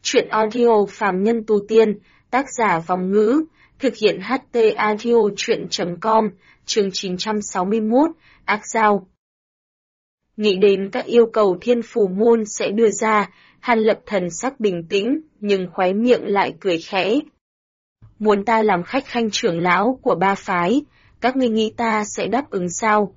Truyện audio Phàm Nhân Tu Tiên, tác giả Vòng Ngữ, thực hiện HT Audio Truyện.com, chương 961, Ác Giao. Nghĩ đến các yêu cầu Thiên Phù Môn sẽ đưa ra, Hàn Lập thần sắc bình tĩnh, nhưng khóe miệng lại cười khẽ. Muốn ta làm khách khanh trưởng lão của ba phái, các ngươi nghĩ ta sẽ đáp ứng sao?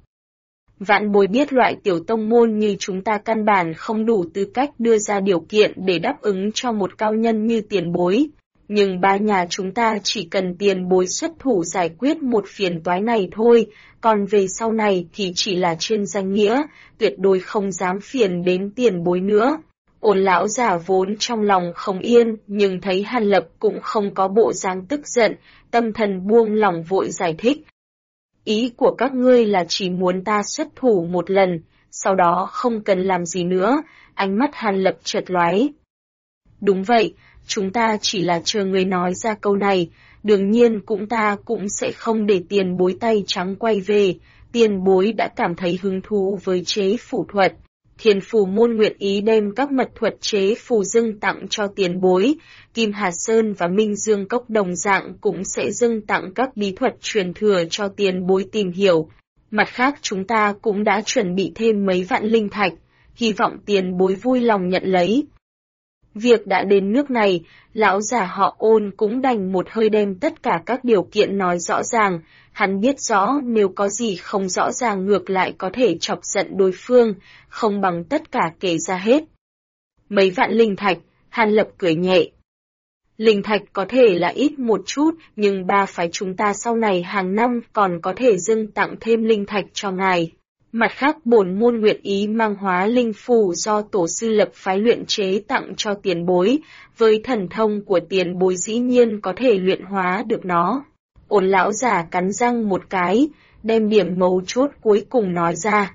Vạn Bối biết loại tiểu tông môn như chúng ta căn bản không đủ tư cách đưa ra điều kiện để đáp ứng cho một cao nhân như Tiền Bối. Nhưng ba nhà chúng ta chỉ cần Tiền Bối xuất thủ giải quyết một phiền toái này thôi, còn về sau này thì chỉ là trên danh nghĩa, tuyệt đối không dám phiền đến Tiền Bối nữa. Ôn lão giả vốn trong lòng không yên, nhưng thấy Hàn Lập cũng không có bộ dáng tức giận, tâm thần buông lỏng vội giải thích. Ý của các ngươi là chỉ muốn ta xuất thủ một lần, sau đó không cần làm gì nữa, ánh mắt Hàn Lập chợt lóe. Đúng vậy, chúng ta chỉ là chờ người nói ra câu này, đương nhiên ta cũng sẽ không để Tiền Bối tay trắng quay về, Tiền Bối đã cảm thấy hứng thú với chế phù thuật. Thiên Phù Môn nguyện ý đem các mật thuật chế phù dâng tặng cho Tiền Bối, Kim Hà Sơn và Minh Dương Cốc đồng dạng cũng sẽ dâng tặng các bí thuật truyền thừa cho Tiền Bối tìm hiểu. Mặt khác chúng ta cũng đã chuẩn bị thêm mấy vạn linh thạch, hy vọng Tiền Bối vui lòng nhận lấy. Việc đã đến nước này, lão già họ Ôn cũng đành một hơi đem tất cả các điều kiện nói rõ ràng, hắn biết rõ nếu có gì không rõ ràng ngược lại có thể chọc giận đối phương, không bằng tất cả kể ra hết. Mấy vạn linh thạch, Hàn Lập cười nhẹ. Linh thạch có thể là ít một chút, nhưng ba phái chúng ta sau này hàng năm còn có thể dâng tặng thêm linh thạch cho ngài. Mặt khác bổn môn nguyện ý mang hóa linh phù do tổ sư lập phái luyện chế tặng cho Tiền Bối, với thần thông của Tiền Bối dĩ nhiên có thể luyện hóa được nó. Ôn lão giả cắn răng một cái, đem điểm mấu chốt cuối cùng nói ra.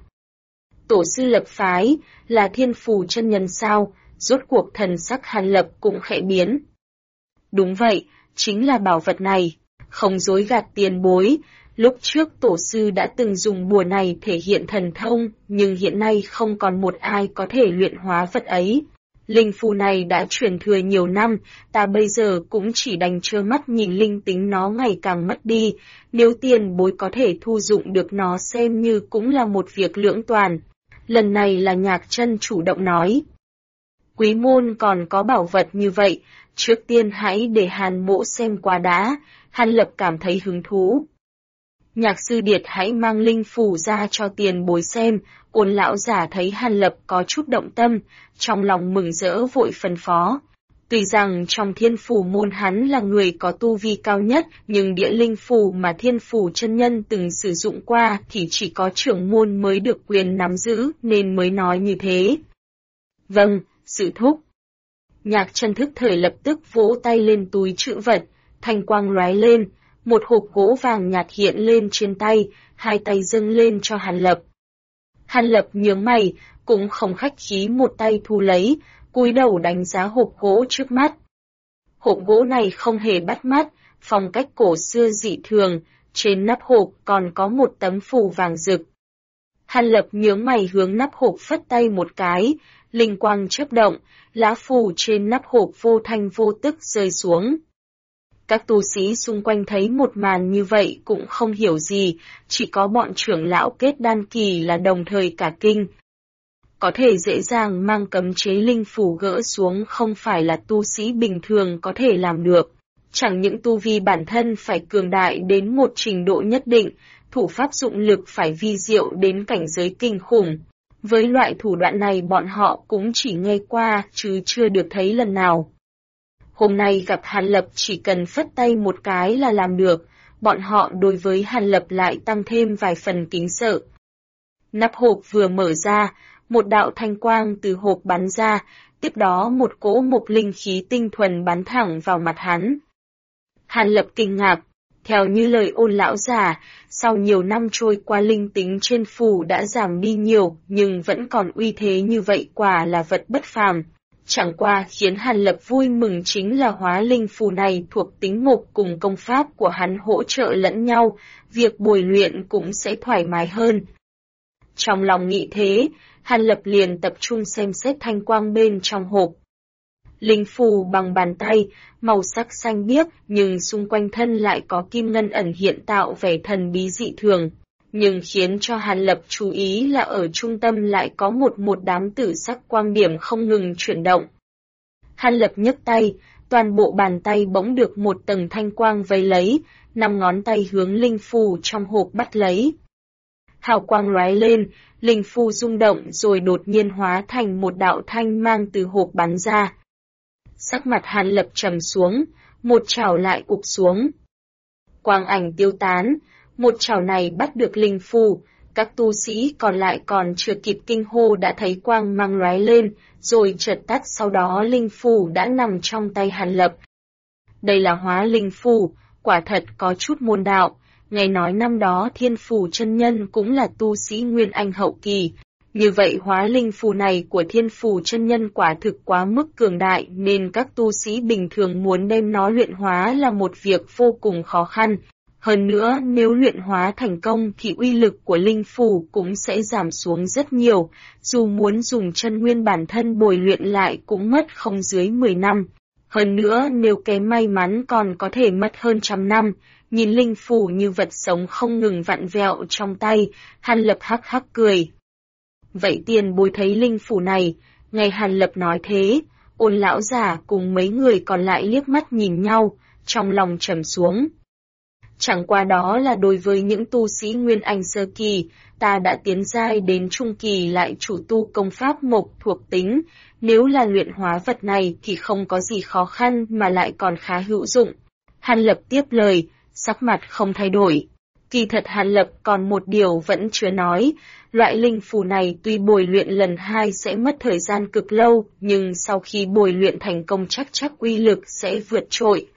Tổ sư lập phái, là Thiên Phù chân nhân sao, rốt cuộc thần sắc Hàn Lập cũng khẽ biến. Đúng vậy, chính là bảo vật này, không dối gạt Tiền Bối. Lúc trước tổ sư đã từng dùng bùa này thể hiện thần thông, nhưng hiện nay không còn một ai có thể luyện hóa vật ấy. Linh phù này đã truyền thừa nhiều năm, ta bây giờ cũng chỉ đành trơ mắt nhìn linh tính nó ngày càng mất đi, nếu Tiền Bối có thể thu dụng được nó xem như cũng là một việc lưỡng toàn. Lần này là Nhạc Chân chủ động nói. Quý môn còn có bảo vật như vậy, trước tiên hãy để Hàn mỗ xem qua đã, Hàn Lập cảm thấy hứng thú. Nhạc sư điệt hãy mang linh phù ra cho Tiền Bối xem, Ôn lão giả thấy Hàn Lập có chút động tâm, trong lòng mừng rỡ vội phân phó. Tuy rằng trong Thiên Phù Môn hắn là người có tu vi cao nhất, nhưng địa linh phù mà Thiên Phù chân nhân từng sử dụng qua thì chỉ có trưởng môn mới được quyền nắm giữ nên mới nói như thế. Vâng, sư thúc. Nhạc Chân thức thời lập tức vỗ tay lên túi trữ vật, thanh quang lóe lên. Một hộp gỗ vàng nhạt hiện lên trên tay, hai tay dâng lên cho Hàn Lập. Hàn Lập nhướng mày, cũng không khách khí một tay thu lấy, cúi đầu đánh giá hộp gỗ trước mắt. Hộp gỗ này không hề bắt mắt, phong cách cổ xưa dị thường, trên nắp hộp còn có một tấm phù vàng rực. Hàn Lập nhướng mày hướng nắp hộp phất tay một cái, linh quang chớp động, lá phù trên nắp hộp vô thanh vô tức rơi xuống. Các tu sĩ xung quanh thấy một màn như vậy cũng không hiểu gì, chỉ có bọn trưởng lão kết đan kỳ là đồng thời cả kinh. Có thể dễ dàng mang cấm chế linh phù gỡ xuống không phải là tu sĩ bình thường có thể làm được. Chẳng những tu vi bản thân phải cường đại đến một trình độ nhất định, thủ pháp dụng lực phải vi diệu đến cảnh giới kinh khủng. Với loại thủ đoạn này bọn họ cũng chỉ nghe qua chứ chưa được thấy lần nào. Hôm nay gặp Hàn Lập chỉ cần phất tay một cái là làm được, bọn họ đối với Hàn Lập lại tăng thêm vài phần kính sợ. Nắp hộp vừa mở ra, một đạo thanh quang từ hộp bắn ra, tiếp đó một cỗ mộc linh khí tinh thuần bắn thẳng vào mặt hắn. Hàn Lập kinh ngạc, theo như lời Ôn lão già, sau nhiều năm trôi qua linh tính trên phù đã giảm đi nhiều nhưng vẫn còn uy thế như vậy quả là vật bất phàm. Chẳng qua khiến Hàn Lập vui mừng chính là hóa linh phù này thuộc tính mộc cùng công pháp của hắn hỗ trợ lẫn nhau, việc bồi luyện cũng sẽ thoải mái hơn. Trong lòng nghĩ thế, Hàn Lập liền tập trung xem xét thanh quang bên trong hộp. Linh phù bằng bàn tay, màu sắc xanh biếc nhưng xung quanh thân lại có kim ngân ẩn hiện tạo vẻ thần bí dị thường. Nhưng khiến cho Hàn Lập chú ý là ở trung tâm lại có một đám tử sắc quang điểm không ngừng chuyển động. Hàn Lập nhấc tay, toàn bộ bàn tay bỗng được một tầng thanh quang vây lấy, 5 ngón tay hướng linh phù trong hộp bắt lấy. Hào quang lóe lên, linh phù rung động rồi đột nhiên hóa thành một đạo thanh mang từ hộp bắn ra. Sắc mặt Hàn Lập trầm xuống, một chảo lại ụp xuống. Quang ảnh tiêu tán, một chảo này bắt được linh phù, các tu sĩ còn lại còn chưa kịp kinh hô đã thấy quang mang lóe lên, rồi chợt tắt, sau đó linh phù đã nằm trong tay Hàn Lập. Đây là hóa linh phù, quả thật có chút môn đạo, nghe nói năm đó Thiên Phù chân nhân cũng là tu sĩ Nguyên Anh hậu kỳ. Như vậy hóa linh phù này của Thiên Phù chân nhân quả thực quá mức cường đại nên các tu sĩ bình thường muốn đem nó luyện hóa là một việc vô cùng khó khăn. Hơn nữa nếu luyện hóa thành công thì uy lực của linh phù cũng sẽ giảm xuống rất nhiều, dù muốn dùng chân nguyên bản thân bồi luyện lại cũng mất không dưới 10 năm. Hơn nữa nếu kém may mắn còn có thể mất hơn 100 năm. Nhìn linh phù như vật sống không ngừng vặn vẹo trong tay, Hàn Lập hắc hắc cười. Vậy tiền bối thấy linh phù này, nghe Hàn Lập nói thế, Ôn lão già cùng mấy người còn lại liếc mắt nhìn nhau, trong lòng trầm xuống. Chẳng qua đó là đối với những tu sĩ Nguyên Anh sơ kỳ, ta đã tiến giai đến trung kỳ lại chủ tu công pháp mộc thuộc tính, nếu là luyện hóa vật này thì không có gì khó khăn mà lại còn khá hữu dụng. Hàn Lập tiếp lời, sắc mặt không thay đổi. Kỳ thật Hàn Lập còn một điều vẫn chưa nói, loại linh phù này tuy bồi luyện lần 2 sẽ mất thời gian cực lâu, nhưng sau khi bồi luyện thành công chắc uy lực sẽ vượt trội.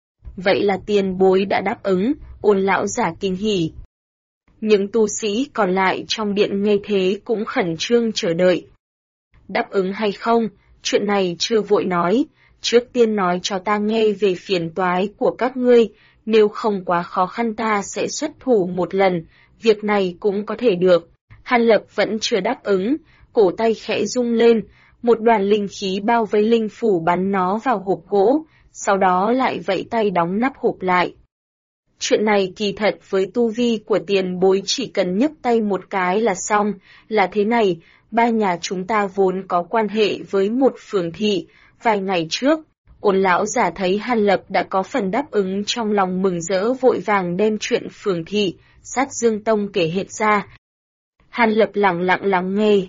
Vậy là tiền bối đã đáp ứng, Ôn lão giả kinh hỉ. Những tu sĩ còn lại trong điện nghe thế cũng khẩn trương chờ đợi. Đáp ứng hay không, chuyện này chưa vội nói, trước tiên nói cho ta nghe về phiền toái của các ngươi, nếu không quá khó khăn ta sẽ xuất thủ một lần, việc này cũng có thể được. Hàn Lập vẫn chưa đáp ứng, cổ tay khẽ rung lên, một đoàn linh khí bao vây linh phủ bắn nó vào hộp gỗ, sau đó lại vẫy tay đóng nắp hộp lại. Chuyện này kỳ thật với tu vi của tiền bối chỉ cần nhấc tay một cái là xong, là thế này, ba nhà chúng ta vốn có quan hệ với một phường thị, vài ngày trước. Ôn lão giả thấy Hàn Lập đã có phần đáp ứng trong lòng mừng rỡ vội vàng đem chuyện phường thị, Sát Dương Tông kể hết ra. Hàn Lập lặng lặng lắng nghe.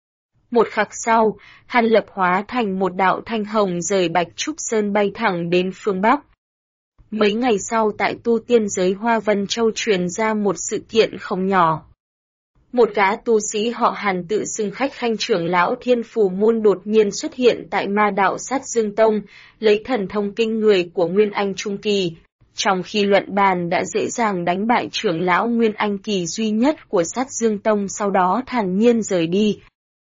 Một khắc sau, Hàn Lập hóa thành một đạo thanh hồng rời Bạch Trúc Sơn bay thẳng đến phương Bắc. Mấy ngày sau tại tu tiên giới Hoa Vân Châu truyền ra một sự kiện không nhỏ. Một gã tu sĩ họ Hàn tự xưng khách khanh trưởng lão Thiên Phù Môn đột nhiên xuất hiện tại ma đạo Sát Dương Tông, lấy thần thông kinh người của Nguyên Anh Trung Kỳ. Trong khi luận bàn đã dễ dàng đánh bại trưởng lão Nguyên Anh Kỳ duy nhất của Sát Dương Tông, sau đó thản nhiên rời đi.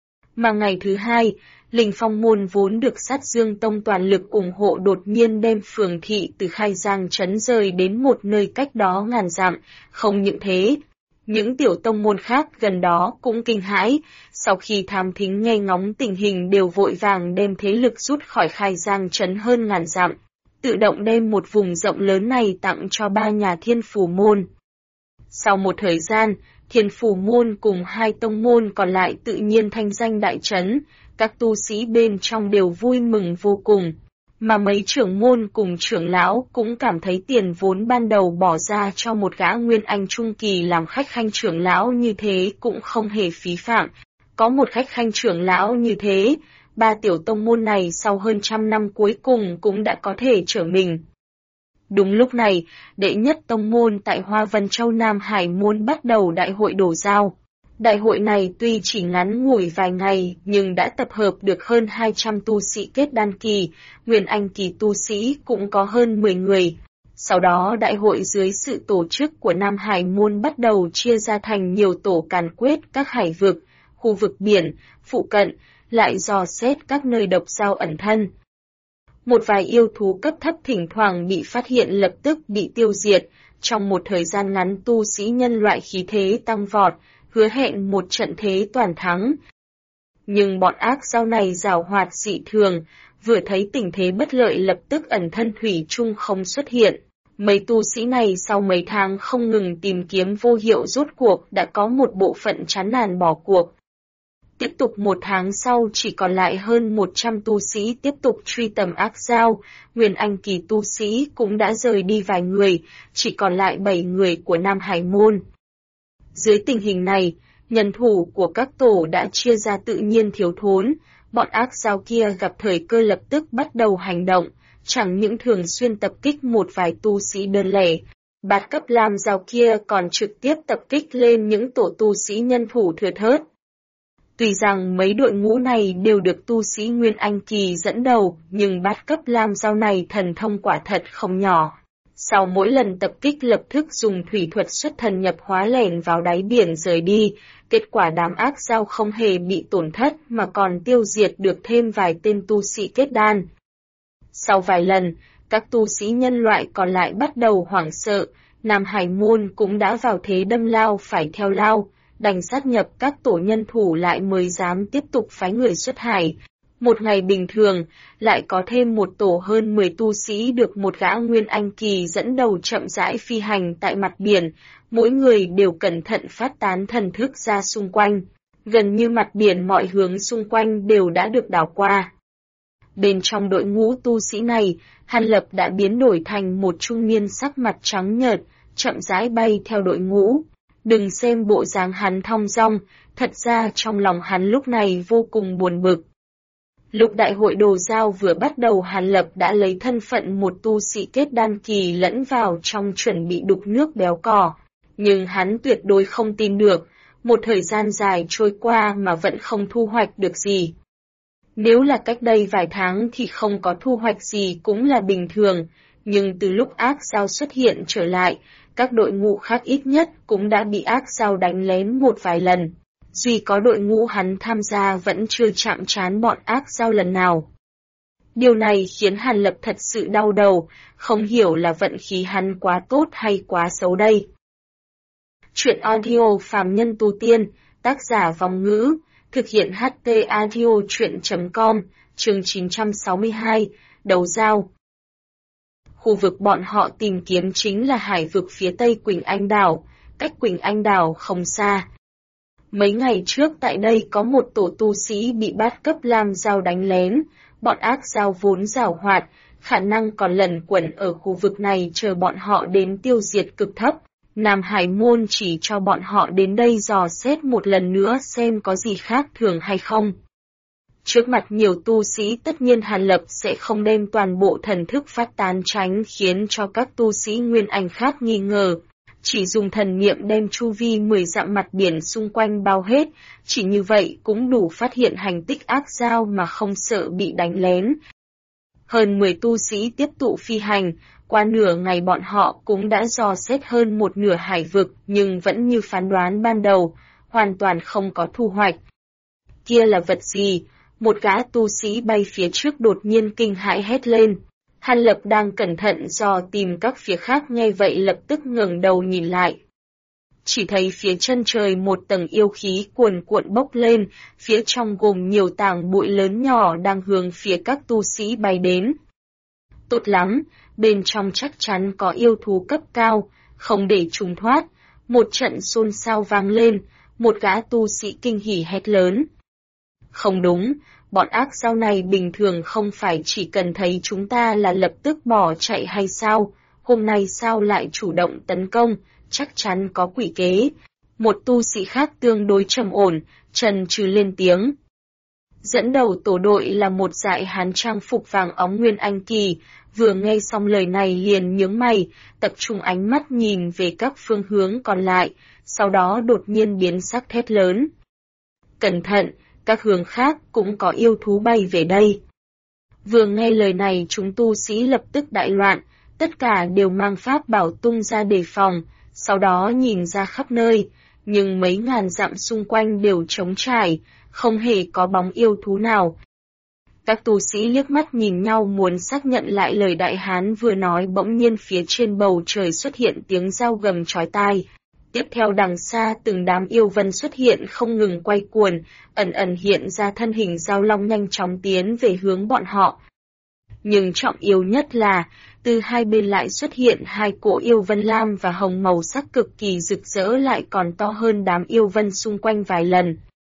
Mà ngày thứ hai, Linh Phong Môn vốn được Sát Dương Tông toàn lực ủng hộ đột nhiên đem phường thị từ Khai Giang trấn rời đến một nơi cách đó ngàn dặm, không những thế. Những tiểu tông môn khác gần đó cũng kinh hãi, sau khi thám thính nghe ngóng tình hình đều vội vàng đem thế lực rút khỏi Khai Giang trấn hơn ngàn dặm, tự động đem một vùng rộng lớn này tặng cho ba nhà Thiên Phù Môn. Sau một thời gian, Thiên Phù Môn cùng hai tông môn còn lại tự nhiên thanh danh đại trấn, các tu sĩ bên trong đều vui mừng vô cùng. Mà mấy trưởng môn cùng trưởng lão cũng cảm thấy tiền vốn ban đầu bỏ ra cho một gã Nguyên Anh Trung Kỳ làm khách khanh trưởng lão như thế cũng không hề phí phạm. Có một khách khanh trưởng lão như thế, ba tiểu tông môn này sau hơn 100 năm cuối cùng cũng đã có thể trở mình. Đúng lúc này, đệ nhất tông môn tại Hoa Vân Châu Nam Hải Môn bắt đầu đại hội đổ giao. Đại hội này tuy chỉ ngắn ngủi vài ngày nhưng đã tập hợp được hơn 200 tu sĩ kết đan kỳ, Nguyên Anh kỳ tu sĩ cũng có hơn 10 người. Sau đó đại hội dưới sự tổ chức của Nam Hải Môn bắt đầu chia ra thành nhiều tổ càn quét các hải vực, khu vực biển, phụ cận, lại dò xét các nơi độc giao ẩn thân. Một vài yêu thú cấp thấp thỉnh thoảng bị phát hiện lập tức bị tiêu diệt, trong một thời gian ngắn tu sĩ nhân loại khí thế tăng vọt, hứa hẹn một trận thế toàn thắng. Nhưng bọn ác dao này giàu hoạt dị thường, vừa thấy tình thế bất lợi lập tức ẩn thân thủy chung không xuất hiện. Mấy tu sĩ này sau mấy tháng không ngừng tìm kiếm vô hiệu rốt cuộc đã có một bộ phận chán nản bỏ cuộc. Tiếp tục một tháng sau chỉ còn lại hơn 100 tu sĩ tiếp tục truy tầm ác dao, Nguyên Anh kỳ tu sĩ cũng đã rời đi vài người, chỉ còn lại 7 người của Nam Hải Môn. Dưới tình hình này, nhân thủ của các tổ đã chia ra tự nhiên thiếu thốn, bọn ác dao kia gặp thời cơ lập tức bắt đầu hành động, chẳng những thường xuyên tập kích một vài tu sĩ đơn lẻ. Bát cấp lam dao kia còn trực tiếp tập kích lên những tổ tu sĩ nhân thủ thưa thớt. Tuy rằng mấy đội ngũ này đều được tu sĩ Nguyên Anh kỳ dẫn đầu, nhưng bát cấp lam dao này thần thông quả thật không nhỏ. Sau mỗi lần tập kích lập tức dùng thủy thuật xuất thần nhập hóa lẻn vào đáy biển rời đi, kết quả đám ác dao không hề bị tổn thất mà còn tiêu diệt được thêm vài tên tu sĩ kết đan. Sau vài lần, các tu sĩ nhân loại còn lại bắt đầu hoảng sợ, Nam Hải Môn cũng đã vào thế đâm lao phải theo lao, đành sát nhập các tổ nhân thủ lại mới dám tiếp tục phái người xuất hải. Một ngày bình thường, lại có thêm một tổ hơn 10 tu sĩ được một gã Nguyên Anh kỳ dẫn đầu chậm rãi phi hành tại mặt biển, mỗi người đều cẩn thận phát tán thần thức ra xung quanh. Gần như mặt biển mọi hướng xung quanh đều đã được đảo qua. Bên trong đội ngũ tu sĩ này, Hàn Lập đã biến đổi thành một trung niên sắc mặt trắng nhợt, chậm rãi bay theo đội ngũ. Đừng xem bộ dáng hắn thong dong, thật ra trong lòng hắn lúc này vô cùng buồn bực. Lúc đại hội đồ giao vừa bắt đầu Hàn Lập đã lấy thân phận một tu sĩ kết đan kỳ lẫn vào trong chuẩn bị đục nước béo cò. Nhưng hắn tuyệt đối không tin được, một thời gian dài trôi qua mà vẫn không thu hoạch được gì. Nếu là cách đây vài tháng thì không có thu hoạch gì cũng là bình thường, nhưng từ lúc ác dao xuất hiện trở lại, các đội ngũ khác ít nhất cũng đã bị ác dao đánh lén một vài lần. Duy có đội ngũ hắn tham gia vẫn chưa chạm trán bọn ác dao lần nào. Điều này khiến Hàn Lập thật sự đau đầu, không hiểu là vận khí hắn quá tốt hay quá xấu đây. Chuyện audio phàm nhân tu tiên, tác giả Vong Ngữ, thực hiện HT audio chuyện.com, chương 962, Đấu Giao. Khu vực bọn họ tìm kiếm chính là hải vực phía tây Quỳnh Anh Đảo, cách Quỳnh Anh Đảo không xa. Mấy ngày trước tại đây có một tổ tu sĩ bị bát cấp lam dao đánh lén, bọn ác dao vốn giảo hoạt, khả năng còn lẩn quẩn ở khu vực này chờ bọn họ đến tiêu diệt cực thấp. Nam Hải Môn chỉ cho bọn họ đến đây dò xét một lần nữa xem có gì khác thường hay không. Trước mặt nhiều tu sĩ tất nhiên Hàn Lập sẽ không đem toàn bộ thần thức phát tán tránh khiến cho các tu sĩ Nguyên Anh khác nghi ngờ. Chỉ dùng thần niệm đem chu vi 10 dặm mặt biển xung quanh bao hết, chỉ như vậy cũng đủ phát hiện hành tích ác dao mà không sợ bị đánh lén. Hơn 10 tu sĩ tiếp tục phi hành, qua nửa ngày bọn họ cũng đã dò xét hơn một nửa hải vực nhưng vẫn như phán đoán ban đầu, hoàn toàn không có thu hoạch. Kia là vật gì? Một gã tu sĩ bay phía trước đột nhiên kinh hãi hét lên. Hàn Lập đang cẩn thận dò tìm các phía khác nghe vậy lập tức ngẩng đầu nhìn lại. Chỉ thấy phía chân trời một tầng yêu khí cuồn cuộn bốc lên, phía trong gồm nhiều tảng bụi lớn nhỏ đang hướng phía các tu sĩ bay đến. Tốt lắm, bên trong chắc chắn có yêu thú cấp cao, không để trùng thoát. Một trận xôn xao vang lên, một gã tu sĩ kinh hỉ hét lớn. Không đúng, bọn ác dao này bình thường không phải chỉ cần thấy chúng ta là lập tức bỏ chạy hay sao, hôm nay sao lại chủ động tấn công, chắc chắn có quỷ kế. Một tu sĩ khác tương đối trầm ổn, trần trừ lên tiếng. Dẫn đầu tổ đội là một dại hán trang phục vàng óng Nguyên Anh kỳ, vừa nghe xong lời này liền nhướng mày, tập trung ánh mắt nhìn về các phương hướng còn lại, sau đó đột nhiên biến sắc thét lớn. Cẩn thận! Các hướng khác cũng có yêu thú bay về đây. Vừa nghe lời này chúng tu sĩ lập tức đại loạn, tất cả đều mang pháp bảo tung ra đề phòng, sau đó nhìn ra khắp nơi, nhưng mấy ngàn dặm xung quanh đều trống trải, không hề có bóng yêu thú nào. Các tu sĩ liếc mắt nhìn nhau muốn xác nhận lại lời đại hán vừa nói bỗng nhiên phía trên bầu trời xuất hiện tiếng dao gầm chói tai. Tiếp theo đằng xa từng đám yêu vân xuất hiện không ngừng quay cuồng, ẩn ẩn hiện ra thân hình Giao Long nhanh chóng tiến về hướng bọn họ. Nhưng trọng yếu nhất là, từ hai bên lại xuất hiện hai cỗ yêu vân lam và hồng màu sắc cực kỳ rực rỡ lại còn to hơn đám yêu vân xung quanh vài lần.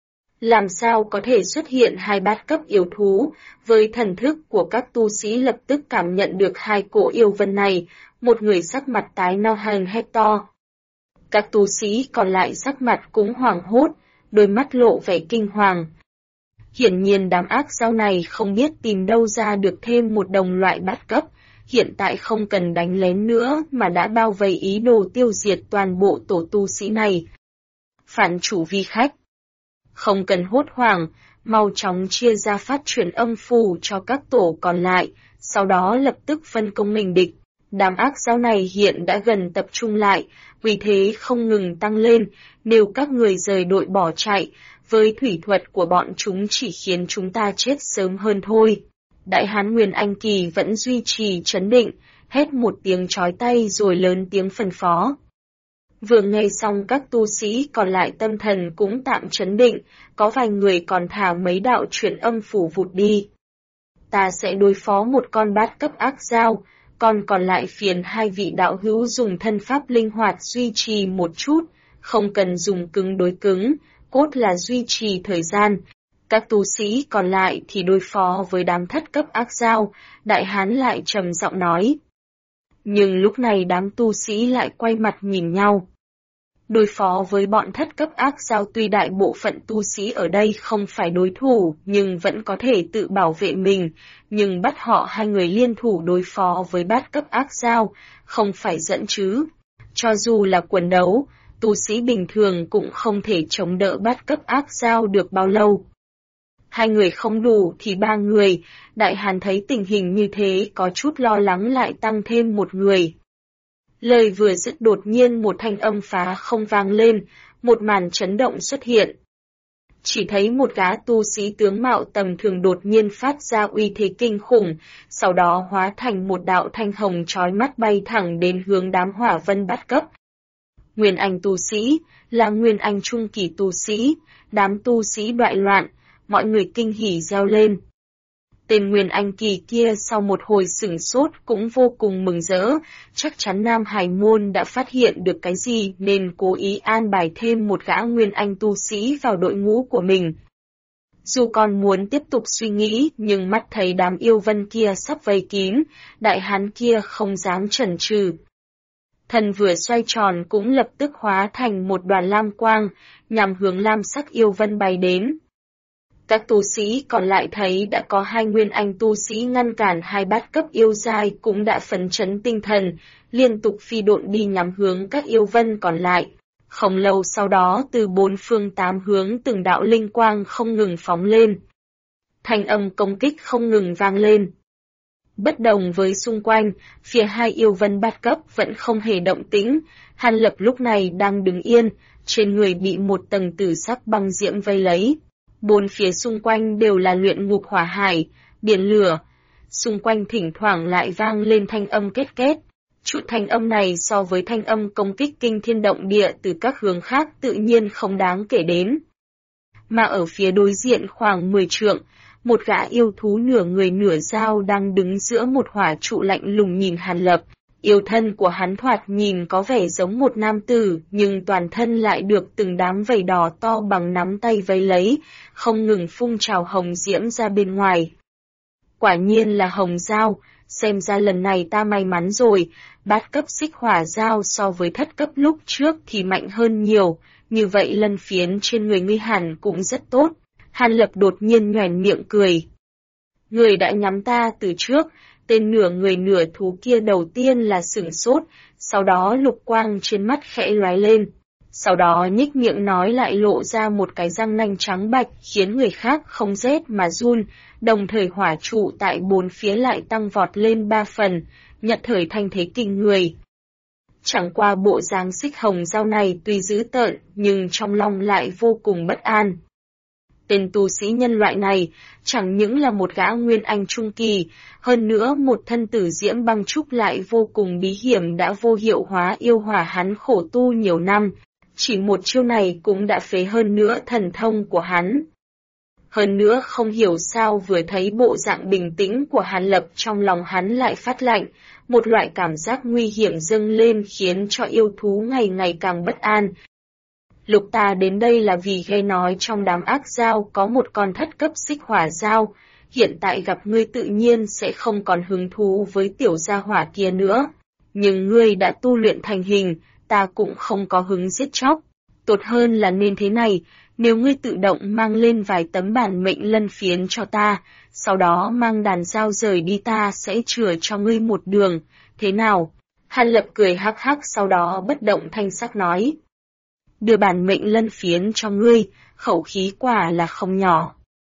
Làm sao có thể xuất hiện hai bát cấp yêu thú, với thần thức của các tu sĩ lập tức cảm nhận được hai cỗ yêu vân này, một người sắc mặt tái no hằn hét to. Các tu sĩ còn lại sắc mặt cũng hoảng hốt, đôi mắt lộ vẻ kinh hoàng. Hiển nhiên đám ác giao này không biết tìm đâu ra được thêm một đồng loại bát cấp, hiện tại không cần đánh lén nữa mà đã bao vây ý đồ tiêu diệt toàn bộ tổ tu sĩ này. Phản chủ vi khách. Không cần hốt hoảng, mau chóng chia ra phát truyền âm phù cho các tổ còn lại, sau đó lập tức phân công mình địch. Đám ác giao này hiện đã gần tập trung lại, vì thế không ngừng tăng lên, nếu các người rời đội bỏ chạy, với thủy thuật của bọn chúng chỉ khiến chúng ta chết sớm hơn thôi. Đại hán Nguyên Anh Kỳ vẫn duy trì trấn định, hét một tiếng chói tay rồi lớn tiếng phân phó. Vừa nghe xong các tu sĩ còn lại tâm thần cũng tạm trấn định, có vài người còn thả mấy đạo truyền âm phủ vụt đi. Ta sẽ đối phó một con bát cấp ác giao, còn lại phiền hai vị đạo hữu dùng thân pháp linh hoạt duy trì một chút, không cần dùng cứng đối cứng, cốt là duy trì thời gian. Các tu sĩ còn lại thì đối phó với đám thất cấp ác giao, đại hán lại trầm giọng nói. Nhưng lúc này đám tu sĩ lại quay mặt nhìn nhau. Đối phó với bọn thất cấp ác giao tuy đại bộ phận tu sĩ ở đây không phải đối thủ nhưng vẫn có thể tự bảo vệ mình, nhưng bắt họ hai người liên thủ đối phó với bát cấp ác giao, không phải dẫn chứ. Cho dù là quần đấu, tu sĩ bình thường cũng không thể chống đỡ bát cấp ác giao được bao lâu. Hai người không đủ thì ba người, đại hán thấy tình hình như thế có chút lo lắng lại tăng thêm một người. Lời vừa dứt đột nhiên một thanh âm phá không vang lên, một màn chấn động xuất hiện. Chỉ thấy một gã tu sĩ tướng mạo tầm thường đột nhiên phát ra uy thế kinh khủng, sau đó hóa thành một đạo thanh hồng chói mắt bay thẳng đến hướng đám hỏa vân bát cấp. Nguyên Anh tu sĩ, là Nguyên Anh trung kỳ tu sĩ, đám tu sĩ đại loạn, mọi người kinh hỉ reo lên. Tên Nguyên Anh kỳ kia sau một hồi sửng sốt cũng vô cùng mừng rỡ, chắc chắn Nam Hải Môn đã phát hiện được cái gì nên cố ý an bài thêm một gã Nguyên Anh tu sĩ vào đội ngũ của mình. Dù còn muốn tiếp tục suy nghĩ nhưng mắt thấy đám yêu vân kia sắp vây kín, đại hán kia không dám chần chừ. Thần vừa xoay tròn cũng lập tức hóa thành một đoàn lam quang, nhằm hướng lam sắc yêu vân bay đến. Các tu sĩ còn lại thấy đã có hai Nguyên Anh tu sĩ ngăn cản hai bát cấp yêu giai cũng đã phấn chấn tinh thần, liên tục phi độn đi nhắm hướng các yêu vân còn lại. Không lâu sau đó từ bốn phương tám hướng từng đạo linh quang không ngừng phóng lên. Thanh âm công kích không ngừng vang lên. Bất đồng với xung quanh, phía hai yêu vân bát cấp vẫn không hề động tĩnh, Hàn Lập lúc này đang đứng yên, trên người bị một tầng tử sắc băng diễm vây lấy. Bốn phía xung quanh đều là luyện ngục hỏa hải, biển lửa. Xung quanh thỉnh thoảng lại vang lên thanh âm két két. Chút thanh âm này so với thanh âm công kích kinh thiên động địa từ các hướng khác tự nhiên không đáng kể đến. Mà ở phía đối diện khoảng 10 trượng, một gã yêu thú nửa người nửa dao đang đứng giữa một hỏa trụ lạnh lùng nhìn Hàn Lập. Yêu thân của hắn thoạt nhìn có vẻ giống một nam tử, nhưng toàn thân lại được từng đám vảy đỏ to bằng nắm tay vây lấy, không ngừng phun trào hồng diễm ra bên ngoài. Quả nhiên là hồng dao, xem ra lần này ta may mắn rồi, bát cấp xích hỏa dao so với thất cấp lúc trước thì mạnh hơn nhiều, như vậy lân phiến trên người ngươi hẳn cũng rất tốt. Hàn Lập đột nhiên nhoẻn miệng cười. Người đã nhắm ta từ trước. Tên nửa người nửa thú kia đầu tiên là sửng sốt, sau đó lục quang trên mắt khẽ lóe lên. Sau đó nhếch miệng nói lại lộ ra một cái răng nanh trắng bạch khiến người khác không rét mà run, đồng thời hỏa trụ tại bốn phía lại tăng vọt lên 3 phần, nhận thời thanh thế kinh người. Chẳng qua bộ dáng xích hồng dao này tuy dữ tợn nhưng trong lòng lại vô cùng bất an. Tên tu sĩ nhân loại này chẳng những là một gã Nguyên Anh trung kỳ, hơn nữa một thân tử diễm băng trúc lại vô cùng bí hiểm đã vô hiệu hóa yêu hỏa hắn khổ tu nhiều năm, Chỉ một chiêu này cũng đã phế hơn nữa thần thông của hắn. Hơn nữa không hiểu sao vừa thấy bộ dạng bình tĩnh của Hàn Lập trong lòng hắn lại phát lạnh, một loại cảm giác nguy hiểm dâng lên khiến cho yêu thú ngày ngày càng bất an. Lục ta đến đây là vì nghe nói trong đám ác dao có một con thất cấp xích hỏa dao, hiện tại gặp ngươi tự nhiên sẽ không còn hứng thú với tiểu gia hỏa kia nữa. Nhưng ngươi đã tu luyện thành hình, ta cũng không có hứng giết chóc. Tốt hơn là nên thế này, nếu ngươi tự động mang lên vài tấm bản mệnh lân phiến cho ta, sau đó mang đàn dao rời đi ta sẽ chừa cho ngươi một đường, thế nào? Hàn Lập cười hắc hắc sau đó bất động thanh sắc nói. Đưa bản mệnh lân phiến cho ngươi, khẩu khí quả là không nhỏ.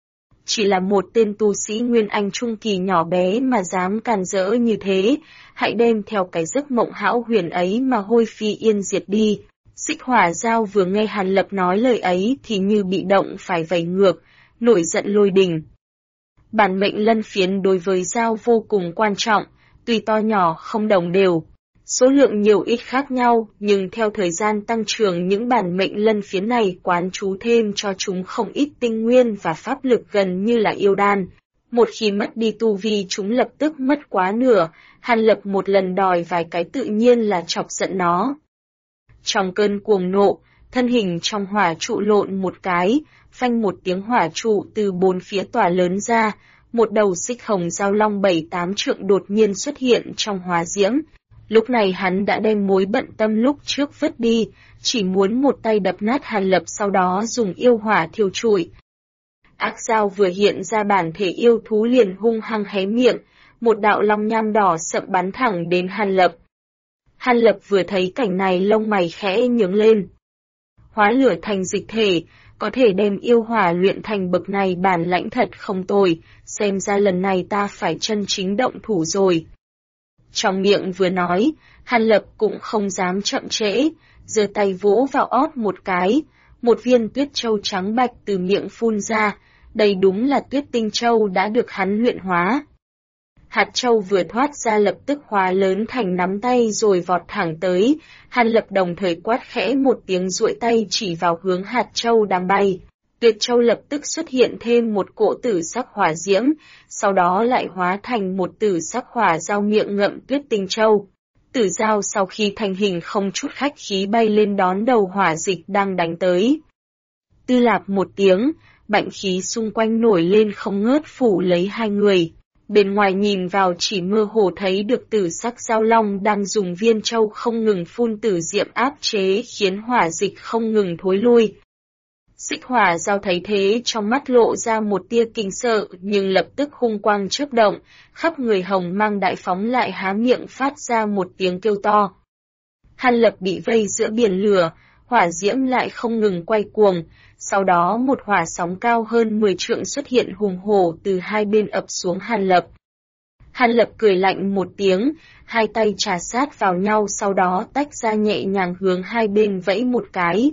Chỉ là một tên tu sĩ Nguyên Anh Trung Kỳ nhỏ bé mà dám càn rỡ như thế, hãy đem theo cái giấc mộng hão huyền ấy mà hôi phi yên diệt đi. Xích hỏa dao vừa nghe Hàn Lập nói lời ấy thì như bị động phải vẩy ngược, nổi giận lôi đình. Bản mệnh lân phiến đối với dao vô cùng quan trọng, tuy to nhỏ không đồng đều. Số lượng nhiều ít khác nhau, nhưng theo thời gian tăng trưởng những bản mệnh lân phiến này quán chú thêm cho chúng không ít tinh nguyên và pháp lực gần như là yêu đan. Một khi mất đi tu vi chúng lập tức mất quá nửa, Hàn Lập một lần đòi vài cái tự nhiên là chọc giận nó. Trong cơn cuồng nộ, thân hình trong hỏa trụ lộn một cái, phanh một tiếng hỏa trụ từ bốn phía tỏa lớn ra, một đầu xích hồng giao long 7-8 trượng đột nhiên xuất hiện trong hỏa diễm. Lúc này hắn đã đem mối bận tâm lúc trước vứt đi, chỉ muốn một tay đập nát Hàn Lập sau đó dùng yêu hỏa thiêu trụi. Ác dao vừa hiện ra bản thể yêu thú liền hung hăng hé miệng, một đạo long nham đỏ sậm bắn thẳng đến Hàn Lập. Hàn Lập vừa thấy cảnh này lông mày khẽ nhướng lên. Hóa lửa thành dịch thể, có thể đem yêu hỏa luyện thành bậc này bản lãnh thật không tồi, xem ra lần này ta phải chân chính động thủ rồi. Trong miệng vừa nói, Hàn Lập cũng không dám chậm trễ, giơ tay vỗ vào ót một cái, một viên tuyết châu trắng bạch từ miệng phun ra, đây đúng là tuyết tinh châu đã được hắn luyện hóa. Hạt châu vừa thoát ra lập tức hóa lớn thành nắm tay rồi vọt thẳng tới, Hàn Lập đồng thời quát khẽ một tiếng duỗi tay chỉ vào hướng hạt châu đang bay. Tuyệt châu lập tức xuất hiện thêm một cỗ tử sắc hỏa diễm, sau đó lại hóa thành một tử sắc hỏa dao miệng ngậm tuyết tinh châu. Tử dao sau khi thành hình không chút khách khí bay lên đón đầu hỏa dịch đang đánh tới. Tư lạp một tiếng, bạnh khí xung quanh nổi lên không ngớt phủ lấy hai người. Bên ngoài nhìn vào chỉ mơ hồ thấy được tử sắc giao long đang dùng viên châu không ngừng phun tử diệm áp chế khiến hỏa dịch không ngừng thối lui. Xích hỏa dao thấy thế trong mắt lộ ra một tia kinh sợ nhưng lập tức hung quang chớp động, khắp người hồng mang đại phóng lại há miệng phát ra một tiếng kêu to. Hàn Lập bị vây giữa biển lửa, hỏa diễm lại không ngừng quay cuồng, sau đó một hỏa sóng cao hơn 10 trượng xuất hiện hùng hổ từ hai bên ập xuống Hàn Lập. Hàn Lập cười lạnh một tiếng, hai tay chà sát vào nhau sau đó tách ra nhẹ nhàng hướng hai bên vẫy một cái.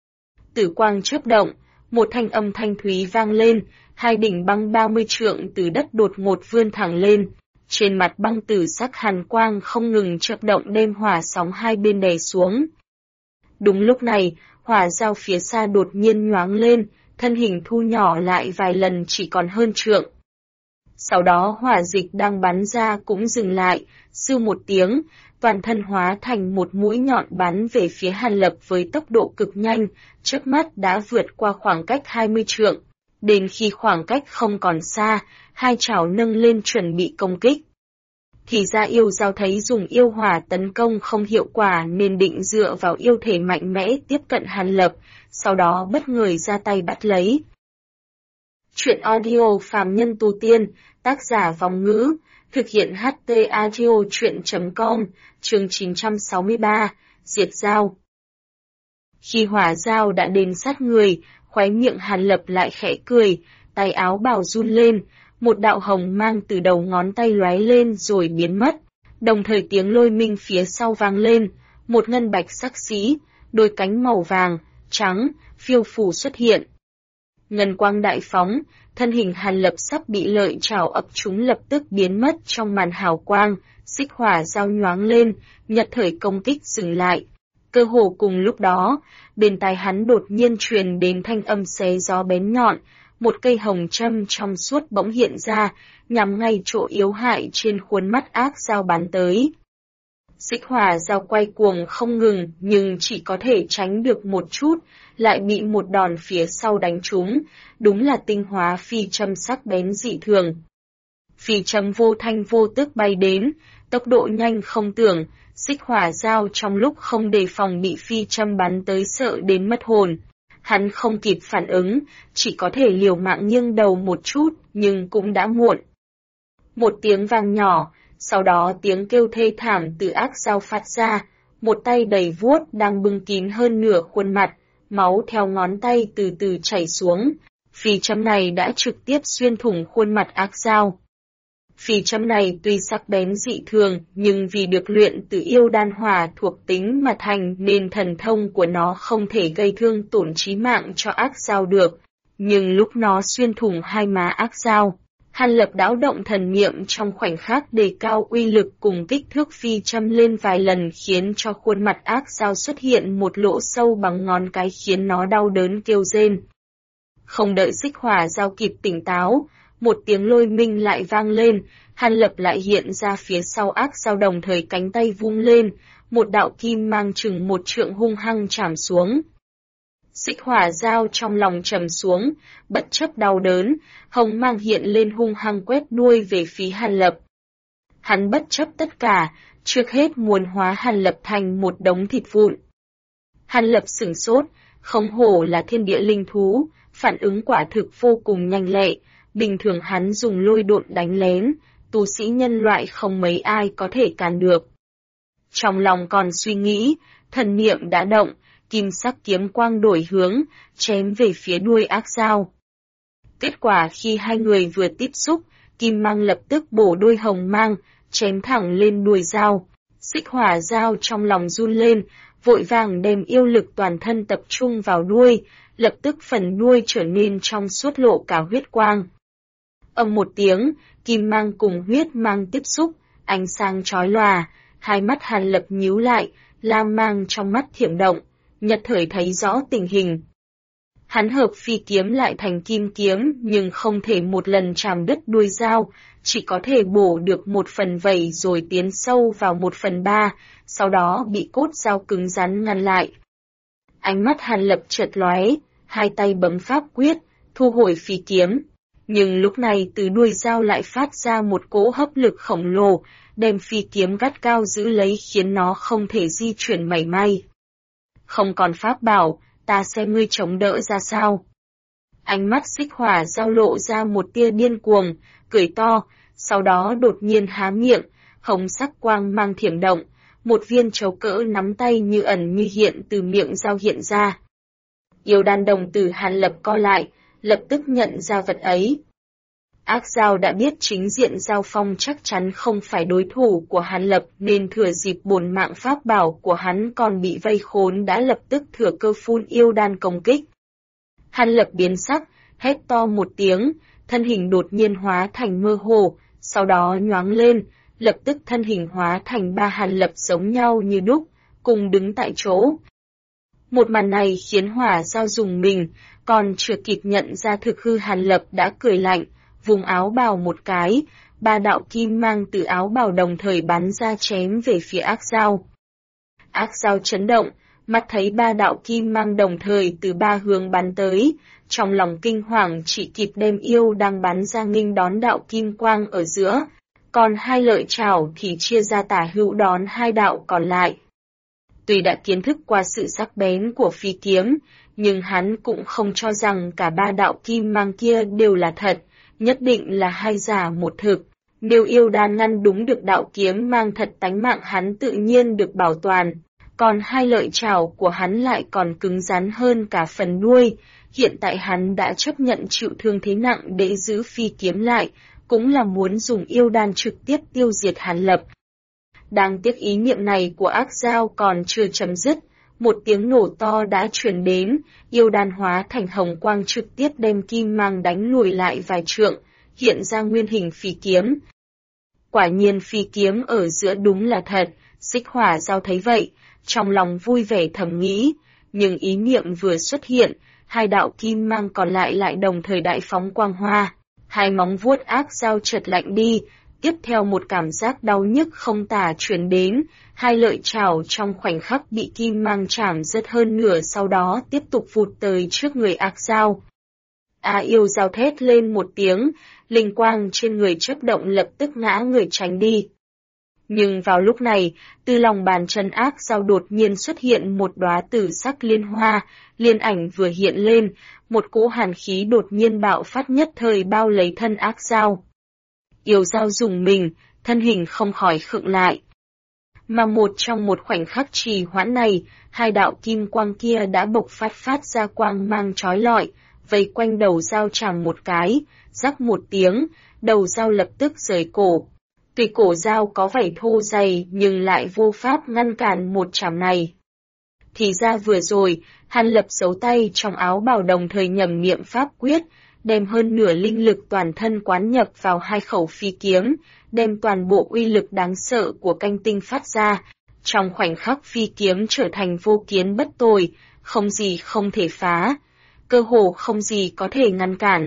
Tử quang chớp động, một thanh âm thanh thúy vang lên, hai đỉnh băng 30 trượng từ đất đột ngột vươn thẳng lên. Trên mặt băng tử sắc hàn quang không ngừng chớp động đem hỏa sóng hai bên đè xuống. Đúng lúc này, hỏa dao phía xa đột nhiên nhoáng lên, thân hình thu nhỏ lại vài lần chỉ còn hơn trượng. Sau đó hỏa dịch đang bắn ra cũng dừng lại, sưu một tiếng, toàn thân hóa thành một mũi nhọn bắn về phía Hàn Lập với tốc độ cực nhanh, trước mắt đã vượt qua khoảng cách 20 trượng. Đến khi khoảng cách không còn xa, hai chảo nâng lên chuẩn bị công kích. Thì ra yêu dao thấy dùng yêu hỏa tấn công không hiệu quả nên định dựa vào yêu thể mạnh mẽ tiếp cận Hàn Lập, sau đó bất ngờ ra tay bắt lấy. Chuyện audio phàm nhân tu tiên, tác giả Vong Ngữ, thực hiện HT Audio Chuyện.com, chương 963, diệt dao. Khi hỏa dao đã đến sát người, khóe miệng Hàn Lập lại khẽ cười, tay áo bào run lên, một đạo hồng mang từ đầu ngón tay lóe lên rồi biến mất, đồng thời tiếng lôi minh phía sau vang lên, một ngân bạch sắc xí, đôi cánh màu vàng, trắng, phiêu phù xuất hiện. Ngân quang đại phóng, thân hình Hàn Lập sắp bị lợi chảo ập trúng lập tức biến mất trong màn hào quang, xích hỏa dao nhoáng lên, nhật thời công kích dừng lại. Cơ hồ cùng lúc đó, bên tai hắn đột nhiên truyền đến thanh âm xé gió bén nhọn, một cây hồng châm trong suốt bỗng hiện ra, nhắm ngay chỗ yếu hại trên khuôn mắt ác dao bắn tới. Xích hỏa dao quay cuồng không ngừng nhưng chỉ có thể tránh được một chút, lại bị một đòn phía sau đánh trúng, đúng là tinh hóa phi châm sắc bén dị thường. Phi châm vô thanh vô tức bay đến, tốc độ nhanh không tưởng, xích hỏa dao trong lúc không đề phòng bị phi châm bắn tới sợ đến mất hồn. Hắn không kịp phản ứng, chỉ có thể liều mạng nghiêng đầu một chút, nhưng cũng đã muộn. Một tiếng vang nhỏ, sau đó tiếng kêu thê thảm từ ác dao phát ra, một tay đầy vuốt đang bưng kín hơn nửa khuôn mặt, máu theo ngón tay từ từ chảy xuống. Phi châm này đã trực tiếp xuyên thủng khuôn mặt ác dao. Phi châm này tuy sắc bén dị thường, nhưng vì được luyện từ yêu đan hỏa thuộc tính mà thành nên thần thông của nó không thể gây thương tổn chí mạng cho ác dao được. Nhưng lúc nó xuyên thủng hai má ác dao, Hàn Lập đáo động thần niệm trong khoảnh khắc đề cao uy lực cùng kích thước phi châm lên vài lần khiến cho khuôn mặt ác dao xuất hiện một lỗ sâu bằng ngón cái khiến nó đau đớn kêu rên. Không đợi xích hỏa dao kịp tỉnh táo, một tiếng lôi minh lại vang lên, Hàn Lập lại hiện ra phía sau ác dao đồng thời cánh tay vung lên, một đạo kim mang chừng một trượng hung hăng chạm xuống. Xích hỏa dao trong lòng trầm xuống, bất chấp đau đớn, hồng mang hiện lên hung hăng quét đuôi về phía Hàn Lập. Hắn bất chấp tất cả, trước hết muốn hóa Hàn Lập thành một đống thịt vụn. Hàn Lập sửng sốt, không hổ là thiên địa linh thú, phản ứng quả thực vô cùng nhanh lẹ, bình thường hắn dùng lôi độn đánh lén, tu sĩ nhân loại không mấy ai có thể cản được. Trong lòng còn suy nghĩ, thần niệm đã động, kim sắc kiếm quang đổi hướng, chém về phía đuôi ác dao. Kết quả khi hai người vừa tiếp xúc, kim mang lập tức bổ đuôi hồng mang, chém thẳng lên đuôi dao. Xích hỏa dao trong lòng run lên, vội vàng đem yêu lực toàn thân tập trung vào đuôi, lập tức phần đuôi trở nên trong suốt lộ cả huyết quang. Ầm một tiếng, kim mang cùng huyết mang tiếp xúc, ánh sáng chói lòa, hai mắt Hàn Lập nhíu lại, lam mang trong mắt thiểm động, nhất thời thấy rõ tình hình. Hắn hợp phi kiếm lại thành kim kiếm nhưng không thể một lần chạm đứt đuôi dao, chỉ có thể bổ được 1/7 rồi tiến sâu vào 1/3, sau đó bị cốt dao cứng rắn ngăn lại. Ánh mắt Hàn Lập chợt lóe, hai tay bấm pháp quyết, thu hồi phi kiếm. Nhưng lúc này từ đuôi dao lại phát ra một cỗ hấp lực khổng lồ, đem phi kiếm gắt cao giữ lấy khiến nó không thể di chuyển mảy may. Không còn pháp bảo, ta xem ngươi chống đỡ ra sao. Ánh mắt xích hỏa dao lộ ra một tia điên cuồng, cười to, sau đó đột nhiên há miệng, hồng sắc quang mang thiểm động, một viên trấu cỡ nắm tay như ẩn như hiện từ miệng dao hiện ra. Yêu đan đồng tử Hàn Lập co lại, lập tức nhận ra vật ấy. Ác dao đã biết chính diện giao phong chắc chắn không phải đối thủ của Hàn Lập nên thừa dịp bổn mạng pháp bảo của hắn còn bị vây khốn đã lập tức thừa cơ phun yêu đan công kích. Hàn Lập biến sắc, hét to một tiếng, thân hình đột nhiên hóa thành mơ hồ, sau đó nhoáng lên, lập tức thân hình hóa thành ba Hàn Lập giống nhau như đúc, cùng đứng tại chỗ. Một màn này khiến hỏa dao rùng mình, còn chưa kịp nhận ra thực hư Hàn Lập đã cười lạnh, vùng áo bào một cái, ba đạo kim mang từ áo bào đồng thời bắn ra chém về phía ác dao. Ác dao chấn động, mắt thấy ba đạo kim mang đồng thời từ ba hướng bắn tới, trong lòng kinh hoàng chỉ kịp đem yêu đang bắn ra nghênh đón đạo kim quang ở giữa, còn hai lợi chảo thì chia ra tả hữu đón hai đạo còn lại. Tuy đã kiến thức qua sự sắc bén của phi kiếm, nhưng hắn cũng không cho rằng cả ba đạo kim mang kia đều là thật, nhất định là hai giả một thực. Nếu yêu đan ngăn đúng được đạo kiếm mang thật tánh mạng hắn tự nhiên được bảo toàn, còn hai lợi chảo của hắn lại còn cứng rắn hơn cả phần đuôi. Hiện tại hắn đã chấp nhận chịu thương thế nặng để giữ phi kiếm lại, cũng là muốn dùng yêu đan trực tiếp tiêu diệt Hàn Lập. Đáng tiếc ý niệm này của ác dao còn chưa chấm dứt, một tiếng nổ to đã truyền đến, yêu đan hóa thành hồng quang trực tiếp đem kim mang đánh lùi lại vài trượng, hiện ra nguyên hình phi kiếm. Quả nhiên phi kiếm ở giữa đúng là thật, Xích Hỏa Dao thấy vậy, trong lòng vui vẻ thầm nghĩ, nhưng ý niệm vừa xuất hiện, hai đạo kim mang còn lại lại đồng thời đại phóng quang hoa. Hai móng vuốt ác dao chợt lạnh đi, tiếp theo một cảm giác đau nhức không tả truyền đến, hai lợi chảo trong khoảnh khắc bị kim mang chảm rớt hơn nửa sau đó tiếp tục vụt tới trước người ác dao. Yêu dao thét lên một tiếng, linh quang trên người chớp động lập tức ngã người tránh đi. Nhưng vào lúc này, từ lòng bàn chân ác dao đột nhiên xuất hiện một đóa tử sắc liên hoa, liên ảnh vừa hiện lên, một cỗ hàn khí đột nhiên bạo phát nhất thời bao lấy thân ác dao. Yêu dao rùng mình, thân hình không khỏi khựng lại. Mà trong một khoảnh khắc trì hoãn này, hai đạo kim quang kia đã bộc phát ra quang mang chói lọi, vây quanh đầu dao chạm một cái, rắc một tiếng, đầu dao lập tức rời cổ. Tuy cổ dao có vảy thô dày nhưng lại vô pháp ngăn cản một chạm này. Thì ra vừa rồi, Hàn Lập giấu tay trong áo bào đồng thời nhẩm niệm pháp quyết, đem hơn nửa linh lực toàn thân quán nhập vào hai khẩu phi kiếm, đem toàn bộ uy lực đáng sợ của canh tinh phát ra. Trong khoảnh khắc phi kiếm trở thành vô kiến bất tồi, không gì không thể phá, cơ hồ không gì có thể ngăn cản.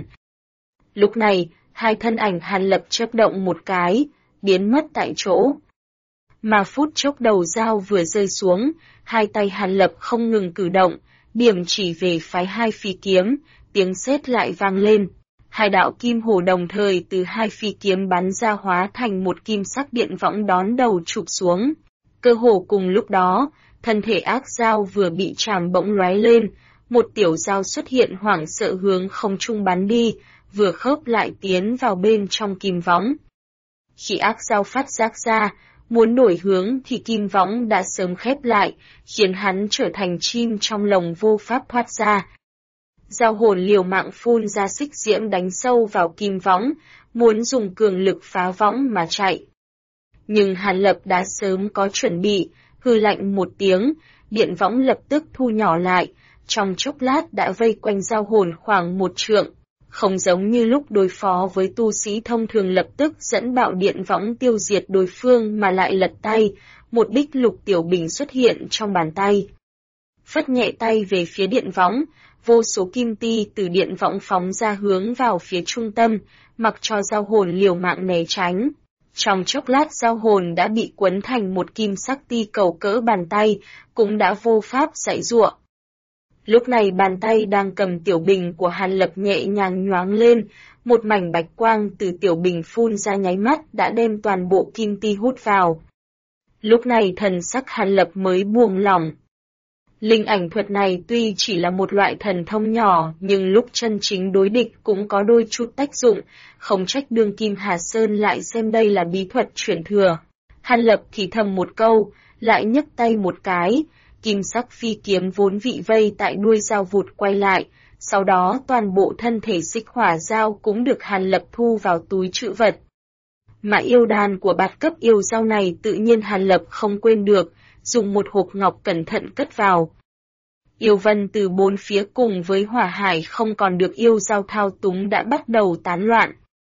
Lúc này, hai thân ảnh Hàn Lập chớp động một cái, biến mất tại chỗ. Mà phút chốc đầu dao vừa rơi xuống, hai tay Hàn Lập không ngừng cử động, điểm chỉ về phái hai phi kiếm, tiếng sét lại vang lên. Hai đạo kim hồ đồng thời từ hai phi kiếm bắn ra hóa thành một kim sắc điện võng đón đầu chụp xuống. Cơ hồ cùng lúc đó, thân thể ác dao vừa bị chạm bỗng lóe lên, một tiểu dao xuất hiện hoảng sợ hướng không trung bắn đi, vừa khớp lại tiến vào bên trong kim võng. Khi ác dao phát giác ra, muốn đổi hướng thì kim võng đã sớm khép lại, khiến hắn trở thành chim trong lồng vô pháp thoát ra. Dao hồn liều mạng phun ra xích diễm đánh sâu vào kim võng, muốn dùng cường lực phá võng mà chạy. Nhưng Hàn Lập đã sớm có chuẩn bị, hừ lạnh một tiếng, điện võng lập tức thu nhỏ lại, trong chốc lát đã vây quanh dao hồn khoảng 1 trượng. Không giống như lúc đối phó với tu sĩ thông thường lập tức dẫn bạo điện võng tiêu diệt đối phương mà lại lật tay, một bích lục tiểu bình xuất hiện trong bàn tay. Phất nhẹ tay về phía điện võng, vô số kim ti từ điện võng phóng ra hướng vào phía trung tâm, mặc cho dao hồn liều mạng né tránh. Trong chốc lát dao hồn đã bị quấn thành một kim sắc ti cầu cỡ bàn tay, cũng đã vô pháp giãy giụa. Lúc này bàn tay đang cầm tiểu bình của Hàn Lập nhẹ nhàng nhoáng lên, một mảnh bạch quang từ tiểu bình phun ra nháy mắt đã đem toàn bộ kim ti hút vào. Lúc này thần sắc Hàn Lập mới buông lỏng. Linh ảnh thuật này tuy chỉ là một loại thần thông nhỏ nhưng lúc chân chính đối địch cũng có đôi chút tác dụng, không trách đương kim Hà Sơn lại xem đây là bí thuật truyền thừa. Hàn Lập thì thầm một câu, lại nhấc tay một cái. Kim sắc phi kiếm vốn vị vây tại đuôi dao vụt quay lại, sau đó toàn bộ thân thể xích hỏa dao cũng được Hàn Lập thu vào túi trữ vật. Mà yêu đàn của bát cấp yêu dao này tự nhiên Hàn Lập không quên được, dùng một hộp ngọc cẩn thận cất vào. Yêu vân từ bốn phía cùng với hỏa hải không còn được yêu dao thao túng đã bắt đầu tán loạn.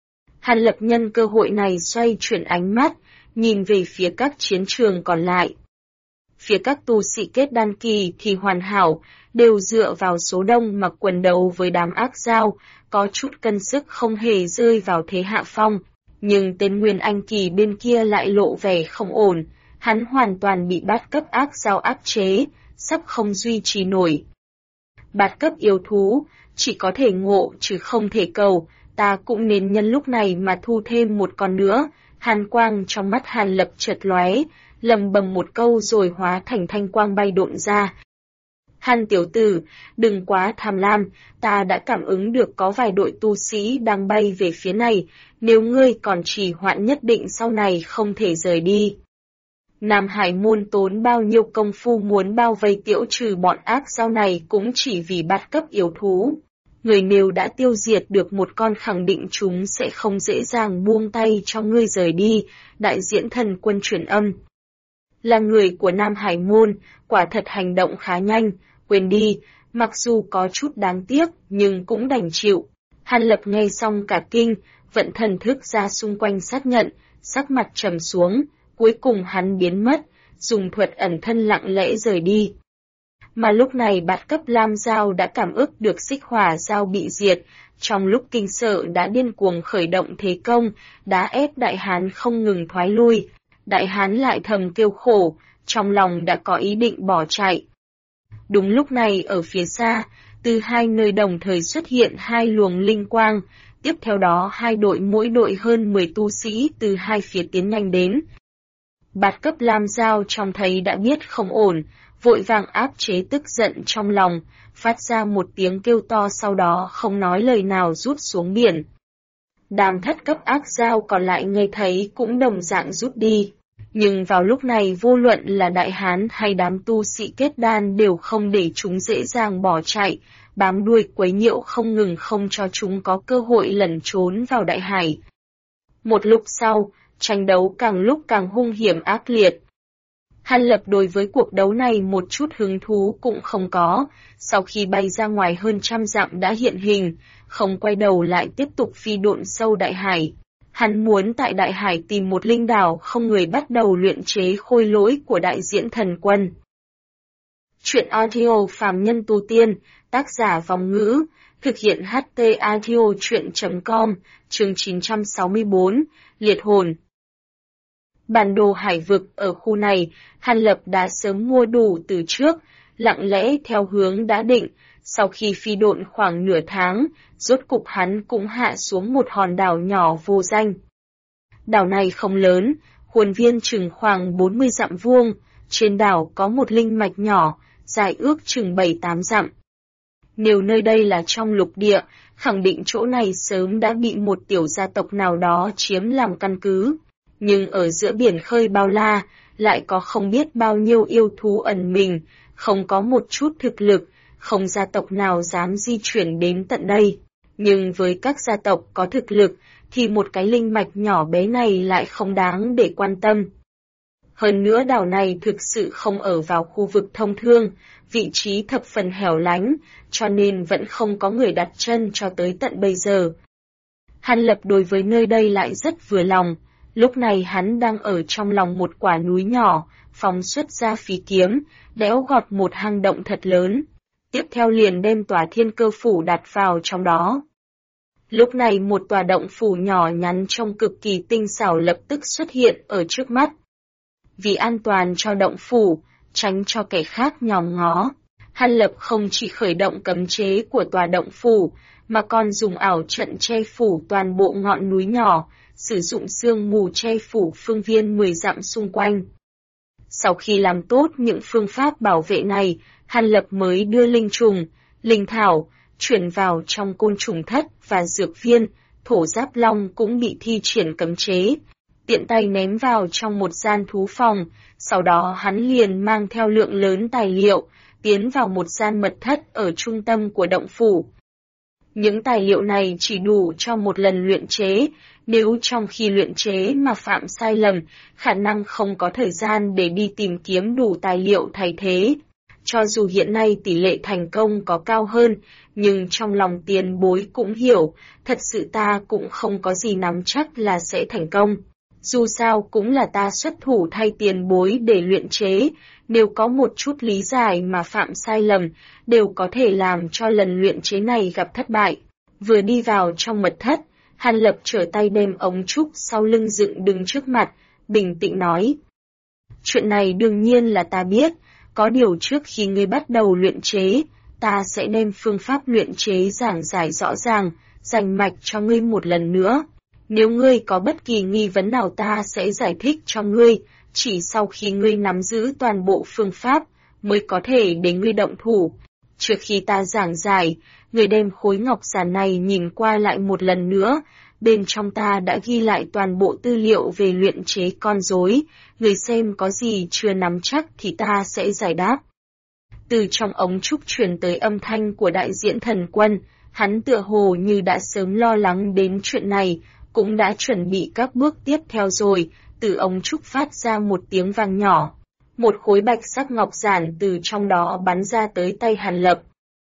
Hàn Lập nhân cơ hội này xoay chuyển ánh mắt, nhìn về phía các chiến trường còn lại. Phía các tu sĩ kết đan kỳ thì hoàn hảo, đều dựa vào số đông mặc quần đấu với đám ác dao, có chút cân sức không hề rơi vào thế hạ phong. Nhưng tên Nguyên Anh kỳ bên kia lại lộ vẻ không ổn, hắn hoàn toàn bị bát cấp ác dao áp chế, sắp không duy trì nổi. Bát cấp yêu thú, chỉ có thể ngộ chứ không thể cầu, ta cũng nên nhân lúc này mà thu thêm một con nữa. Hàn quang trong mắt Hàn Lập chợt lóe, lầm bầm một câu rồi hóa thành thanh quang bay độn ra. Hàn tiểu tử, đừng quá tham lam, ta đã cảm ứng được có vài đội tu sĩ đang bay về phía này, nếu ngươi còn trì hoãn nhất định sau này không thể rời đi. Nam Hải môn tốn bao nhiêu công phu muốn bao vây tiễu trừ bọn ác dao này cũng chỉ vì bát cấp yêu thú. Người nếu đã tiêu diệt được một con khẳng định chúng sẽ không dễ dàng buông tay cho ngươi rời đi, đại diễn thần quân truyền âm. Là người của Nam Hải môn, quả thật hành động khá nhanh, quên đi, mặc dù có chút đáng tiếc nhưng cũng đành chịu. Hàn Lập nghe xong cả kinh, vận thần thức ra xung quanh xác nhận, sắc mặt trầm xuống, cuối cùng hắn biến mất, dùng thuật ẩn thân lặng lẽ rời đi. Mà lúc này bạt cấp Lam Giao đã cảm ức được xích hỏa giao bị diệt, trong lúc kinh sợ đã điên cuồng khởi động thế công, đã ép Đại Hán không ngừng thoái lui. Đại Hán lại thầm kêu khổ, trong lòng đã có ý định bỏ chạy. Đúng lúc này ở phía xa, từ hai nơi đồng thời xuất hiện hai luồng linh quang, tiếp theo đó hai đội mỗi đội hơn 10 tu sĩ từ hai phía tiến nhanh đến. Bạt cấp Lam Giao trông thấy đã biết không ổn, vội vàng áp chế tức giận trong lòng, phát ra một tiếng kêu to sau đó không nói lời nào rút xuống biển. Đám thất cấp ác giao còn lại nghe thấy cũng đồng dạng rút đi. Nhưng vào lúc này vô luận là Đại Hán hay đám tu sĩ kết đan đều không để chúng dễ dàng bỏ chạy, bám đuôi quấy nhiễu không ngừng không cho chúng có cơ hội lẩn trốn vào đại hải. Một lúc sau, tranh đấu càng lúc càng hung hiểm ác liệt. Hàn Lập đối với cuộc đấu này một chút hứng thú cũng không có, sau khi bay ra ngoài hơn 100 dặm đã hiện hình, không quay đầu lại tiếp tục phi độn sâu đại hải. Hắn muốn tại đại hải tìm một linh đảo không người bắt đầu luyện chế khôi lỗi của đại diễn thần quân. Chuyện audio phàm nhân tu tiên, tác giả Vòng Ngữ, thực hiện HT audio chuyện.com, chương 964, liệt hồn. Bản đồ hải vực ở khu này, Hàn Lập đã sớm mua đủ từ trước, lặng lẽ theo hướng đã định, sau khi phi độn khoảng nửa tháng, rốt cục hắn cũng hạ xuống một hòn đảo nhỏ vô danh. Đảo này không lớn, khuôn viên chừng khoảng 40 dặm vuông, trên đảo có một linh mạch nhỏ, dài ước chừng 7-8 dặm. Nếu nơi đây là trong lục địa, khẳng định chỗ này sớm đã bị một tiểu gia tộc nào đó chiếm làm căn cứ. Nhưng ở giữa biển khơi bao la, lại có không biết bao nhiêu yêu thú ẩn mình, không có một chút thực lực, không gia tộc nào dám di chuyển đến tận đây. Nhưng với các gia tộc có thực lực, thì một cái linh mạch nhỏ bé này lại không đáng để quan tâm. Hơn nữa đảo này thực sự không ở vào khu vực thông thương, vị trí thập phần hẻo lánh, cho nên vẫn không có người đặt chân cho tới tận bây giờ. Hàn Lập đối với nơi đây lại rất vừa lòng, lúc này hắn đang ở trong lòng một quả núi nhỏ, phóng xuất ra phi kiếm, đẽo gọt một hang động thật lớn. Tiếp theo liền đem tòa thiên cơ phủ đặt vào trong đó. Lúc này một tòa động phủ nhỏ nhắn trông cực kỳ tinh xảo lập tức xuất hiện ở trước mắt. Vì an toàn cho động phủ, tránh cho kẻ khác nhòm ngó, Hàn Lập không chỉ khởi động cấm chế của tòa động phủ, mà còn dùng ảo trận che phủ toàn bộ ngọn núi nhỏ, sử dụng sương mù che phủ phương viên 10 dặm xung quanh. Sau khi làm tốt những phương pháp bảo vệ này, Hàn Lập mới đưa linh trùng, linh thảo, chuyển vào trong côn trùng thất và dược viên, thổ giáp long cũng bị thi triển cấm chế, tiện tay ném vào trong một gian thú phòng, sau đó hắn liền mang theo lượng lớn tài liệu, tiến vào một gian mật thất ở trung tâm của động phủ. Những tài liệu này chỉ đủ cho một lần luyện chế, nếu trong khi luyện chế mà phạm sai lầm, khả năng không có thời gian để đi tìm kiếm đủ tài liệu thay thế. Cho dù hiện nay tỷ lệ thành công có cao hơn, nhưng trong lòng tiền bối cũng hiểu, thật sự ta cũng không có gì nắm chắc là sẽ thành công. Dù sao cũng là ta xuất thủ thay tiền bối để luyện chế, nếu có một chút lý giải mà phạm sai lầm, đều có thể làm cho lần luyện chế này gặp thất bại. Vừa đi vào trong mật thất, Hàn Lập trở tay đem ống trúc sau lưng dựng đứng trước mặt, bình tĩnh nói. Chuyện này đương nhiên là ta biết, có điều trước khi ngươi bắt đầu luyện chế, ta sẽ đem phương pháp luyện chế giảng giải rõ ràng, rành mạch cho ngươi một lần nữa. Nếu ngươi có bất kỳ nghi vấn nào ta sẽ giải thích cho ngươi, chỉ sau khi ngươi nắm giữ toàn bộ phương pháp, mới có thể để ngươi động thủ. Trước khi ta giảng giải, ngươi đem khối ngọc giản này nhìn qua lại một lần nữa, bên trong ta đã ghi lại toàn bộ tư liệu về luyện chế con rối, ngươi xem có gì chưa nắm chắc thì ta sẽ giải đáp. Từ trong ống trúc truyền tới âm thanh của đại diễn thần quân, hắn tựa hồ như đã sớm lo lắng đến chuyện này, cũng đã chuẩn bị các bước tiếp theo rồi, từ ống trúc phát ra một tiếng vang nhỏ. Một khối bạch sắc ngọc giản từ trong đó bắn ra tới tay Hàn Lập.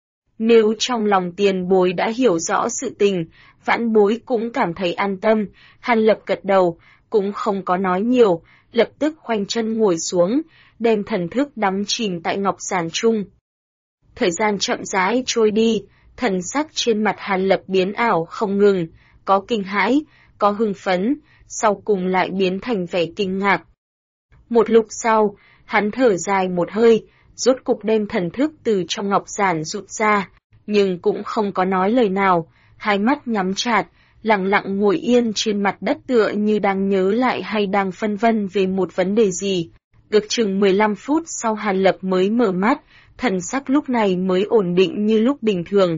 Nếu trong lòng tiền bối đã hiểu rõ sự tình, vãn bối cũng cảm thấy an tâm, Hàn Lập gật đầu, cũng không có nói nhiều, lập tức khoanh chân ngồi xuống, đem thần thức đắm chìm tại ngọc giản chung. Thời gian chậm rãi trôi đi, thần sắc trên mặt Hàn Lập biến ảo không ngừng, có kinh hãi, có hưng phấn, sau cùng lại biến thành vẻ kinh ngạc. Một lúc sau, hắn thở dài một hơi, rốt cục đem thần thức từ trong ngọc giản rụt ra, nhưng cũng không có nói lời nào, hai mắt nhắm chặt, lặng lặng ngồi yên trên mặt đất tựa như đang nhớ lại hay đang phân vân về một vấn đề gì. Ước chừng 15 phút sau Hàn Lập mới mở mắt, thần sắc lúc này mới ổn định như lúc bình thường.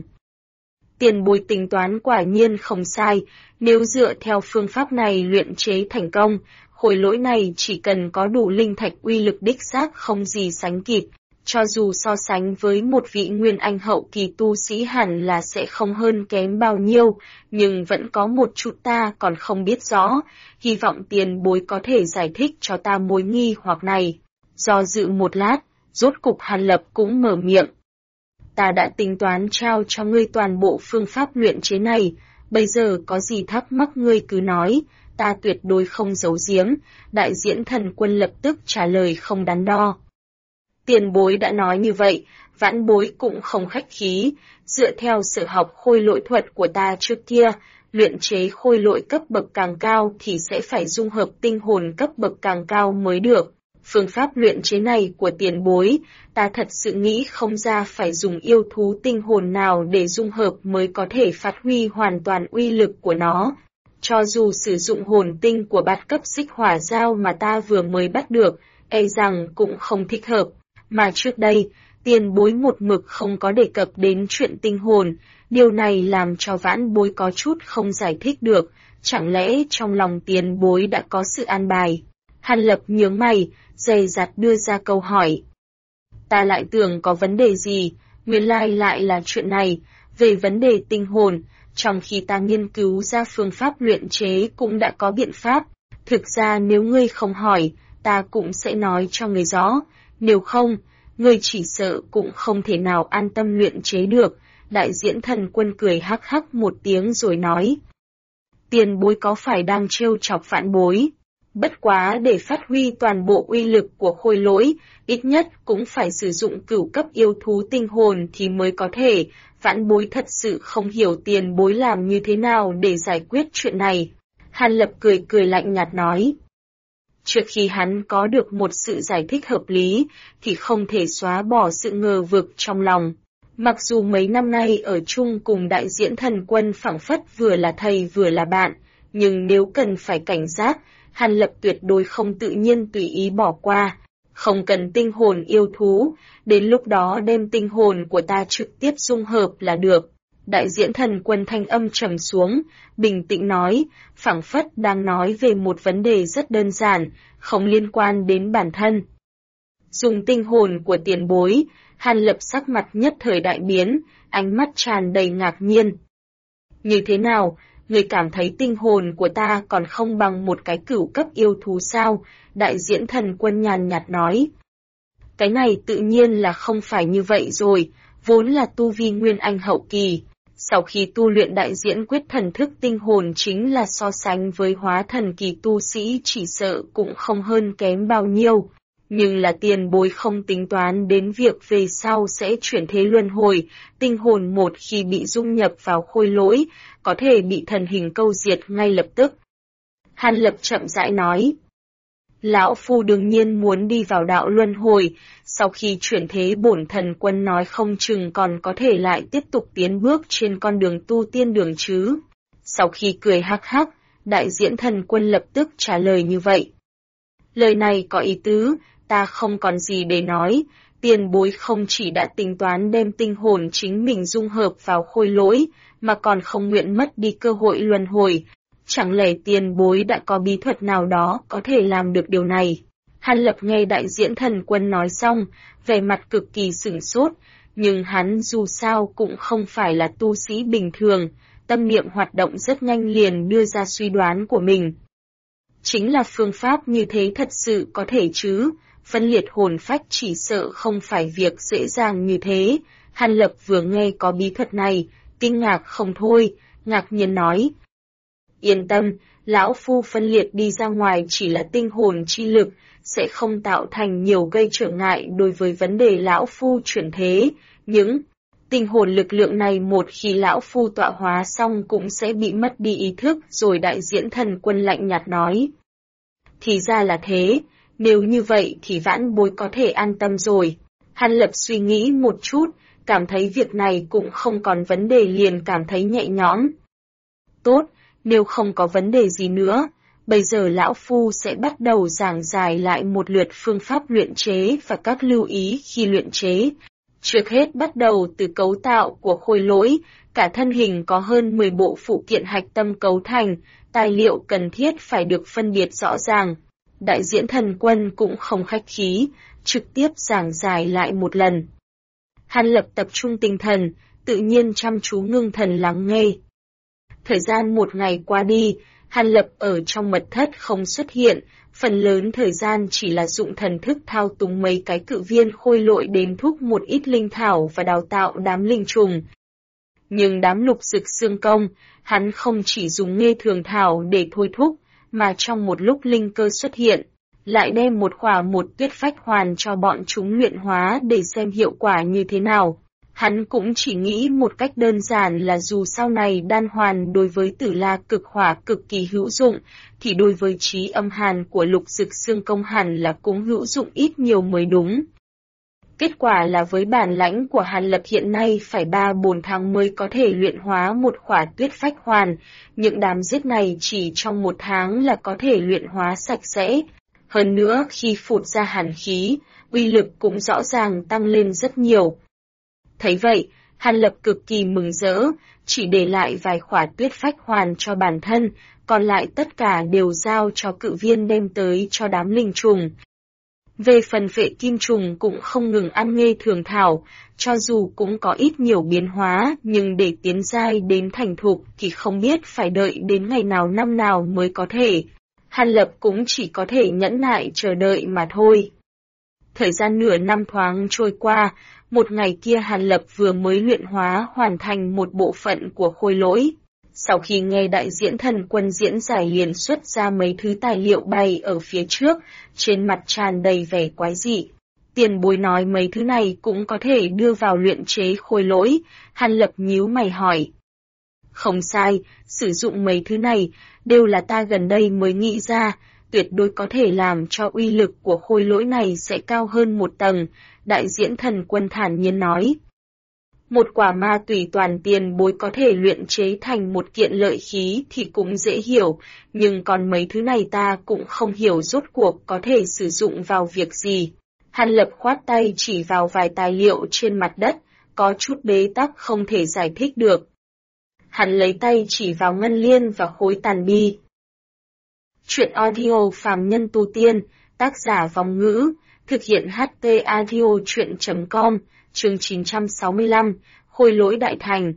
Tiền bối tính toán quả nhiên không sai, nếu dựa theo phương pháp này luyện chế thành công, khối lỗi này chỉ cần có đủ linh thạch uy lực đích xác không gì sánh kịp, cho dù so sánh với một vị nguyên anh hậu kỳ tu sĩ hẳn là sẽ không hơn kém bao nhiêu, nhưng vẫn có một chút ta còn không biết rõ, hy vọng tiền bối có thể giải thích cho ta mối nghi hoặc này. Do dự một lát, rốt cục Hàn Lập cũng mở miệng. Ta đã tính toán trao cho ngươi toàn bộ phương pháp luyện chế này, bây giờ có gì thắc mắc ngươi cứ nói, ta tuyệt đối không giấu giếm, đại diễn thần quân lập tức trả lời không đắn đo. Tiền bối đã nói như vậy, vãn bối cũng không khách khí, dựa theo sở học khôi lỗi thuật của ta trước kia, luyện chế khôi lỗi cấp bậc càng cao thì sẽ phải dung hợp tinh hồn cấp bậc càng cao mới được. Phương pháp luyện chế này của tiền bối, ta thật sự nghĩ không ra phải dùng yêu thú tinh hồn nào để dung hợp mới có thể phát huy hoàn toàn uy lực của nó. Cho dù sử dụng hồn tinh của bát cấp xích hỏa dao mà ta vừa mới bắt được, e rằng cũng không thích hợp. Mà trước đây, tiền bối một mực không có đề cập đến chuyện tinh hồn, điều này làm cho vãn bối có chút không giải thích được, chẳng lẽ trong lòng tiền bối đã có sự an bài. Hàn Lập nhướng mày, dè dặt đưa ra câu hỏi. Ta lại tưởng có vấn đề gì, nguyên lai lại là chuyện này, về vấn đề tinh hồn, trong khi ta nghiên cứu ra phương pháp luyện chế cũng đã có biện pháp, thực ra nếu ngươi không hỏi, ta cũng sẽ nói cho ngươi rõ, nếu không, ngươi chỉ sợ cũng không thể nào an tâm luyện chế được. Đại diễn thần quân cười hắc hắc một tiếng rồi nói. Tiền bối có phải đang trêu chọc vãn bối? Bất quá để phát huy toàn bộ uy lực của khôi lỗi, ít nhất cũng phải sử dụng cửu cấp yêu thú tinh hồn thì mới có thể, vãn bối thật sự không hiểu tiền bối làm như thế nào để giải quyết chuyện này. Hàn Lập cười cười lạnh nhạt nói. Trước khi hắn có được một sự giải thích hợp lý, thì không thể xóa bỏ sự ngờ vực trong lòng. Mặc dù mấy năm nay ở chung cùng đại diễn thần quân phảng phất vừa là thầy vừa là bạn, nhưng nếu cần phải cảnh giác, Hàn Lập tuyệt đối không tự nhiên tùy ý bỏ qua. Không cần tinh hồn yêu thú, đến lúc đó đem tinh hồn của ta trực tiếp dung hợp là được. Đại diễn thần quân thanh âm trầm xuống, bình tĩnh nói, phảng phất đang nói về một vấn đề rất đơn giản, không liên quan đến bản thân. Dùng tinh hồn của tiền bối, Hàn Lập sắc mặt nhất thời đại biến, ánh mắt tràn đầy ngạc nhiên. Như thế nào, người cảm thấy tinh hồn của ta còn không bằng một cái cửu cấp yêu thú sao? Đại diễn thần quân nhàn nhạt nói. Cái này tự nhiên là không phải như vậy rồi, vốn là tu vi nguyên anh hậu kỳ. Sau khi tu luyện đại diễn quyết thần thức tinh hồn chính là so sánh với hóa thần kỳ tu sĩ chỉ sợ cũng không hơn kém bao nhiêu. Nhưng là tiền bối không tính toán đến việc về sau sẽ chuyển thế luân hồi, tinh hồn một khi bị dung nhập vào khôi lỗi, có thể bị thần hình câu diệt ngay lập tức. Hàn Lập chậm rãi nói. Lão Phu đương nhiên muốn đi vào đạo luân hồi, sau khi chuyển thế bổn thần quân nói không chừng còn có thể lại tiếp tục tiến bước trên con đường tu tiên đường chứ. Sau khi cười hắc hắc, đại diễn thần quân lập tức trả lời như vậy. Lời này có ý tứ, ta không còn gì để nói, tiền bối không chỉ đã tính toán đem tinh hồn chính mình dung hợp vào khôi lỗi, mà còn không nguyện mất đi cơ hội luân hồi. Chẳng lẽ tiền bối đã có bí thuật nào đó có thể làm được điều này? Hàn Lập nghe đại diễn thần quân nói xong, vẻ mặt cực kỳ sửng sốt, nhưng hắn dù sao cũng không phải là tu sĩ bình thường, tâm niệm hoạt động rất nhanh liền đưa ra suy đoán của mình. Chính là phương pháp như thế thật sự có thể chứ, phân liệt hồn phách chỉ sợ không phải việc dễ dàng như thế. Hàn Lập vừa nghe có bí thuật này, kinh ngạc không thôi, ngạc nhiên nói. Yên tâm, lão phu phân liệt đi ra ngoài chỉ là tinh hồn chi lực, sẽ không tạo thành nhiều gây trở ngại đối với vấn đề lão phu chuyển thế. Những tinh hồn lực lượng này một khi lão phu tọa hóa xong cũng sẽ bị mất đi ý thức, rồi đại diễn thần quân lạnh nhạt nói. Thì ra là thế, nếu như vậy thì vãn bối có thể an tâm rồi. Hàn Lập suy nghĩ một chút, cảm thấy việc này cũng không còn vấn đề liền cảm thấy nhẹ nhõm. Tốt, nếu không có vấn đề gì nữa, bây giờ lão phu sẽ bắt đầu giảng giải lại một lượt phương pháp luyện chế và các lưu ý khi luyện chế. Trước hết bắt đầu từ cấu tạo của khôi lỗi, cả thân hình có hơn 10 bộ phụ kiện hạch tâm cấu thành, tài liệu cần thiết phải được phân biệt rõ ràng. Đại diễn thần quân cũng không khách khí, trực tiếp giảng giải lại một lần. Hàn Lập tập trung tinh thần, tự nhiên chăm chú ngưng thần lắng nghe. Thời gian một ngày qua đi, Hàn Lập ở trong mật thất không xuất hiện, phần lớn thời gian chỉ là dụng thần thức thao túng mấy cái cự viên khôi lỗi đến thúc một ít linh thảo và đào tạo đám linh trùng. Nhưng đám lục dực xương công, hắn không chỉ dùng nghe thường thảo để thôi thúc, mà trong một lúc linh cơ xuất hiện, lại đem một tuyết phách hoàn cho bọn chúng luyện hóa để xem hiệu quả như thế nào. Hắn cũng chỉ nghĩ một cách đơn giản là dù sau này đan hoàn đối với Tử La cực hỏa cực kỳ hữu dụng, thì đối với trí âm hàn của lục dực xương công hẳn là cũng hữu dụng ít nhiều mới đúng. Kết quả là với bản lãnh của Hàn Lập hiện nay phải 3-4 tháng mới có thể luyện hóa một khỏa tuyết phách hoàn, những đám giết này chỉ trong 1 tháng là có thể luyện hóa sạch sẽ. Hơn nữa khi phụt ra hàn khí, uy lực cũng rõ ràng tăng lên rất nhiều. Thấy vậy, Hàn Lập cực kỳ mừng rỡ, chỉ để lại vài khỏa tuyết phách hoàn cho bản thân, còn lại tất cả đều giao cho cự viên đem tới cho đám linh trùng. Về phần vệ kim trùng cũng không ngừng ăn nghe thường thảo, cho dù cũng có ít nhiều biến hóa, nhưng để tiến giai đến thành thục thì không biết phải đợi đến ngày nào năm nào mới có thể. Hàn Lập cũng chỉ có thể nhẫn nại chờ đợi mà thôi. Thời gian nửa năm thoáng trôi qua, một ngày kia Hàn Lập vừa mới luyện hóa hoàn thành một bộ phận của khôi lỗi. Sau khi nghe đại diễn thần quân diễn giải liền xuất ra mấy thứ tài liệu bày ở phía trước, trên mặt tràn đầy vẻ quái dị. Tiền bối nói mấy thứ này cũng có thể đưa vào luyện chế khôi lỗi, Hàn Lập nhíu mày hỏi. Không sai, sử dụng mấy thứ này, đều là ta gần đây mới nghĩ ra, tuyệt đối có thể làm cho uy lực của khôi lỗi này sẽ cao hơn một tầng, đại diễn thần quân thản nhiên nói. Một quả ma tùy toàn tiền bối có thể luyện chế thành một kiện lợi khí thì cũng dễ hiểu, nhưng còn mấy thứ này ta cũng không hiểu rốt cuộc có thể sử dụng vào việc gì. Hàn Lập khoát tay chỉ vào vài tài liệu trên mặt đất, có chút bế tắc không thể giải thích được. Hắn lấy tay chỉ vào ngân liên và khối tàn bi. Chuyện audio phàm nhân tu tiên, tác giả Vong Ngữ, thực hiện HT audio chuyện.com, chương 965, khôi lỗi đại thành.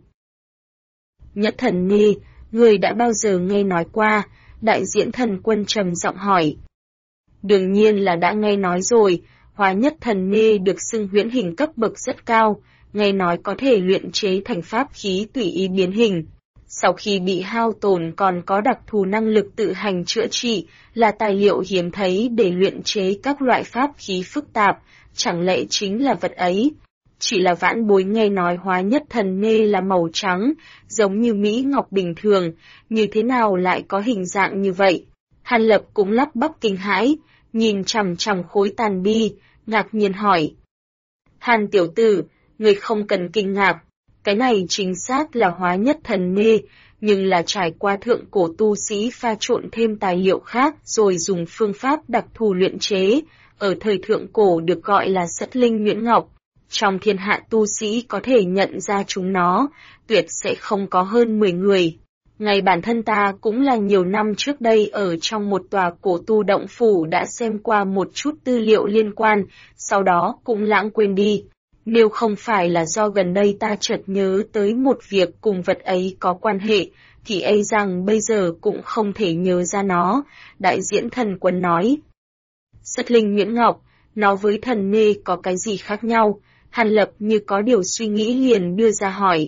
Nhất Thần Ni, người đã bao giờ nghe nói qua? Đại diễn thần quân trầm giọng hỏi. Đương nhiên là đã nghe nói rồi, Hóa Nhất Thần Ni được xưng huyễn hình cấp bậc rất cao, nghe nói có thể luyện chế thành pháp khí tùy ý biến hình. Sau khi bị hao tổn còn có đặc thù năng lực tự hành chữa trị, là tài liệu hiếm thấy để luyện chế các loại pháp khí phức tạp, chẳng lẽ chính là vật ấy? Chỉ là vãn bối nghe nói Hóa Nhất Thần Nê là màu trắng, giống như mỹ ngọc bình thường, như thế nào lại có hình dạng như vậy? Hàn Lập cũng lắp bắp kinh hãi, nhìn chằm chằm khối tàn bi, ngạc nhiên hỏi. Hàn tiểu tử, người không cần kinh ngạc, cái này chính xác là Hóa Nhất Thần Nê, nhưng là trải qua thượng cổ tu sĩ pha trộn thêm tài liệu khác rồi dùng phương pháp đặc thù luyện chế, ở thời thượng cổ được gọi là Sất Linh Nhuyễn Ngọc. Trong thiên hạ tu sĩ có thể nhận ra chúng nó, tuyệt sẽ không có hơn 10 người. Ngay bản thân ta cũng là nhiều năm trước đây ở trong một tòa cổ tu động phủ đã xem qua một chút tư liệu liên quan, sau đó cũng lãng quên đi. Nếu không phải là do gần đây ta chợt nhớ tới một việc cùng vật ấy có quan hệ, thì e rằng bây giờ cũng không thể nhớ ra nó, đại diễn thần quân nói. Sất Linh Nhuyễn Ngọc, nó với thần nê có cái gì khác nhau? Hàn Lập như có điều suy nghĩ liền đưa ra hỏi.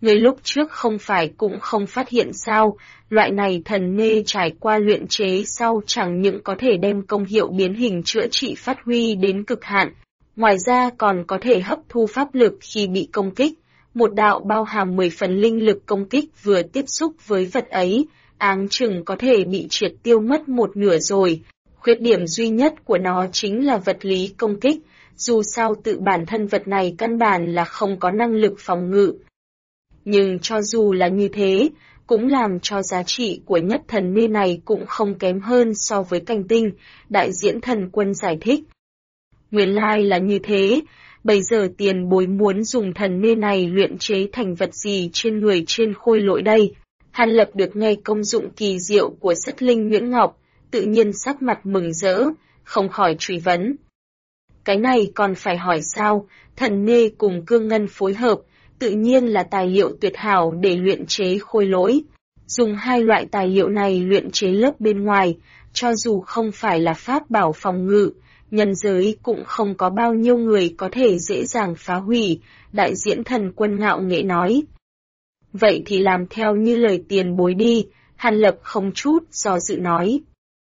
Người lúc trước không phải cũng không phát hiện sao, loại này thần nê trải qua luyện chế sau chẳng những có thể đem công hiệu biến hình chữa trị phát huy đến cực hạn, ngoài ra còn có thể hấp thu pháp lực khi bị công kích. Một đạo bao hàm 10 phần linh lực công kích vừa tiếp xúc với vật ấy, áng chừng có thể bị triệt tiêu mất một nửa rồi. Khuyết điểm duy nhất của nó chính là vật lý công kích, dù sao tự bản thân vật này căn bản là không có năng lực phòng ngự. Nhưng cho dù là như thế, cũng làm cho giá trị của nhất thần nê này cũng không kém hơn so với canh tinh, đại diễn thần quân giải thích. Nguyên lai là như thế, bây giờ tiền bối muốn dùng thần nê này luyện chế thành vật gì trên người trên khôi lỗi đây. Hàn Lập được nghe công dụng kỳ diệu của Sất Linh Nhuyễn Ngọc, tự nhiên sắc mặt mừng rỡ, không khỏi truy vấn. Cái này còn phải hỏi sao, thần nê cùng cương ngân phối hợp, tự nhiên là tài liệu tuyệt hảo để luyện chế khôi lỗi. Dùng hai loại tài liệu này luyện chế lớp bên ngoài, cho dù không phải là pháp bảo phòng ngự, nhân giới cũng không có bao nhiêu người có thể dễ dàng phá hủy, đại diễn thần quân ngạo nghễ nói. Vậy thì làm theo như lời tiền bối đi, Hàn Lập không chút do dự nói.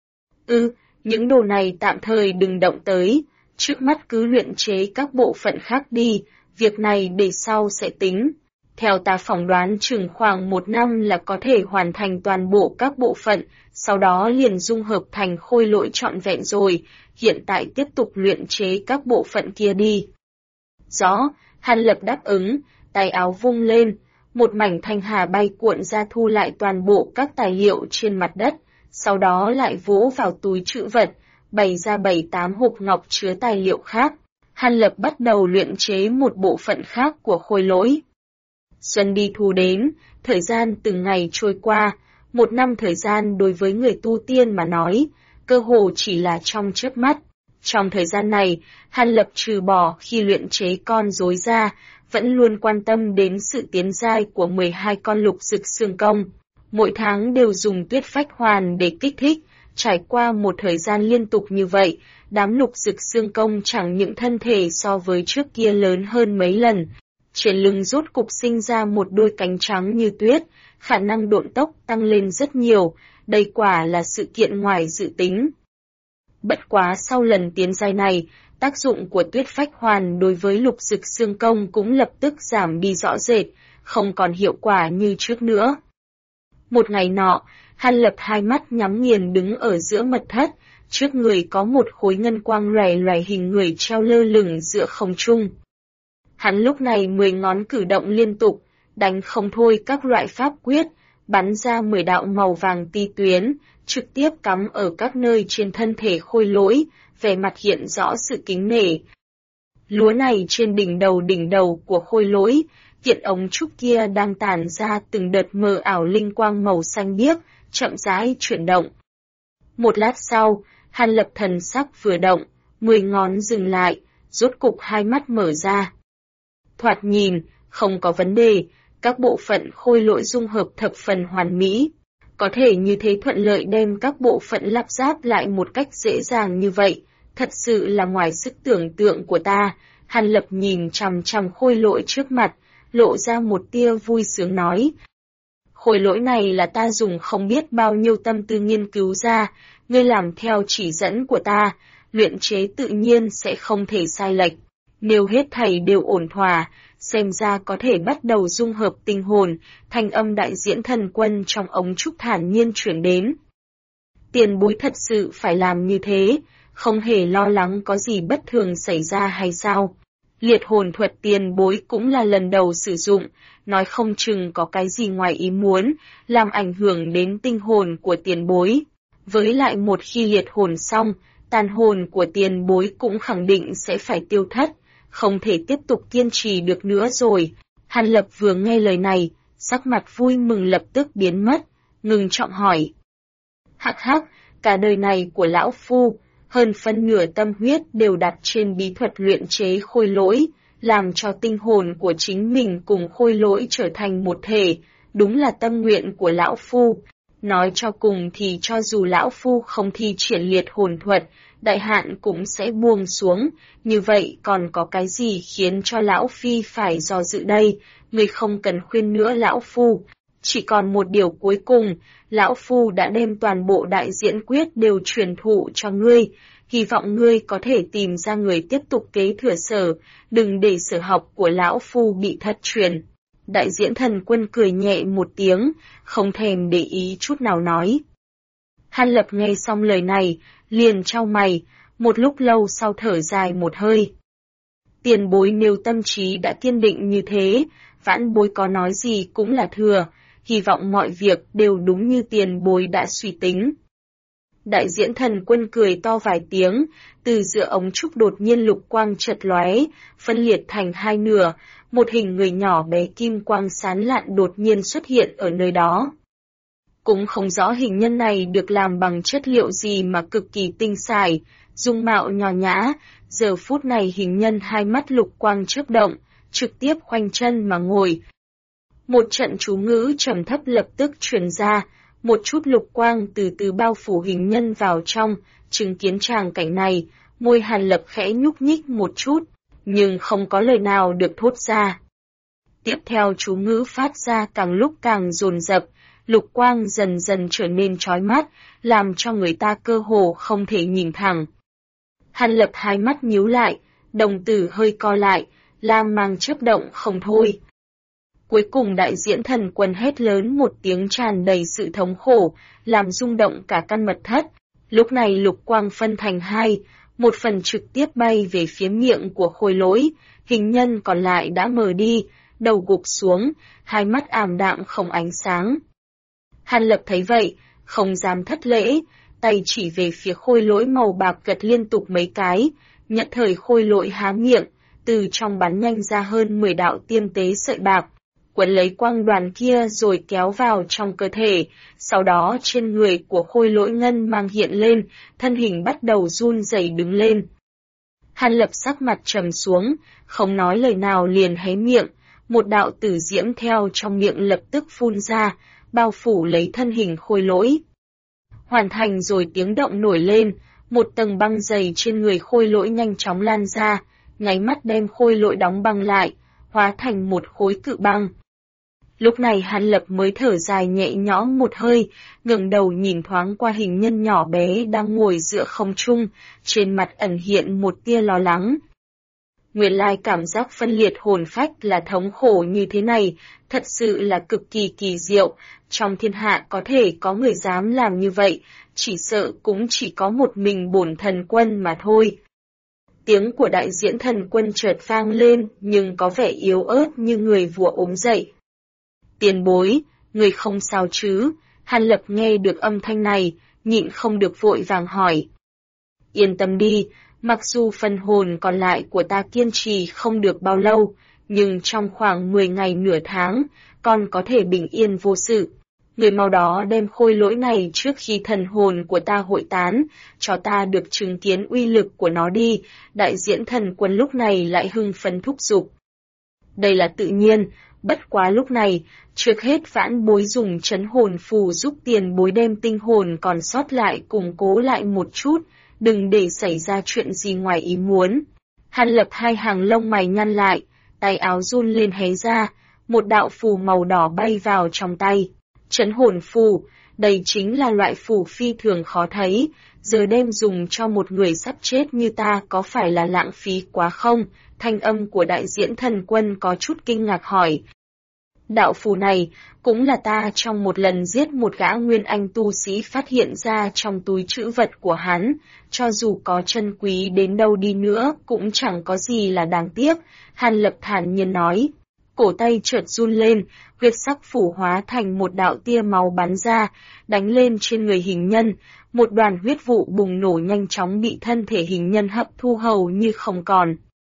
Những đồ này tạm thời đừng động tới, trước mắt cứ luyện chế các bộ phận khác đi, việc này để sau sẽ tính. Theo ta phỏng đoán chừng khoảng 1 năm là có thể hoàn thành toàn bộ các bộ phận, sau đó liền dung hợp thành khôi lỗi trọn vẹn rồi, hiện tại tiếp tục luyện chế các bộ phận kia đi. Rõ, Hàn Lập đáp ứng, tay áo vung lên, một mảnh thanh hà bay cuộn ra thu lại toàn bộ các tài liệu trên mặt đất, sau đó lại vỗ vào túi trữ vật, bày ra 7-8 hộp ngọc chứa tài liệu khác. Hàn Lập bắt đầu luyện chế một bộ phận khác của khôi lỗi. Xuân đi thu đến, thời gian từng ngày trôi qua, 1 năm thời gian đối với người tu tiên mà nói, cơ hồ chỉ là trong chớp mắt. Trong thời gian này, Hàn Lập trừ bỏ khi luyện chế con rối ra, vẫn luôn quan tâm đến sự tiến giai của 12 con lục dực xương công. Mỗi tháng đều dùng tuyết phách hoàn để kích thích, trải qua một thời gian liên tục như vậy, đám lục dực xương công chẳng những thân thể so với trước kia lớn hơn mấy lần. Trên lưng rốt cục sinh ra một đôi cánh trắng như tuyết, khả năng độn tốc tăng lên rất nhiều, đây quả là sự kiện ngoài dự tính. Bất quá sau lần tiến giai này, tác dụng của tuyết phách hoàn đối với lục dực xương công cũng lập tức giảm đi rõ rệt, không còn hiệu quả như trước nữa. Một ngày nọ, Hàn Lập hai mắt nhắm nghiền đứng ở giữa mật thất, trước người có một khối ngân quang loè loè hình người treo lơ lửng giữa không trung. Hắn lúc này 10 ngón cử động liên tục, đánh không thôi các loại pháp quyết, bắn ra 10 đạo màu vàng ti tuyến, trực tiếp cắm ở các nơi trên thân thể khôi lỗi, vẻ mặt hiện rõ sự kính nể. Lúa này trên đỉnh đầu của khôi lỗi, kiện ống trúc kia đang tản ra từng đợt mờ ảo linh quang màu xanh biếc, chậm rãi chuyển động. Một lát sau, Hàn Lập thần sắc vừa động, 10 ngón dừng lại, rốt cục hai mắt mở ra. Thoạt nhìn, không có vấn đề, các bộ phận khôi lỗi dung hợp thập phần hoàn mỹ. Có thể như thế thuận lợi đem các bộ phận lắp ráp lại một cách dễ dàng như vậy, thật sự là ngoài sức tưởng tượng của ta. Hàn Lập nhìn chằm chằm khôi lỗi trước mặt, lộ ra một tia vui sướng nói. Khôi lỗi này là ta dùng không biết bao nhiêu tâm tư nghiên cứu ra, ngươi làm theo chỉ dẫn của ta, luyện chế tự nhiên sẽ không thể sai lệch. Nếu hết thảy đều ổn thỏa, xem ra có thể bắt đầu dung hợp tinh hồn, thanh âm đại diễn thần quân trong ống trúc thản nhiên chuyển đến. Tiền bối thật sự phải làm như thế, không hề lo lắng có gì bất thường xảy ra hay sao? Liệt hồn thuật tiền bối cũng là lần đầu sử dụng, nói không chừng có cái gì ngoài ý muốn, làm ảnh hưởng đến tinh hồn của tiền bối. Với lại một khi liệt hồn xong, tàn hồn của tiền bối cũng khẳng định sẽ phải tiêu thất, không thể tiếp tục kiên trì được nữa rồi. Hàn Lập vừa nghe lời này, sắc mặt vui mừng lập tức biến mất, ngừng trọng hỏi. Hắc hắc, cả đời này của lão phu, hơn phân nửa tâm huyết đều đặt trên bí thuật luyện chế khôi lỗi, làm cho tinh hồn của chính mình cùng khôi lỗi trở thành một thể, đúng là tâm nguyện của lão phu. Nói cho cùng thì cho dù lão phu không thi triển liệt hồn thuật, đại hạn cũng sẽ buông xuống, như vậy còn có cái gì khiến cho lão phi phải do dự đây, ngươi không cần khuyên nữa lão phu. Chỉ còn một điều cuối cùng, lão phu đã đem toàn bộ đại diễn quyết đều truyền thụ cho ngươi, hy vọng ngươi có thể tìm ra người tiếp tục kế thừa sở, đừng để sở học của lão phu bị thất truyền. Đại diễn thần quân cười nhẹ một tiếng, không thèm để ý chút nào nói. Hàn Lập nghe xong lời này, liền chau mày, một lúc lâu sau thở dài một hơi. Tiền bối nếu tâm trí đã kiên định như thế, vãn bối có nói gì cũng là thừa, hy vọng mọi việc đều đúng như tiền bối đã suy tính. Đại diễn thần quân cười to vài tiếng, từ giữa ống trúc đột nhiên lục quang chợt lóe, phân liệt thành hai nửa, một hình người nhỏ bé kim quang sáng lạn đột nhiên xuất hiện ở nơi đó. Cũng không rõ hình nhân này được làm bằng chất liệu gì mà cực kỳ tinh xảo, dung mạo nho nhã, giờ phút này hình nhân hai mắt lục quang chớp động, trực tiếp khoanh chân mà ngồi. Một trận chú ngữ trầm thấp lập tức truyền ra, một chút lục quang từ từ bao phủ hình nhân vào trong, chứng kiến tràng cảnh này, môi Hàn Lập khẽ nhúc nhích một chút, nhưng không có lời nào được thốt ra. Tiếp theo chú ngữ phát ra càng lúc càng dồn dập, lục quang dần dần trở nên chói mắt, làm cho người ta cơ hồ không thể nhìn thẳng. Hàn Lập hai mắt nhíu lại, đồng tử hơi co lại, lam mang chớp động không thôi. Cuối cùng đại diễn thần quân hét lớn một tiếng tràn đầy sự thống khổ, làm rung động cả căn mật thất. Lúc này lục quang phân thành hai, một phần trực tiếp bay về phía miệng của khôi lỗi, hình nhân còn lại đã mờ đi, đầu gục xuống, hai mắt ảm đạm không ánh sáng. Hàn Lập thấy vậy, không dám thất lễ, tay chỉ về phía khôi lỗi màu bạc gật liên tục mấy cái, nhận thời khôi lỗi há miệng, từ trong bắn nhanh ra hơn 10 đạo tiêm tế sợi bạc, quấn lấy quang đoàn kia rồi kéo vào trong cơ thể, sau đó trên người của khôi lỗi ngân mang hiện lên, thân hình bắt đầu run rẩy đứng lên. Hàn Lập sắc mặt trầm xuống, không nói lời nào liền hé miệng, một đạo tử diễm theo trong miệng lập tức phun ra, bao phủ lấy thân hình khôi lỗi. Hoàn thành rồi tiếng động nổi lên, một tầng băng dày trên người khôi lỗi nhanh chóng lan ra, nháy mắt đem khôi lỗi đóng băng lại, hóa thành một khối cự băng. Lúc này Hàn Lập mới thở dài nhẹ nhõm một hơi, ngẩng đầu nhìn thoáng qua hình nhân nhỏ bé đang ngồi giữa không trung, trên mặt ẩn hiện một tia lo lắng. Nguyên lai cảm giác phân liệt hồn phách là thống khổ như thế này, thật sự là cực kỳ kỳ diệu, trong thiên hạ có thể có người dám làm như vậy, chỉ sợ cũng chỉ có một mình bổn thần quân mà thôi. Tiếng của đại diễn thần quân chợt vang lên, nhưng có vẻ yếu ớt như người vừa ốm dậy. Tiền bối, người không sao chứ? Hàn Lập nghe được âm thanh này, nhịn không được vội vàng hỏi. Yên tâm đi, mặc dù phần hồn còn lại của ta kiên trì không được bao lâu, nhưng trong khoảng 10 ngày nửa tháng, con có thể bình yên vô sự. Người mau đó đem khôi lỗi này trước khi thần hồn của ta hội tán, cho ta được chứng kiến uy lực của nó đi, đại diễn thần quân lúc này lại hưng phấn thúc giục. Đây là tự nhiên, bất quá lúc này, trước hết vãn bối dùng trấn hồn phù giúp tiền bối đem tinh hồn còn sót lại củng cố lại một chút, đừng để xảy ra chuyện gì ngoài ý muốn. Hàn Lập hai hàng lông mày nhăn lại, tay áo run lên hé ra, một đạo phù màu đỏ bay vào trong tay. Trấn hồn phù, đây chính là loại phù phi thường khó thấy, giờ đem dùng cho một người sắp chết như ta có phải là lãng phí quá không? Thanh âm của đại diễn thần quân có chút kinh ngạc hỏi. Đạo phù này cũng là ta trong một lần giết một gã nguyên anh tu sĩ phát hiện ra trong túi trữ vật của hắn, cho dù có chân quý đến đâu đi nữa cũng chẳng có gì là đáng tiếc, Hàn Lập thản nhiên nói. Cổ tay chợt run lên, huyết sắc phủ hóa thành một đạo tia máu bắn ra, đánh lên trên người hình nhân, một đoàn huyết vụ bùng nổ nhanh chóng bị thân thể hình nhân hấp thu hầu như không còn.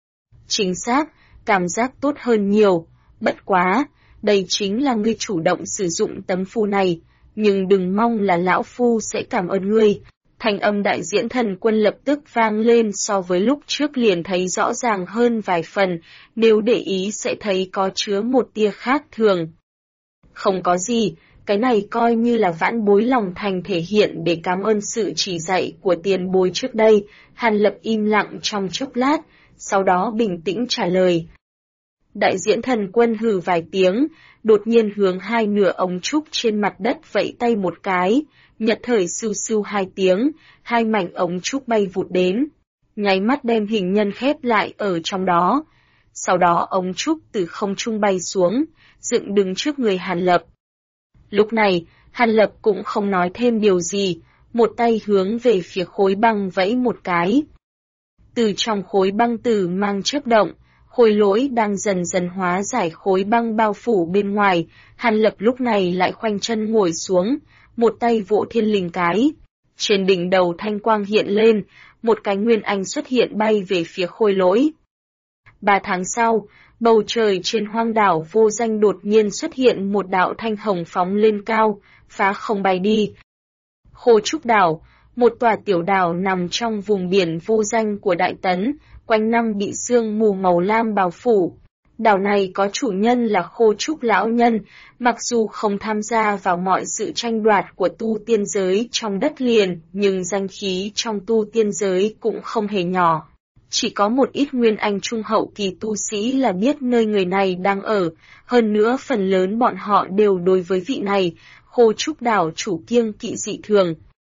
Chính xác, cảm giác tốt hơn nhiều, bất quá, đây chính là ngươi chủ động sử dụng tấm phù này, nhưng đừng mong là lão phu sẽ cảm ơn ngươi. Thanh âm đại diễn thần quân lập tức vang lên so với lúc trước liền thấy rõ ràng hơn vài phần, nếu để ý sẽ thấy có chứa một tia khác thường. Không có gì, Cái này coi như là vãn bối lòng thành thể hiện để cảm ơn sự chỉ dạy của tiền bối trước đây. Hàn Lập im lặng trong chốc lát, sau đó bình tĩnh trả lời. Đại diễn thần quân hừ vài tiếng, đột nhiên hướng hai nửa ống trúc trên mặt đất vẫy tay một cái, nhật thời sưu sưu hai tiếng, hai mảnh ống trúc bay vụt đến, nháy mắt đem hình nhân khép lại ở trong đó. Sau đó ống trúc từ không trung bay xuống, dựng đứng trước người Hàn Lập. Lúc này, Hàn Lập cũng không nói thêm điều gì, một tay hướng về phía khối băng vẫy một cái. Từ trong khối băng tử mang chớp động, Khôi Lỗi đang dần dần hóa giải khối băng bao phủ bên ngoài, Hàn Lập lúc này lại khoanh chân ngồi xuống, một tay vỗ thiên linh cái. Trên đỉnh đầu thanh quang hiện lên, một cái nguyên anh xuất hiện bay về phía Khôi Lỗi. 3 tháng sau, bầu trời trên hoang đảo vô danh đột nhiên xuất hiện một đạo thanh hồng phóng lên cao, phá không bay đi. Khô Trúc Đảo, một tòa tiểu đảo nằm trong vùng biển vô danh của Đại Tấn, quanh năm bị sương mù màu lam bao phủ. Đảo này có chủ nhân là Khô Trúc Lão Nhân, mặc dù không tham gia vào mọi sự tranh đoạt của tu tiên giới trong đất liền, nhưng danh khí trong tu tiên giới cũng không hề nhỏ. Chỉ có một ít nguyên anh trung hậu kỳ tu sĩ là biết nơi người này đang ở, hơn nữa phần lớn bọn họ đều đối với vị này, Khô Trúc Đảo chủ kiêng kỵ dị thường.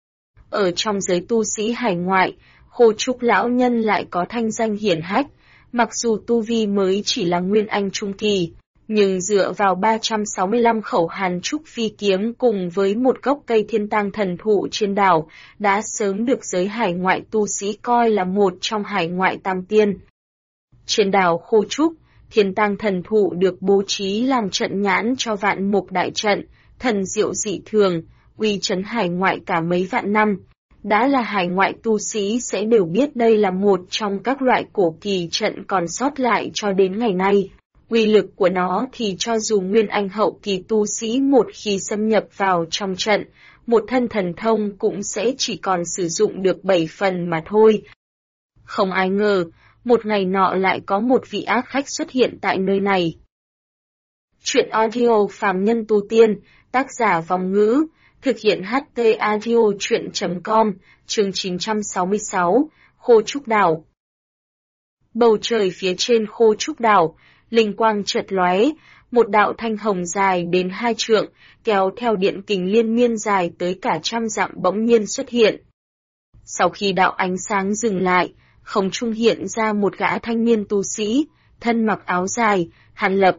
Ở trong giới tu sĩ hải ngoại, Khô Trúc Lão Nhân lại có thanh danh hiển hách, mặc dù tu vi mới chỉ là nguyên anh trung kỳ, nhưng dựa vào 365 khẩu hàn trúc phi kiếm cùng với một gốc cây thiên tang thần thụ trên đảo, đã sớm được giới hải ngoại tu sĩ coi là một trong hải ngoại tam tiên. Trên đảo Khô Trúc, thiên tang thần thụ được bố trí làm trận nhãn cho vạn mục đại trận, thần diệu dị thường, uy chấn hải ngoại cả mấy vạn năm. Đã là hải ngoại tu sĩ sẽ đều biết đây là một trong các loại cổ kỳ trận còn sót lại cho đến ngày nay. Uy lực của nó thì cho dù nguyên anh hậu kỳ tu sĩ một khi xâm nhập vào trong trận, một thân thần thông cũng sẽ chỉ còn sử dụng được 7 phần mà thôi. Không ai ngờ, một ngày nọ lại có một vị ác khách xuất hiện tại nơi này. Chuyện audio phàm nhân tu tiên, tác giả Vong Ngữ, thực hiện HT Audio Chuyện.com, chương 966, Khô Trúc Đảo. Bầu trời phía trên Khô Trúc Đảo, linh quang chợt lóe, một đạo thanh hồng dài đến 2 trượng, kéo theo điện kình liên miên dài tới cả 100 dặm bỗng nhiên xuất hiện. Sau khi đạo ánh sáng dừng lại, không trung hiện ra một gã thanh niên tu sĩ, thân mặc áo dài, Hàn Lập.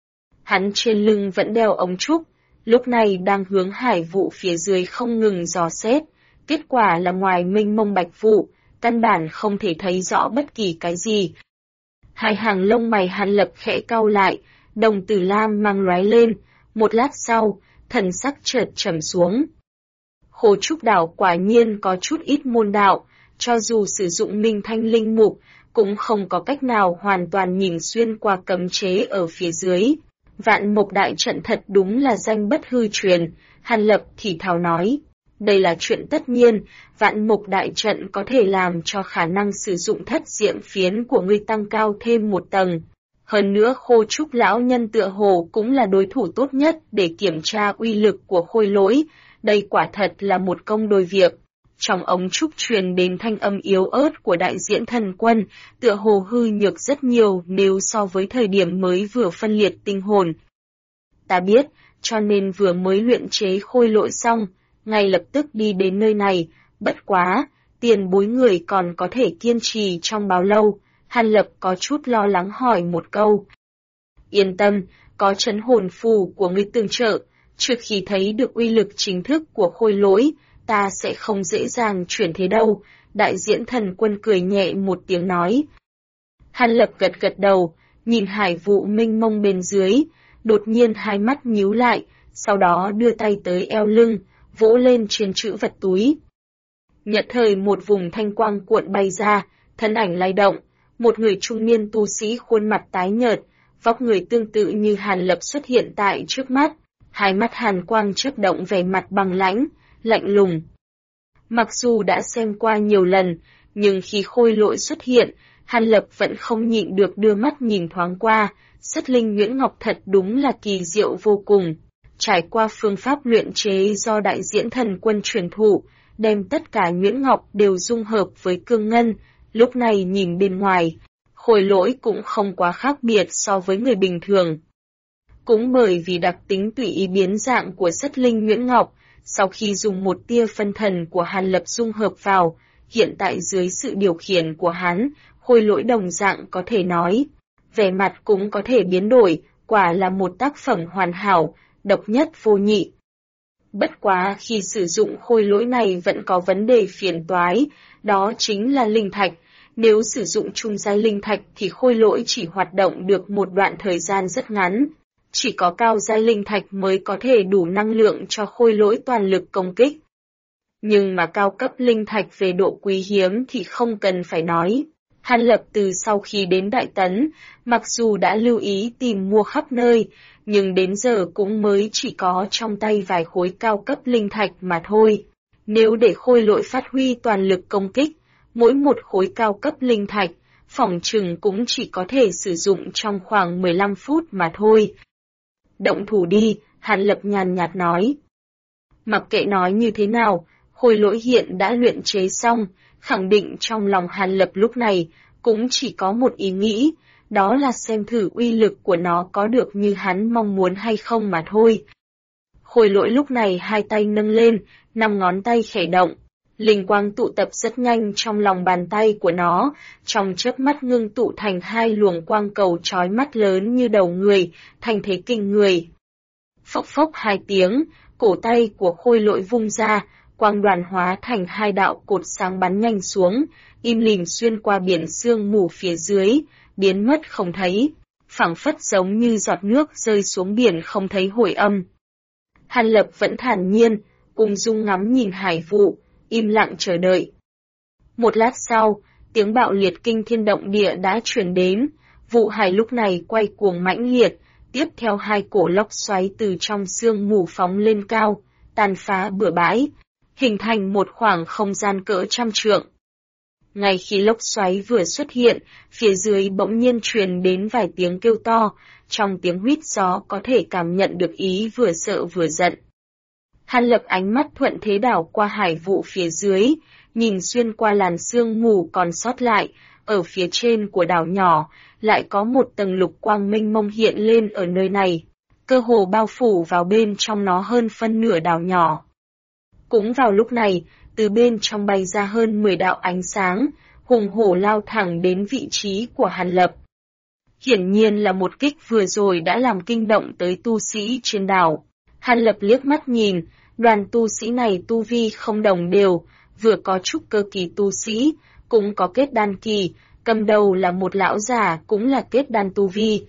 Hắn trên lưng vẫn đeo ống trúc, lúc này đang hướng hải vụ phía dưới không ngừng dò xét, kết quả là ngoài mênh mông bạch vụ, căn bản không thể thấy rõ bất kỳ cái gì. Hai hàng lông mày Hàn Lập khẽ cau lại, đồng tử lam mang lóe lên, một lát sau, thần sắc chợt trầm xuống. Khô Trúc Đảo quả nhiên có chút ít môn đạo, cho dù sử dụng minh thanh linh mục, cũng không có cách nào hoàn toàn nhìn xuyên qua cấm chế ở phía dưới. Vạn mục đại trận thật đúng là danh bất hư truyền, Hàn Lập thì thào nói. Đây là chuyện tất nhiên, vạn mục đại trận có thể làm cho khả năng sử dụng thất diệm phiến của ngươi tăng cao thêm một tầng. Hơn nữa Khô Trúc Lão Nhân tựa hồ cũng là đối thủ tốt nhất để kiểm tra uy lực của Khôi Lỗi, đây quả thật là một công đôi việc. Trong ống trúc truyền đến thanh âm yếu ớt của đại diễn thần quân, tựa hồ hư nhược rất nhiều nếu so với thời điểm mới vừa phân liệt tinh hồn. Ta biết, cho nên vừa mới luyện chế Khôi Lỗi xong, ngay lập tức đi đến nơi này, bất quá, tiền bối người còn có thể kiên trì trong bao lâu, Hàn Lập có chút lo lắng hỏi một câu. Yên tâm, có trấn hồn phù của ngươi tương trợ, trước khi thấy được uy lực chính thức của Khôi Lỗi, ta sẽ không dễ dàng chuyển thế đâu, đại diễn thần quân cười nhẹ một tiếng nói. Hàn Lập gật gật đầu, nhìn hải vụ mênh mông bên dưới, đột nhiên hai mắt nhíu lại, sau đó đưa tay tới eo lưng, vỗ lên trên trữ vật túi. Nhật thời một vùng thanh quang cuộn bay ra, thân ảnh lay động, một người trung niên tu sĩ khuôn mặt tái nhợt, vóc người tương tự như Hàn Lập xuất hiện tại trước mắt, hai mắt hàn quang chớp động vẻ mặt băng lãnh, lạnh lùng. Mặc dù đã xem qua nhiều lần, nhưng khi Khôi Lỗi xuất hiện, Hàn Lập vẫn không nhịn được đưa mắt nhìn thoáng qua, Sất Linh Nguyễn Ngọc thật đúng là kỳ diệu vô cùng. trải qua phương pháp luyện chế do đại diễn thần quân truyền thụ, đem tất cả nhuyễn ngọc đều dung hợp với cương ngân, lúc này nhìn bên ngoài, Khôi Lỗi cũng không quá khác biệt so với người bình thường. Cũng bởi vì đặc tính tùy ý biến dạng của sắt linh nhuyễn ngọc, sau khi dùng một tia phân thần của Hàn Lập dung hợp vào, hiện tại dưới sự điều khiển của hắn, Khôi Lỗi đồng dạng có thể nói, vẻ mặt cũng có thể biến đổi, quả là một tác phẩm hoàn hảo, độc nhất vô nhị. Bất quá khi sử dụng Khôi Lỗi này vẫn có vấn đề phiền toái, đó chính là linh thạch. Nếu sử dụng trung giai linh thạch thì Khôi Lỗi chỉ hoạt động được một đoạn thời gian rất ngắn. Chỉ có cao giai linh thạch mới có thể đủ năng lượng cho Khôi Lỗi toàn lực công kích. Nhưng mà cao cấp linh thạch về độ quý hiếm thì không cần phải nói. Hàn Lập từ sau khi đến Đại Tấn, mặc dù đã lưu ý tìm mua khắp nơi, nhưng đến giờ cũng mới chỉ có trong tay vài khối cao cấp linh thạch mà thôi. Nếu để Khôi Lỗi phát huy toàn lực công kích, mỗi một khối cao cấp linh thạch, phỏng chừng cũng chỉ có thể sử dụng trong khoảng 15 phút mà thôi. Động thủ đi, Hàn Lập nhàn nhạt nói. Mặc kệ nói như thế nào, Khôi Lỗi hiện đã luyện chế xong, khẳng định trong lòng Hàn Lập lúc này cũng chỉ có một ý nghĩ, đó là xem thử uy lực của nó có được như hắn mong muốn hay không mà thôi. Khôi Lỗi lúc này hai tay nâng lên, 5 ngón tay khẽ động. Linh quang tụ tập rất nhanh trong lòng bàn tay của nó, trong chớp mắt ngưng tụ thành 2 luồng quang cầu chói mắt lớn như đầu người, thành thế kinh người. Phốc phốc 2 tiếng, cổ tay của Khôi Lỗi vung ra, quang đoàn hóa thành 2 đạo cột sáng bắn nhanh xuống, im lìm xuyên qua biển sương mù phía dưới, biến mất không thấy, phảng phất giống như giọt nước rơi xuống biển không thấy hồi âm. Hàn Lập vẫn thản nhiên, ung dung ngắm nhìn hải vụ, im lặng chờ đợi. Một lát sau, tiếng bạo liệt kinh thiên động địa đã truyền đến, vụ hải lúc này quay cuồng mãnh liệt, tiếp theo 2 cổ lốc xoáy từ trong sương mù phóng lên cao, tàn phá bừa bãi, hình thành một khoảng không gian cỡ trăm trượng. Ngay khi lốc xoáy vừa xuất hiện, phía dưới bỗng nhiên truyền đến vài tiếng kêu to, trong tiếng huýt gió có thể cảm nhận được ý vừa sợ vừa giận. Hàn Lập ánh mắt thuận thế đảo qua hải vụ phía dưới, nhìn xuyên qua làn sương mù còn sót lại, ở phía trên của đảo nhỏ, lại có một tầng lục quang mênh mông hiện lên ở nơi này, cơ hồ bao phủ vào bên trong nó hơn phân nửa đảo nhỏ. Cũng vào lúc này, từ bên trong bay ra hơn 10 đạo ánh sáng, hùng hổ lao thẳng đến vị trí của Hàn Lập. Hiển nhiên là một kích vừa rồi đã làm kinh động tới tu sĩ trên đảo. Hàn Lập liếc mắt nhìn, đoàn tu sĩ này tu vi không đồng đều, vừa có trúc cơ kỳ tu sĩ, cũng có kết đan kỳ, cầm đầu là một lão già cũng là kết đan tu vi.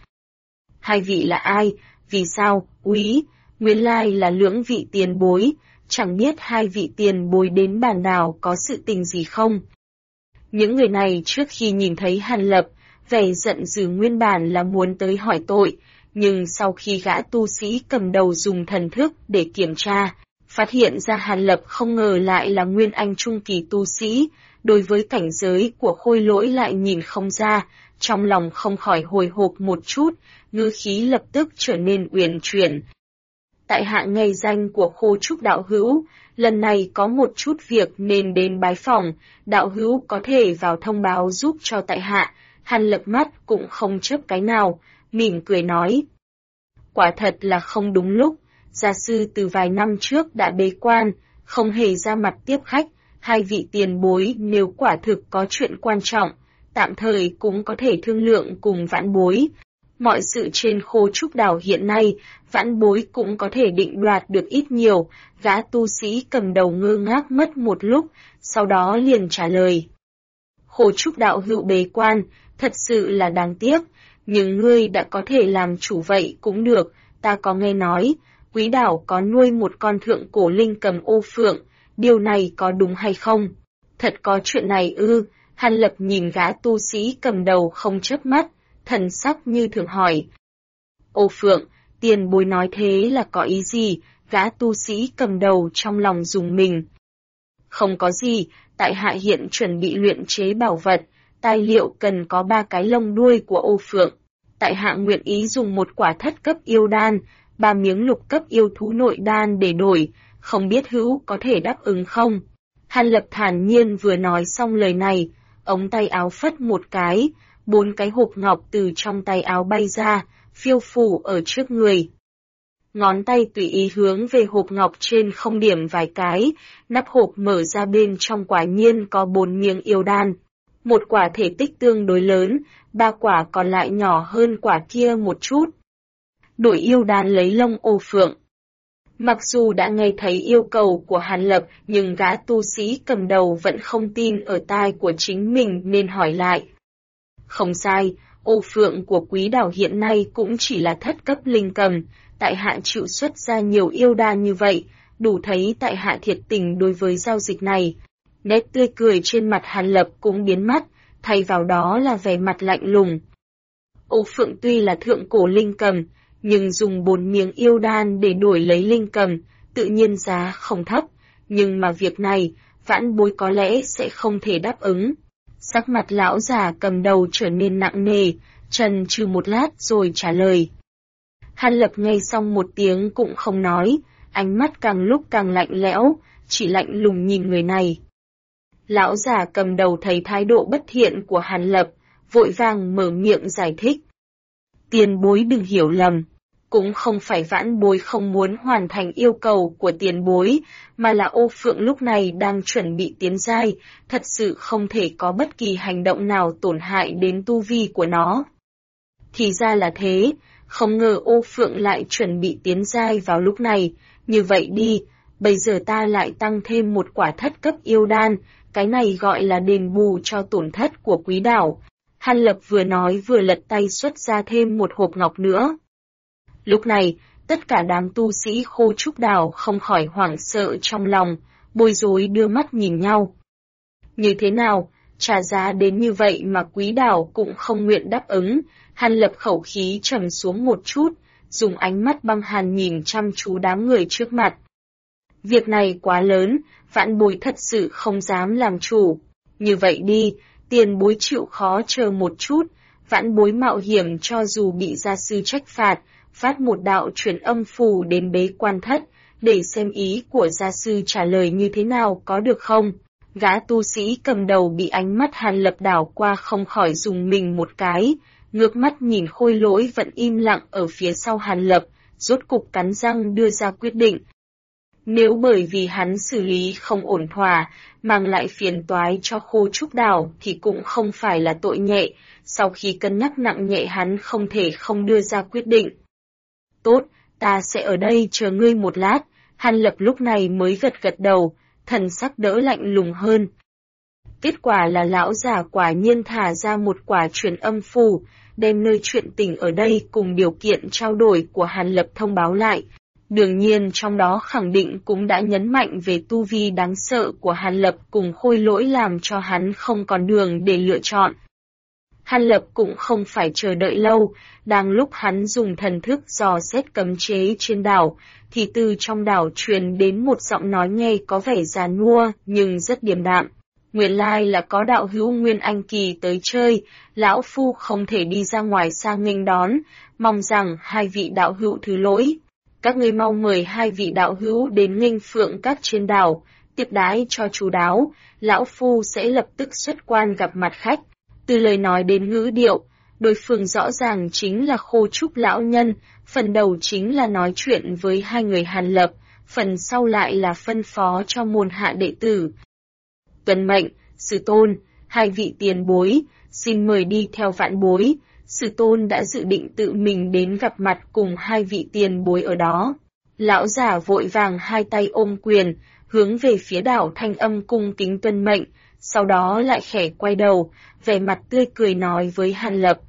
Hai vị là ai? Vì sao? Úy, nguyên lai là lưỡng vị tiền bối, chẳng biết hai vị tiền bối đến bản đảo có sự tình gì không? Những người này trước khi nhìn thấy Hàn Lập, vẻ giận dữ nguyên bản là muốn tới hỏi tội, nhưng sau khi gã tu sĩ cầm đầu dùng thần thức để kiểm tra, phát hiện ra Hàn Lập không ngờ lại là nguyên anh trung kỳ tu sĩ, đối với cảnh giới của Khôi Lỗi lại nhìn không ra, trong lòng không khỏi hồi hộp một chút, ngữ khí lập tức trở nên uyển chuyển. Tại hạ ngày danh của Khô Trúc đạo hữu, lần này có một chút việc nên đến bái phòng, đạo hữu có thể vào thông báo giúp cho tại hạ. Hàn Lập mắt cũng không chớp cái nào, mỉm cười nói. Quả thật là không đúng lúc, gia sư từ vài năm trước đã bế quan, không hề ra mặt tiếp khách, hai vị tiền bối nếu quả thực có chuyện quan trọng, tạm thời cũng có thể thương lượng cùng vãn bối. Mọi sự trên Khô Trúc đảo hiện nay, vãn bối cũng có thể định đoạt được ít nhiều, gã tu sĩ cầm đầu ngơ ngác mất một lúc, sau đó liền trả lời. Khô Trúc đạo hữu bế quan, thật sự là đáng tiếc, nhưng ngươi đã có thể làm chủ vậy cũng được, ta có nghe nói, quý đảo có nuôi một con thượng cổ linh cầm ô phượng, điều này có đúng hay không? Thật có chuyện này ư? Hàn Lập nhìn gã tu sĩ cầm đầu không chớp mắt, thần sắc như thường hỏi. Ô phượng, tiền bối nói thế là có ý gì? Gã tu sĩ cầm đầu trong lòng dùng mình. Không có gì, tại hạ hiện chuẩn bị luyện chế bảo vật, tài liệu cần có 3 cái lông đuôi của ô phượng. Tại hạ nguyện ý dùng một quả thất cấp yêu đan, 3 miếng lục cấp yêu thú nội đan để đổi, không biết hữu có thể đáp ứng không? Hàn Lập thản nhiên vừa nói xong lời này, ống tay áo phất một cái, 4 cái hộp ngọc từ trong tay áo bay ra, phiêu phù ở trước người. Ngón tay tùy ý hướng về hộp ngọc trên không điểm vài cái, nắp hộp mở ra bên trong quả nhiên có 4 miếng yêu đan. Một quả thể tích tương đối lớn, 3 quả còn lại nhỏ hơn quả kia một chút. Đổi yêu đan lấy lông ô phượng. Mặc dù đã nghe thấy yêu cầu của Hàn Lập, nhưng gã tu sĩ cầm đầu vẫn không tin ở tai của chính mình nên hỏi lại. Không sai, ô phượng của Quý Đảo hiện nay cũng chỉ là thất cấp linh cầm, tại hạ chịu xuất ra nhiều yêu đan như vậy, đủ thấy tại hạ thiệt tình đối với giao dịch này. Nét tươi cười trên mặt Hàn Lập cũng biến mất, thay vào đó là vẻ mặt lạnh lùng. Ô phượng tuy là thượng cổ linh cầm, nhưng dùng 4 miếng yêu đan để đổi lấy linh cầm, tự nhiên giá không thấp, nhưng mà việc này, vãn bối có lẽ sẽ không thể đáp ứng. Sắc mặt lão già cầm đầu trở nên nặng nề, trần trừ một lát rồi trả lời. Hàn Lập nghe xong một tiếng cũng không nói, ánh mắt càng lúc càng lạnh lẽo, chỉ lạnh lùng nhìn người này. Lão già cầm đầu thấy thái độ bất thiện của Hàn Lập, vội vàng mở miệng giải thích. Tiền bối đừng hiểu lầm, cũng không phải vãn bối không muốn hoàn thành yêu cầu của tiền bối, mà là ô phượng lúc này đang chuẩn bị tiến giai, thật sự không thể có bất kỳ hành động nào tổn hại đến tu vi của nó. Thì ra là thế, không ngờ ô phượng lại chuẩn bị tiến giai vào lúc này, như vậy đi, bây giờ ta lại tăng thêm một quả thất cấp yêu đan, cái này gọi là đền bù cho tổn thất của Quý Đảo. Hàn Lập vừa nói vừa lật tay xuất ra thêm một hộp ngọc nữa. Lúc này, tất cả đám tu sĩ Khô Trúc Đảo không khỏi hoảng sợ trong lòng, bối rối đưa mắt nhìn nhau. Như thế nào, trả giá đến như vậy mà Quý Đảo cũng không nguyện đáp ứng, Hàn Lập khẩu khí trầm xuống một chút, dùng ánh mắt băng hàn nhìn chăm chú đám người trước mặt. Việc này quá lớn, vãn bối thật sự không dám làm chủ. Như vậy đi, tiền bối chịu khó chờ một chút, vãn bối mạo hiểm cho dù bị gia sư trách phạt, phát một đạo truyền âm phù đến bế quan thất, để xem ý của gia sư trả lời như thế nào có được không? Gã tu sĩ cầm đầu bị ánh mắt Hàn Lập đảo qua không khỏi dùng mình một cái, ngước mắt nhìn Khôi Lỗi vẫn im lặng ở phía sau Hàn Lập, rốt cục cắn răng đưa ra quyết định. Nếu bởi vì hắn xử lý không ổn thỏa, mang lại phiền toái cho Khô Trúc Đảo thì cũng không phải là tội nhẹ, sau khi cân nhắc nặng nhẹ hắn không thể không đưa ra quyết định. Tốt, ta sẽ ở đây chờ ngươi một lát, Hàn Lập lúc này mới gật gật đầu, thần sắc đỡ lạnh lùng hơn. Kết quả là lão già quả nhiên thả ra một quả truyền âm phù, đem nơi chuyện tình ở đây cùng điều kiện trao đổi của Hàn Lập thông báo lại. Đương nhiên trong đó khẳng định cũng đã nhấn mạnh về tu vi đáng sợ của Hàn Lập cùng Khôi Lỗi làm cho hắn không còn đường để lựa chọn. Hàn Lập cũng không phải chờ đợi lâu, đang lúc hắn dùng thần thức dò xét cấm chế trên đảo, thì từ trong đảo truyền đến một giọng nói nghe có vẻ già nua nhưng rất điềm đạm. Nguyên lai là có đạo hữu Nguyên Anh Kỳ tới chơi, lão phu không thể đi ra ngoài xa nghênh đón, mong rằng hai vị đạo hữu thứ lỗi. Các ngươi mau mời hai vị đạo hữu đến nghênh phượng các trên đảo, tiếp đái cho chú đáo, lão phu sẽ lập tức xuất quan gặp mặt khách. Từ lời nói đến ngữ điệu, đối phương rõ ràng chính là Khô Trúc lão nhân, phần đầu chính là nói chuyện với hai người Hàn Lập, phần sau lại là phân phó cho môn hạ đệ tử. Tuân mệnh, sư tôn, hai vị tiền bối, xin mời đi theo vãn bối. Sư tôn đã dự định tự mình đến gặp mặt cùng hai vị tiền bối ở đó. Lão già vội vàng hai tay ôm quyền, hướng về phía đảo thanh âm cung kính tuân mệnh, sau đó lại khẽ quay đầu, vẻ mặt tươi cười nói với Hàn Lập.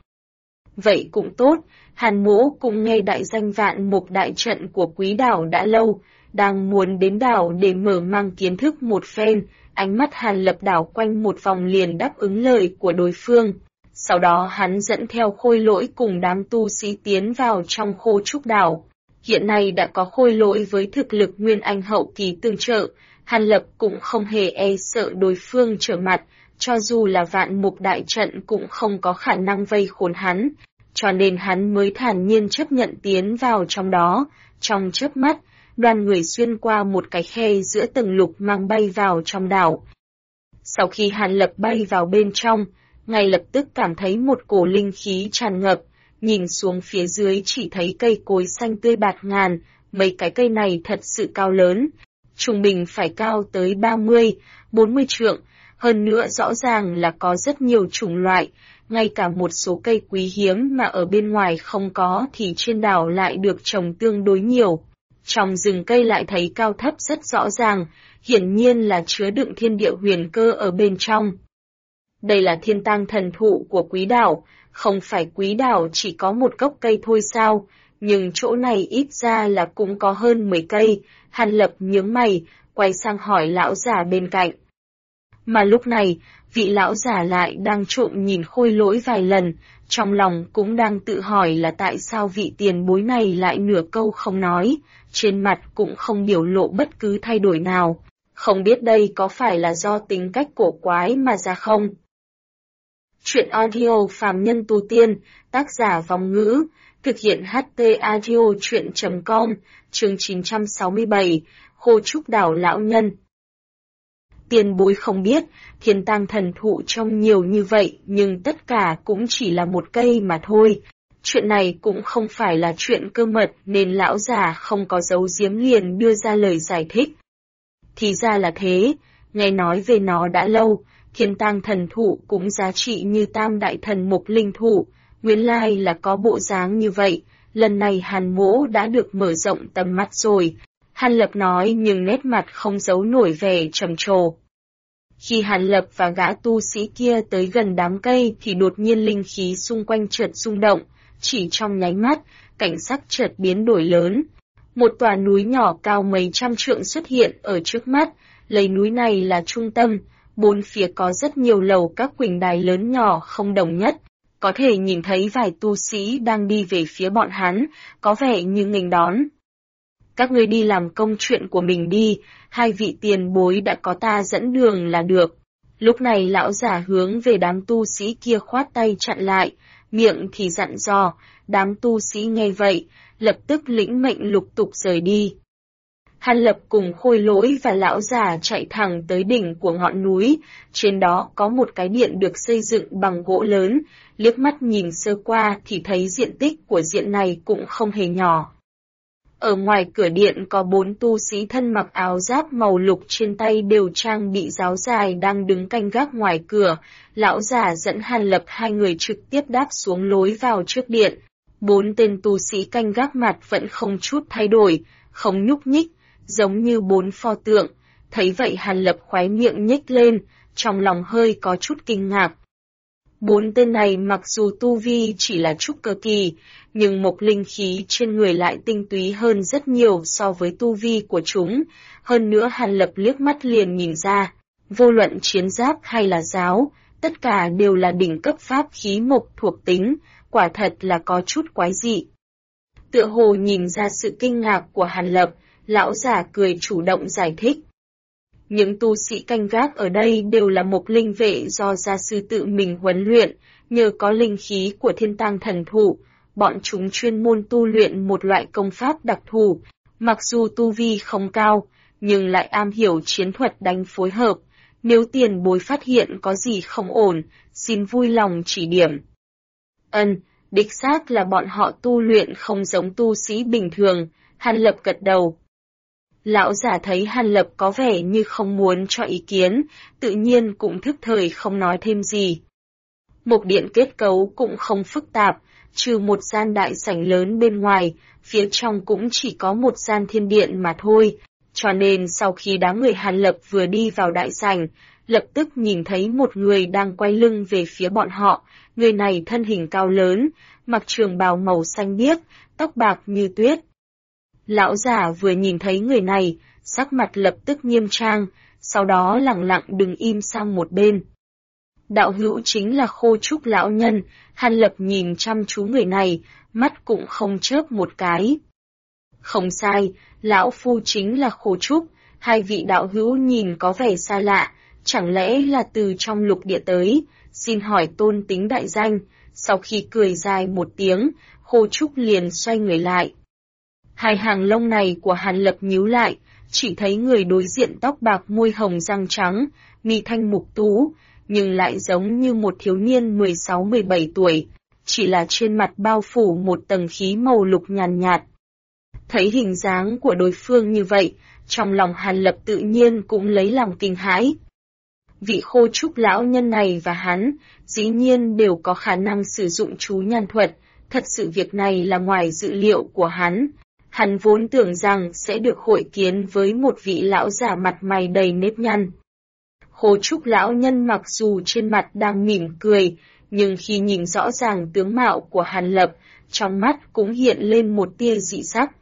Vậy cũng tốt, Hàn mỗ cũng nghe đại danh Vạn Mục đại trận của Quý Đảo đã lâu, đang muốn đến đảo để mở mang kiến thức một phen, ánh mắt Hàn Lập đảo quanh một vòng liền đáp ứng lời của đối phương. Sau đó hắn dẫn theo Khôi Lỗi cùng đám tu sĩ tiến vào trong Khô Trúc Đảo. Hiện nay đã có Khôi Lỗi với thực lực Nguyên Anh hậu kỳ tương trợ, Hàn Lập cũng không hề e sợ đối phương trở mặt, cho dù là Vạn Mục đại trận cũng không có khả năng vây khốn hắn. cho nên hắn mới thản nhiên chấp nhận tiến vào trong đó. Trong chớp mắt, đoàn người xuyên qua một cái khe giữa tầng lục mang bay vào trong đảo. Sau khi Hàn Lập bay vào bên trong, ngay lập tức cảm thấy một cổ linh khí tràn ngập, nhìn xuống phía dưới chỉ thấy cây cối xanh tươi bạt ngàn, mấy cái cây này thật sự cao lớn, trung bình phải cao tới 30-40 trượng, hơn nữa rõ ràng là có rất nhiều chủng loại, ngay cả một số cây quý hiếm mà ở bên ngoài không có thì trên đảo lại được trồng tương đối nhiều. Trong rừng cây lại thấy cao thấp rất rõ ràng, hiển nhiên là chứa đựng thiên địa huyền cơ ở bên trong. Đây là thiên tang thần thụ của Quý đảo, không phải Quý đảo chỉ có một gốc cây thôi sao, nhưng chỗ này ít ra là cũng có hơn 10 cây. Hàn Lập nhướng mày, quay sang hỏi lão già bên cạnh. Mà lúc này, vị lão già lại đang trộm nhìn Khôi Lỗi vài lần, trong lòng cũng đang tự hỏi là tại sao vị tiền bối này lại nửa câu không nói, trên mặt cũng không biểu lộ bất cứ thay đổi nào. Không biết đây có phải là do tính cách cổ quái mà ra không? Chuyện audio phàm nhân tu tiên, tác giả Vong Ngữ, thực hiện HT audio chuyện.com, chương 967, Khô Trúc Đảo Lão Nhân. Tiền bối không biết, thiên tang thần thụ trông nhiều như vậy nhưng tất cả cũng chỉ là một cây mà thôi. Chuyện này cũng không phải là chuyện cơ mật nên lão già không có giấu giếm liền đưa ra lời giải thích. Thì ra là thế, nghe nói về nó đã lâu, thiên tang thần thụ cũng giá trị như tam đại thần mục linh thụ, nguyên lai là có bộ dáng như vậy, lần này Hàn Mỗ đã được mở rộng tầm mắt rồi. Hàn Lập nói nhưng nét mặt không giấu nổi vẻ trầm trồ. Khi Hàn Lập và gã tu sĩ kia tới gần đám cây thì đột nhiên linh khí xung quanh chợt rung động, chỉ trong nháy mắt, cảnh sắc chợt biến đổi lớn. Một tòa núi nhỏ cao mấy trăm trượng xuất hiện ở trước mắt, lấy núi này là trung tâm, bốn phía có rất nhiều lầu các quỳnh đài lớn nhỏ không đồng nhất, có thể nhìn thấy vài tu sĩ đang đi về phía bọn hắn, có vẻ như nghênh đón. Các ngươi đi làm công chuyện của mình đi, hai vị tiền bối đã có ta dẫn đường là được. Lúc này lão giả hướng về đám tu sĩ kia khoát tay chặn lại, miệng thì dặn dò, đám tu sĩ nghe vậy, lập tức lĩnh mệnh lục tục rời đi. Hàn Lập cùng Khôi Lỗi và lão già chạy thẳng tới đỉnh của ngọn núi, trên đó có một cái điện được xây dựng bằng gỗ lớn, liếc mắt nhìn sơ qua thì thấy diện tích của điện này cũng không hề nhỏ. Ở ngoài cửa điện có 4 tu sĩ thân mặc áo giáp màu lục trên tay đều trang bị giáo dài đang đứng canh gác ngoài cửa, lão già dẫn Hàn Lập hai người trực tiếp đáp xuống lối vào trước điện. 4 tên tu sĩ canh gác mặt vẫn không chút thay đổi, không nhúc nhích, giống như 4 pho tượng, thấy vậy Hàn Lập khóe miệng nhếch lên, trong lòng hơi có chút kinh ngạc. 4 tên này mặc dù tu vi chỉ là trúc cơ kỳ, nhưng mộc linh khí trên người lại tinh túy hơn rất nhiều so với tu vi của chúng, hơn nữa Hàn Lập liếc mắt liền nhìn ra, vô luận chiến giáp hay là giáo, tất cả đều là đỉnh cấp pháp khí mộc thuộc tính, quả thật là có chút quái dị. Tựa hồ nhìn ra sự kinh ngạc của Hàn Lập, lão giả cười chủ động giải thích. Những tu sĩ canh gác ở đây đều là mộc linh vệ do gia sư tự mình huấn luyện, nhờ có linh khí của thiên tang thần thụ, bọn chúng chuyên môn tu luyện một loại công pháp đặc thù, mặc dù tu vi không cao, nhưng lại am hiểu chiến thuật đánh phối hợp, nếu tiền bối phát hiện có gì không ổn, xin vui lòng chỉ điểm. Đích xác là bọn họ tu luyện không giống tu sĩ bình thường, Hàn Lập gật đầu. Lão giả thấy Hàn Lập có vẻ như không muốn cho ý kiến, tự nhiên cũng thức thời không nói thêm gì. Mộc điện kết cấu cũng không phức tạp, trừ một gian đại sảnh lớn bên ngoài, phía trong cũng chỉ có một gian thiên điện mà thôi, cho nên sau khi đám người Hàn Lập vừa đi vào đại sảnh, lập tức nhìn thấy một người đang quay lưng về phía bọn họ, người này thân hình cao lớn, mặc trường bào màu xanh biếc, tóc bạc như tuyết. Lão giả vừa nhìn thấy người này, sắc mặt lập tức nghiêm trang, sau đó lặng lặng đứng im sang một bên. Đạo hữu chính là Khô Trúc lão nhân, Hàn Lập nhìn chăm chú người này, mắt cũng không chớp một cái. Không sai, lão phu chính là Khô Trúc, hai vị đạo hữu nhìn có vẻ xa lạ, chẳng lẽ là từ trong lục địa tới, xin hỏi tôn tính đại danh. Sau khi cười dài một tiếng, Khô Trúc liền xoay người lại. Hai hàng lông này của Hàn Lập nhíu lại, chỉ thấy người đối diện tóc bạc môi hồng răng trắng, mi thanh mục tú, nhưng lại giống như một thiếu niên 16-17 tuổi, chỉ là trên mặt bao phủ một tầng khí màu lục nhàn nhạt. Thấy hình dáng của đối phương như vậy, trong lòng Hàn Lập tự nhiên cũng lấy lòng kinh hãi. Vị Khô Trúc lão nhân này và hắn, dĩ nhiên đều có khả năng sử dụng chú nhan thuật, thật sự việc này là ngoài dự liệu của hắn. Hắn vốn tưởng rằng sẽ được hội kiến với một vị lão già mặt mày đầy nếp nhăn. Khô Trúc lão nhân mặc dù trên mặt đang mỉm cười, nhưng khi nhìn rõ ràng tướng mạo của Hàn Lập, trong mắt cũng hiện lên một tia dị sắc.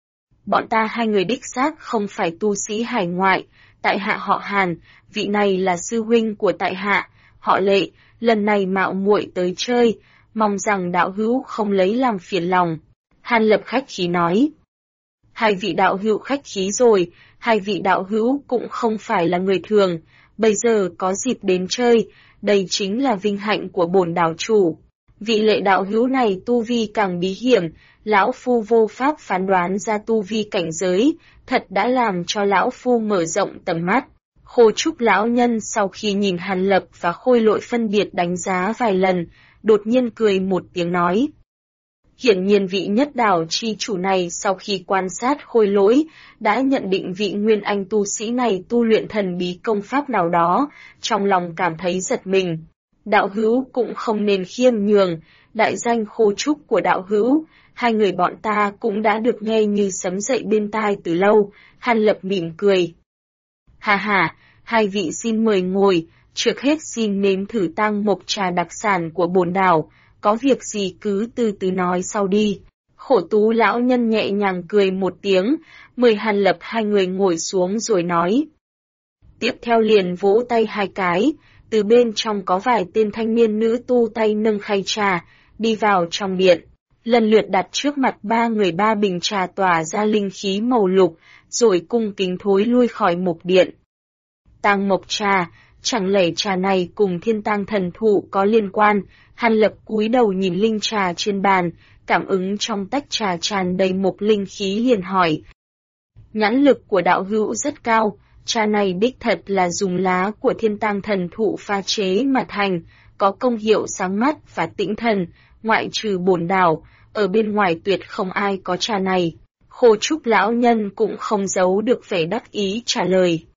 Bọn ta hai người đích xác không phải tu sĩ hải ngoại, tại hạ họ Hàn, vị này là sư huynh của tại hạ, họ Lệ, lần này mạo muội tới chơi, mong rằng đạo hữu không lấy làm phiền lòng. Hàn Lập khách khí nói. Hai vị đạo hữu khách khí rồi, hai vị đạo hữu cũng không phải là người thường, bây giờ có dịp đến chơi, đây chính là vinh hạnh của bổn đảo chủ. Vị Lệ đạo hữu này tu vi càng bí hiểm, lão phu vô pháp phán đoán ra tu vi cảnh giới, thật đã làm cho lão phu mở rộng tầm mắt. Khô Trúc lão nhân sau khi nhìn Hàn Lập và Khôi Lỗi phân biệt đánh giá vài lần, đột nhiên cười một tiếng nói. Hiển nhiên vị nhất đảo chi chủ này sau khi quan sát Khôi Lỗi, đã nhận định vị nguyên anh tu sĩ này tu luyện thần bí công pháp nào đó, trong lòng cảm thấy giật mình. Đạo hữu cũng không nên khiêm nhường, đại danh Khô Trúc của đạo hữu, hai người bọn ta cũng đã được nghe như sấm dậy bên tai từ lâu. Hàn Lập mỉm cười. Hà hà, hai vị xin mời ngồi, trước hết xin nếm thử tang mộc trà đặc sản của bổn đảo, có việc gì cứ từ từ nói sau đi. Khổ Tú lão nhân nhẹ nhàng cười một tiếng, mời Hàn Lập hai người ngồi xuống rồi nói. Tiếp theo liền vỗ tay hai cái, từ bên trong có vài tên thanh niên nữ tu tay nâng khay trà, đi vào trong điện, lần lượt đặt trước mặt ba người ba bình trà tỏa ra linh khí màu lục, rồi cung kính thối lui khỏi mục điện. Tang mộc trà, chẳng lẽ trà này cùng thiên tang thần thụ có liên quan? Hàn Lập cúi đầu nhìn linh trà trên bàn, cảm ứng trong tách trà tràn đầy một linh khí liền hỏi. Nhãn lực của đạo hữu rất cao, trà này đích thật là dùng lá của thiên tang thần thụ pha chế mà thành, có công hiệu sáng mắt và tĩnh thần, ngoại trừ bổn đảo, ở bên ngoài tuyệt không ai có trà này. Khô Trúc lão nhân cũng không giấu được vẻ đắc ý trả lời.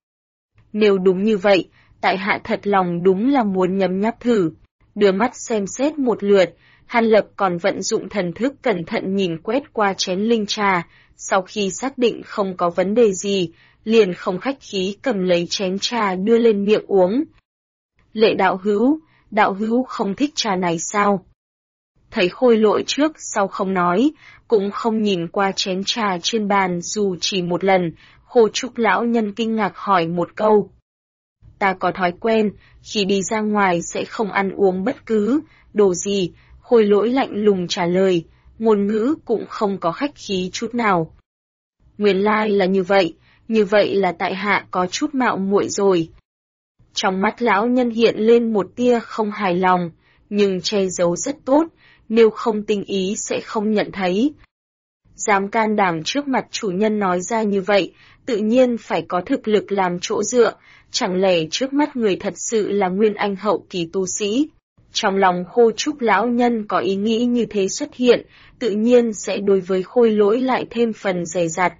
Nếu đúng như vậy, tại hạ thật lòng đúng là muốn nhấm nháp thử. Đưa mắt xem xét một lượt, Hàn Lập còn vận dụng thần thức cẩn thận nhìn quét qua chén linh trà, sau khi xác định không có vấn đề gì, liền không khách khí cầm lấy chén trà đưa lên miệng uống. Lệ đạo hữu không thích trà này sao? Thấy Khôi Lỗi trước sau không nói, cũng không nhìn qua chén trà trên bàn dù chỉ một lần, Khô Trúc lão nhân kinh ngạc hỏi một câu. Ta có thói quen, khi đi ra ngoài sẽ không ăn uống bất cứ đồ gì, Khôi Lỗi lạnh lùng trả lời, ngôn ngữ cũng không có khách khí chút nào. Nguyên lai là như vậy là tại hạ có chút mạo muội rồi. Trong mắt lão nhân hiện lên một tia không hài lòng, nhưng che giấu rất tốt, nếu không tinh ý sẽ không nhận thấy. Dám can đảm trước mặt chủ nhân nói ra như vậy, tự nhiên phải có thực lực làm chỗ dựa, chẳng lẽ trước mắt người thật sự là nguyên anh hậu kỳ tu sĩ. Trong lòng Khô Trúc lão nhân có ý nghĩ như thế xuất hiện, tự nhiên sẽ đối với Khôi Lỗi lại thêm phần dè dặt.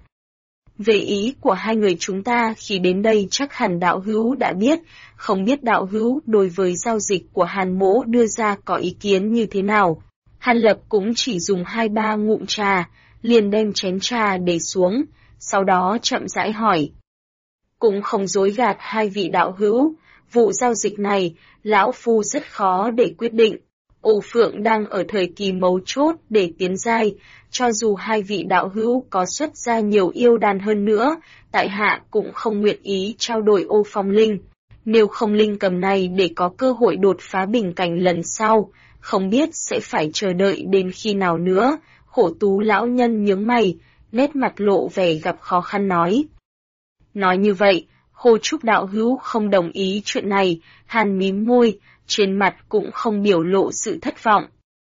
Về ý của hai người chúng ta khi đến đây chắc hẳn đạo hữu đã biết, không biết đạo hữu đối với giao dịch của Hàn mỗ đưa ra có ý kiến như thế nào. Hàn Lập cũng chỉ dùng 2-3 ngụm trà, liền đem chén trà để xuống, sau đó chậm rãi hỏi. Cũng không dối gạt hai vị đạo hữu, vụ giao dịch này, lão phu rất khó để quyết định. Ô Phượng đang ở thời kỳ mấu chốt để tiến giai, cho dù hai vị đạo hữu có xuất ra nhiều yêu đan hơn nữa, tại hạ cũng không nguyện ý trao đổi ô phong linh. Nếu không linh cầm này để có cơ hội đột phá bình cảnh lần sau, không biết sẽ phải chờ đợi đến khi nào nữa. Khổ Tú lão nhân nhướng mày, nét mặt lộ vẻ gặp khó khăn nói. Nói như vậy, Khô Trúc đạo hữu không đồng ý chuyện này, Hàn mím môi, trên mặt cũng không biểu lộ sự thất vọng.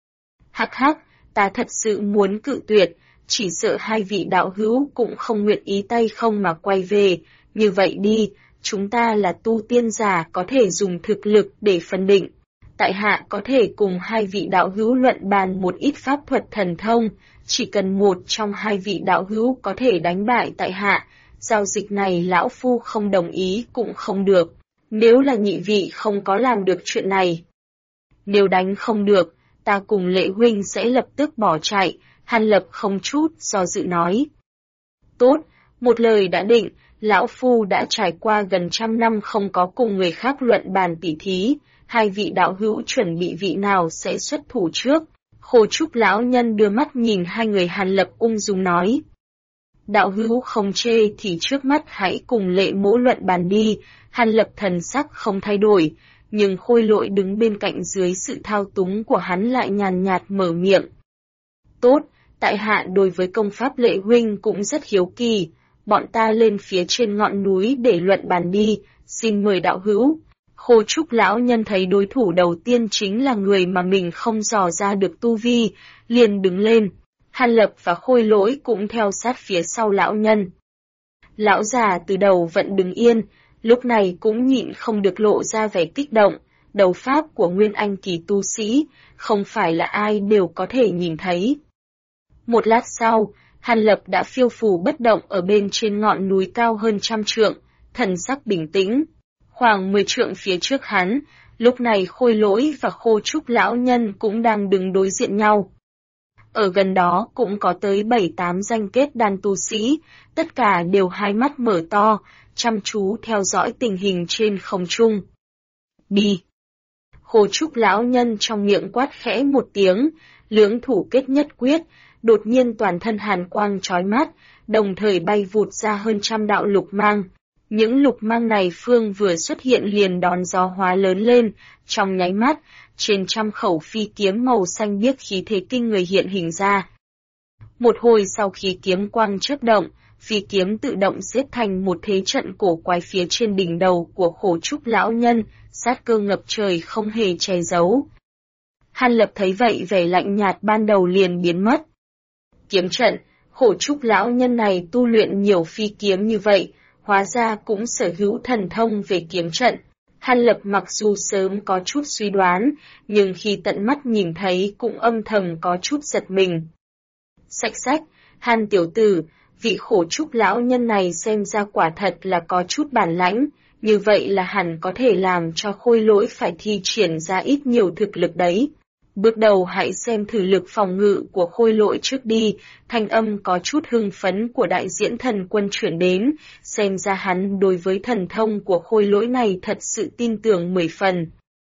Hắc hắc, ta thật sự muốn cự tuyệt, chỉ sợ hai vị đạo hữu cũng không nguyện ý tay không mà quay về, như vậy đi, chúng ta là tu tiên giả có thể dùng thực lực để phân định. Tại hạ có thể cùng hai vị đạo hữu luận bàn một ít pháp thuật thần thông, chỉ cần một trong hai vị đạo hữu có thể đánh bại tại hạ, giao dịch này lão phu không đồng ý cũng không được, nếu là nhị vị không có làm được chuyện này. Nếu đánh không được, ta cùng Lệ huynh sẽ lập tức bỏ chạy, Hàn Lập không chút do dự nói. Tốt, một lời đã định, lão phu đã trải qua gần 100 năm không có cùng người khác luận bàn tỉ thí, hai vị đạo hữu chuẩn bị vị nào sẽ xuất thủ trước. Khô Trúc lão nhân đưa mắt nhìn hai người Hàn Lập ung dung nói. Đạo hữu không chê thì trước mắt hãy cùng Lệ mỗ luận bàn đi, Hàn Lập thần sắc không thay đổi, nhưng Khôi Lỗi đứng bên cạnh dưới sự thao túng của hắn lại nhàn nhạt mở miệng. Tốt, tại hạ đối với công pháp Lệ huynh cũng rất hiếu kỳ, bọn ta lên phía trên ngọn núi để luận bàn đi, xin mời đạo hữu. Khô Trúc lão nhân thấy đối thủ đầu tiên chính là người mà mình không dò ra được tu vi, liền đứng lên. Hàn Lập và Khôi Lỗi cũng theo sát phía sau lão nhân. Lão già từ đầu vẫn đứng yên, lúc này cũng nhịn không được lộ ra vẻ kích động, đấu pháp của Nguyên Anh kỳ tu sĩ, không phải là ai đều có thể nhìn thấy. Một lát sau, Hàn Lập đã phiêu phù bất động ở bên trên ngọn núi cao hơn 100 trượng, thần sắc bình tĩnh. Khoảng 10 trượng phía trước hắn, lúc này Khôi Lỗi và Khô Trúc lão nhân cũng đang đứng đối diện nhau. Ở gần đó cũng có tới 7-8 danh kết đan tu sĩ, tất cả đều hai mắt mở to, chăm chú theo dõi tình hình trên không trung. Đi! Khô Trúc lão nhân trong miệng quát khẽ một tiếng, lưỡng thủ kết nhất quyết, đột nhiên toàn thân hàn quang chói mắt, đồng thời bay vụt ra hơn 100 đạo lục mang. Những lục mang này phương vừa xuất hiện liền đón gió hóa lớn lên, trong nháy mắt, trên 100 khẩu phi kiếm màu xanh biếc khí thế kinh người hiện hình ra. Một hồi sau khi kiếm quang chớp động, phi kiếm tự động xếp thành một thế trận cổ quái phía trên đỉnh đầu của Khô Trúc lão nhân, sát cơ ngập trời không hề che giấu. Hàn Lập thấy vậy vẻ lạnh nhạt ban đầu liền biến mất. Kiếm trận, Khô Trúc lão nhân này tu luyện nhiều phi kiếm như vậy, hóa ra cũng sở hữu thần thông về kiếm trận. Hàn Lập mặc dù sớm có chút suy đoán, nhưng khi tận mắt nhìn thấy cũng âm thầm có chút giật mình. Xách, Hàn tiểu tử, vị Khô Trúc lão nhân này xem ra quả thật là có chút bản lãnh, như vậy là hẳn có thể làm cho Khôi Lỗi phải thi triển ra ít nhiều thực lực đấy. Bước đầu hãy xem thử lực phòng ngự của Khôi Lỗi trước đi, thanh âm có chút hưng phấn của đại diễn thần quân chuyển đến, xem ra hắn đối với thần thông của Khôi Lỗi này thật sự tin tưởng 10 phần.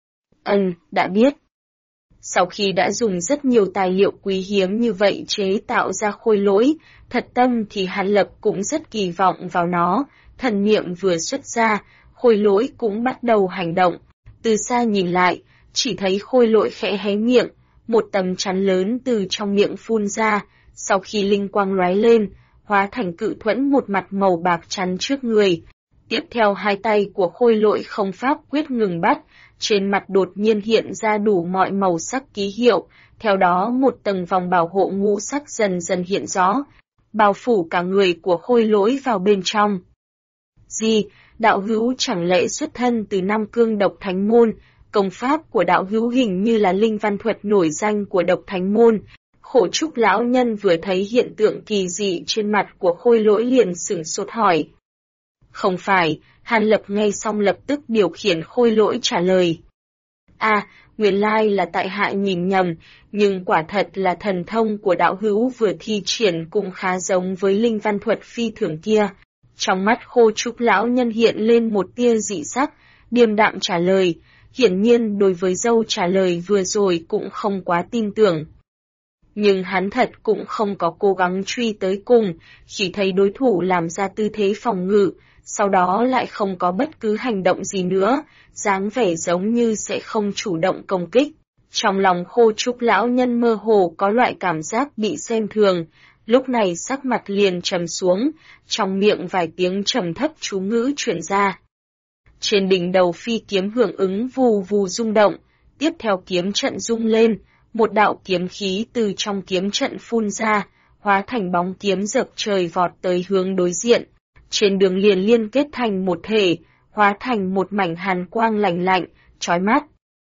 Đã biết. Sau khi đã dùng rất nhiều tài liệu quý hiếm như vậy chế tạo ra Khôi Lỗi, thật tâm thì Hàn Lập cũng rất kỳ vọng vào nó, thần niệm vừa xuất ra, Khôi Lỗi cũng bắt đầu hành động, từ xa nhìn lại, chỉ thấy Khôi Lỗi khẽ hé miệng, một tấm chắn lớn từ trong miệng phun ra, sau khi linh quang lóe lên, hóa thành cự thuẫn một mặt màu bạc chắn trước người. Tiếp theo hai tay của Khôi Lỗi không pháp quyết ngừng bắt, trên mặt đột nhiên hiện ra đủ mọi màu sắc ký hiệu, theo đó một tầng vòng bảo hộ ngũ sắc dần dần hiện rõ, bao phủ cả người của Khôi Lỗi vào bên trong. Gì, đạo hữu chẳng lẽ xuất thân từ Nam Cương Độc Thánh Môn? Công pháp của đạo hữu hình như là linh văn thuật nổi danh của Độc Thánh Môn. Khô Trúc lão nhân vừa thấy hiện tượng kỳ dị trên mặt của Khôi Lỗi liền sửng sốt hỏi. Không phải, Hàn Lập nghe xong lập tức điều khiển Khôi Lỗi trả lời. Nguyên lai là tại hạ nhìn nhầm, nhưng quả thật là thần thông của đạo hữu vừa thi triển cũng khá giống với linh văn thuật phi thường kia. Trong mắt Khô Trúc lão nhân hiện lên một tia dị sắc, điềm đạm trả lời. Hiển nhiên đối với dâu trả lời vừa rồi cũng không quá tin tưởng. Nhưng hắn thật cũng không có cố gắng truy tới cùng, chỉ thấy đối thủ làm ra tư thế phòng ngự, sau đó lại không có bất cứ hành động gì nữa, dáng vẻ giống như sẽ không chủ động công kích. Trong lòng Khô Trúc lão nhân mơ hồ có loại cảm giác bị xem thường, lúc này sắc mặt liền trầm xuống, trong miệng vài tiếng trầm thấp chú ngữ truyền ra. Trên đỉnh đầu phi kiếm hưởng ứng vù vù rung động, tiếp theo kiếm trận rung lên, một đạo kiếm khí từ trong kiếm trận phun ra, hóa thành bóng kiếm rực trời vọt tới hướng đối diện. Trên đường liền liên kết thành một thể, hóa thành một mảnh hàn quang lạnh lạnh, chói mắt.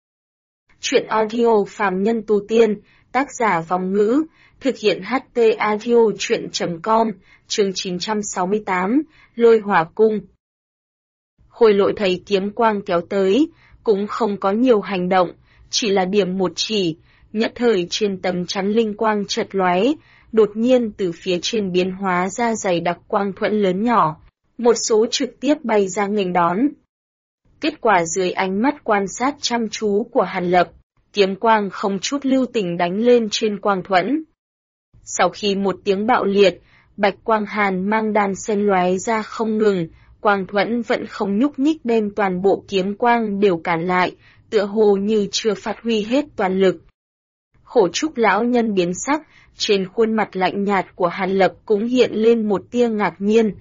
Truyện audio phàm nhân tu tiên, tác giả Vong Ngữ, thực hiện HT audio truyện.com, chương 968, Lôi Hỏa Cung. Khôi Lỗi thấy kiếm quang kéo tới, cũng không có nhiều hành động, chỉ là điểm một chỉ, nhất thời trên tấm chắn linh quang chợt lóe, đột nhiên từ phía trên biến hóa ra dày đặc quang thuẫn lớn nhỏ, một số trực tiếp bay ra nghênh đón. Kết quả dưới ánh mắt quan sát chăm chú của Hàn Lập, kiếm quang không chút lưu tình đánh lên trên quang thuẫn. Sau khi một tiếng bạo liệt, bạch quang hàn mang đan xen lóe ra không ngừng, quang thuẫn vẫn không nhúc nhích đem toàn bộ kiếm quang đều cản lại, tựa hồ như chưa phát huy hết toàn lực. Khổ trúc lão nhân biến sắc, trên khuôn mặt lạnh nhạt của Hàn Lập cũng hiện lên một tia ngạc nhiên.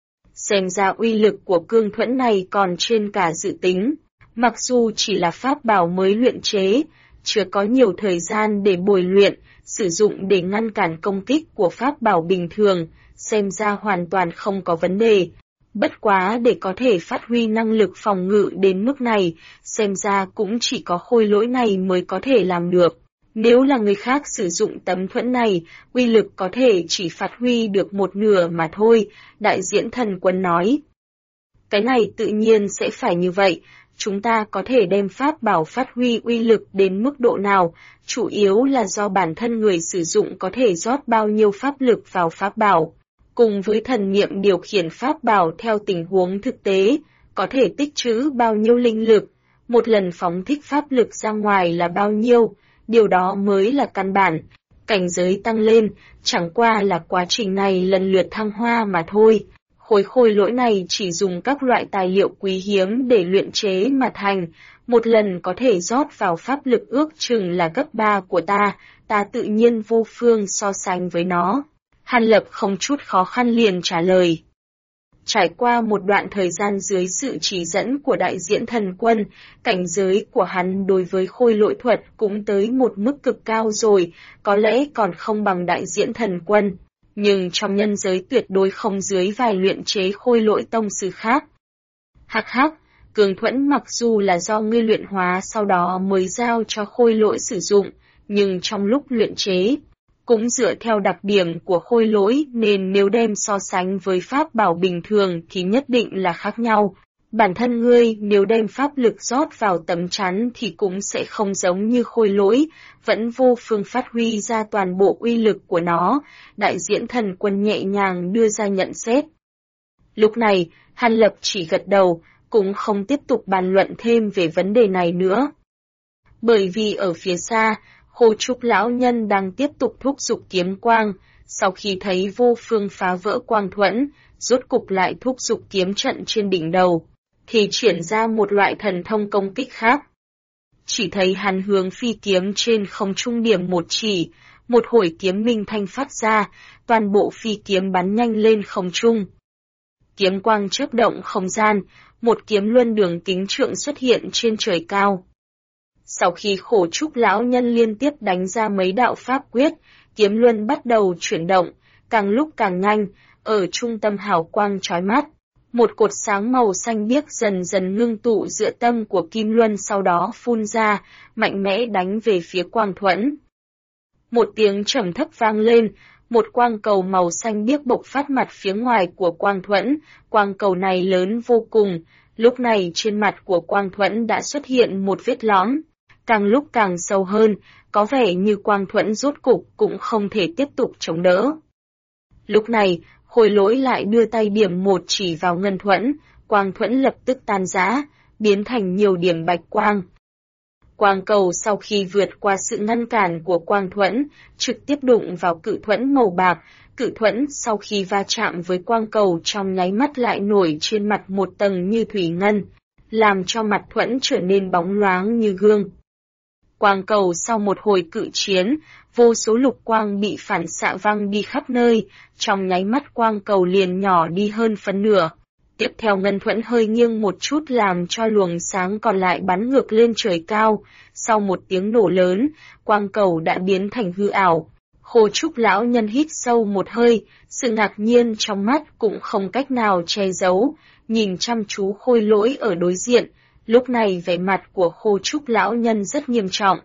Xem ra uy lực của cương thuẫn này còn trên cả dự tính, mặc dù chỉ là pháp bảo mới luyện chế, chưa có nhiều thời gian để bồi luyện, sử dụng để ngăn cản công kích của pháp bảo bình thường, xem ra hoàn toàn không có vấn đề. Bất quá để có thể phát huy năng lực phòng ngự đến mức này, xem ra cũng chỉ có khôi lỗi này mới có thể làm được. Nếu là người khác sử dụng tấm thuẫn này, uy lực có thể chỉ phát huy được một nửa mà thôi, đại diễn thần quân nói. Cái này tự nhiên sẽ phải như vậy, chúng ta có thể đem pháp bảo phát huy uy lực đến mức độ nào, chủ yếu là do bản thân người sử dụng có thể rót bao nhiêu pháp lực vào pháp bảo. Cùng với thần niệm điều khiển pháp bảo theo tình huống thực tế, có thể tích trữ bao nhiêu linh lực, một lần phóng thích pháp lực ra ngoài là bao nhiêu, điều đó mới là căn bản. Cảnh giới tăng lên, chẳng qua là quá trình này lần lượt thăng hoa mà thôi. Khôi lỗi này chỉ dùng các loại tài liệu quý hiếm để luyện chế mà thành, một lần có thể rót vào pháp lực ước chừng là gấp 3 của ta tự nhiên vô phương so sánh với nó. Hàn Lập không chút khó khăn liền trả lời. Trải qua một đoạn thời gian dưới sự chỉ dẫn của đại diễn thần quân, cảnh giới của hắn đối với khôi lỗi thuật cũng tới một mức cực cao rồi, có lẽ còn không bằng đại diễn thần quân, nhưng trong nhân giới tuyệt đối không dưới vài luyện chế khôi lỗi tông sư khác. Hắc hắc, cương thuẫn mặc dù là do ngươi luyện hóa sau đó mới giao cho khôi lỗi sử dụng, nhưng trong lúc luyện chế, cũng dựa theo đặc điểm của khôi lỗi nên nếu đem so sánh với pháp bảo bình thường thì nhất định là khác nhau. Bản thân ngươi nếu đem pháp lực rót vào tấm chắn thì cũng sẽ không giống như khôi lỗi, vẫn vô phương phát huy ra toàn bộ uy lực của nó, đại diễn thần quân nhẹ nhàng đưa ra nhận xét. Lúc này, Hàn Lập chỉ gật đầu, cũng không tiếp tục bàn luận thêm về vấn đề này nữa. Bởi vì ở phía xa, Khô Trúc lão nhân đang tiếp tục thúc giục kiếm quang, sau khi thấy vô phương phá vỡ quang thuẫn, rốt cục lại thúc giục kiếm trận trên đỉnh đầu, thì triển ra một loại thần thông công kích khác. Chỉ thấy hắn hướng phi kiếm trên không trung điểm một chỉ, một hồi kiếm minh thanh phát ra, toàn bộ phi kiếm bắn nhanh lên không trung. Kiếm quang chớp động không gian, một kiếm luân đường kính trượng xuất hiện trên trời cao. Sau khi Khổ Trúc lão nhân liên tiếp đánh ra mấy đạo pháp quyết, kiếm luân bắt đầu chuyển động, càng lúc càng nhanh, ở trung tâm hào quang chói mắt. Một cột sáng màu xanh biếc dần dần ngưng tụ giữa tâm của kim luân sau đó phun ra, mạnh mẽ đánh về phía quang thuẫn. Một tiếng trầm thấp vang lên, một quang cầu màu xanh biếc bộc phát mặt phía ngoài của quang thuẫn, quang cầu này lớn vô cùng, lúc này trên mặt của quang thuẫn đã xuất hiện một vết lõm. Càng lúc càng sâu hơn, có vẻ như quang thuẫn rốt cục cũng không thể tiếp tục chống đỡ. Lúc này, khôi lỗi lại đưa tay điểm một chỉ vào ngân thuẫn, quang thuẫn lập tức tan rã, biến thành nhiều điểm bạch quang. Quang cầu sau khi vượt qua sự ngăn cản của quang thuẫn, trực tiếp đụng vào cự thuẫn màu bạc, cự thuẫn sau khi va chạm với quang cầu trong nháy mắt lại nổi trên mặt một tầng như thủy ngân, làm cho mặt thuẫn trở nên bóng loáng như gương. Quang cầu sau một hồi cự chiến, vô số lục quang bị phản xạ văng đi khắp nơi, trong nháy mắt quang cầu liền nhỏ đi hơn phân nửa. Tiếp theo ngân thuẫn hơi nghiêng một chút làm cho luồng sáng còn lại bắn ngược lên trời cao, sau một tiếng nổ lớn, quang cầu đã biến thành hư ảo. Khô Trúc lão nhân hít sâu một hơi, sự ngạc nhiên trong mắt cũng không cách nào che giấu, nhìn chăm chú Khôi Lỗi ở đối diện, lúc này vẻ mặt của Khô Trúc lão nhân rất nghiêm trọng.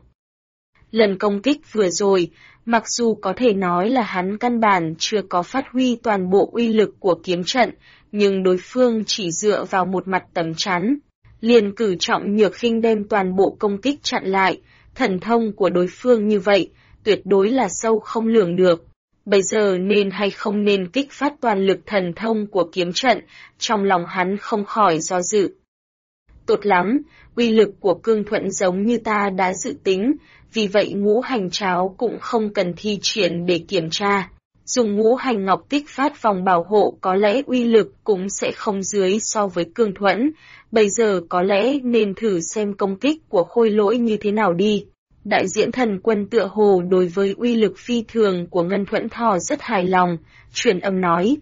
Lần công kích vừa rồi, mặc dù có thể nói là hắn căn bản chưa có phát huy toàn bộ uy lực của kiếm trận, nhưng đối phương chỉ dựa vào một mặt tấm chắn, liền cử trọng nhược khinh đem toàn bộ công kích chặn lại, thần thông của đối phương như vậy, tuyệt đối là sâu không lường được. Bây giờ nên hay không nên kích phát toàn lực thần thông của kiếm trận, trong lòng hắn không khỏi do dự. Tốt lắm, uy lực của cương thuẫn giống như ta đã dự tính, vì vậy ngũ hành cháo cũng không cần thi triển để kiểm tra. Dùng ngũ hành ngọc tích phát vòng bảo hộ có lẽ uy lực cũng sẽ không dưới so với cương thuẫn, bây giờ có lẽ nên thử xem công kích của Khôi Lỗi như thế nào đi. Đại diễn thần quân tựa hồ đối với uy lực phi thường của ngân thuẫn thò rất hài lòng, truyền âm nói.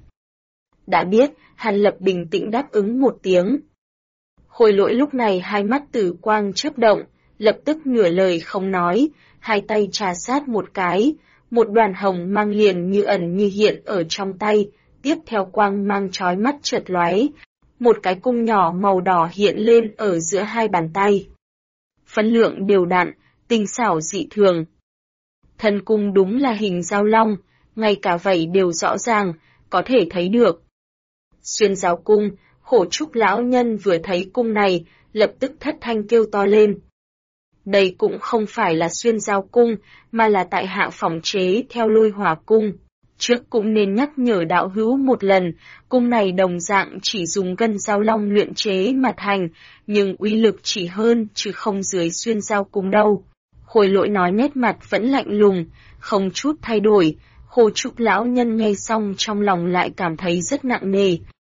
Đã biết, Hàn Lập bình tĩnh đáp ứng một tiếng. Khôi Lỗi lúc này hai mắt tử quang chớp động, lập tức nửa lời không nói, hai tay trà sát một cái, một đoàn hồng mang liền như ẩn như hiện ở trong tay, tiếp theo quang mang chói mắt chợt lóe, một cái cung nhỏ màu đỏ hiện lên ở giữa hai bàn tay. Phân lượng đều đặn, tinh xảo dị thường. Thân cung đúng là hình dao long, ngay cả vảy đều rõ ràng, có thể thấy được. Xuyên giáo cung, Khổ Trúc lão nhân vừa thấy cung này, lập tức thất thanh kêu to lên. Đây cũng không phải là xuyên giao cung, mà là tại hạ phỏng chế theo Lôi Hỏa cung. Trước cũng nên nhắc nhở đạo hữu một lần, cung này đồng dạng chỉ dùng gân giao long luyện chế mà thành, nhưng uy lực chỉ hơn chứ không dưới xuyên giao cung đâu. Khôi Lỗi nói nét mặt vẫn lạnh lùng, không chút thay đổi, Khô Trúc lão nhân nghe xong trong lòng lại cảm thấy rất nặng nề.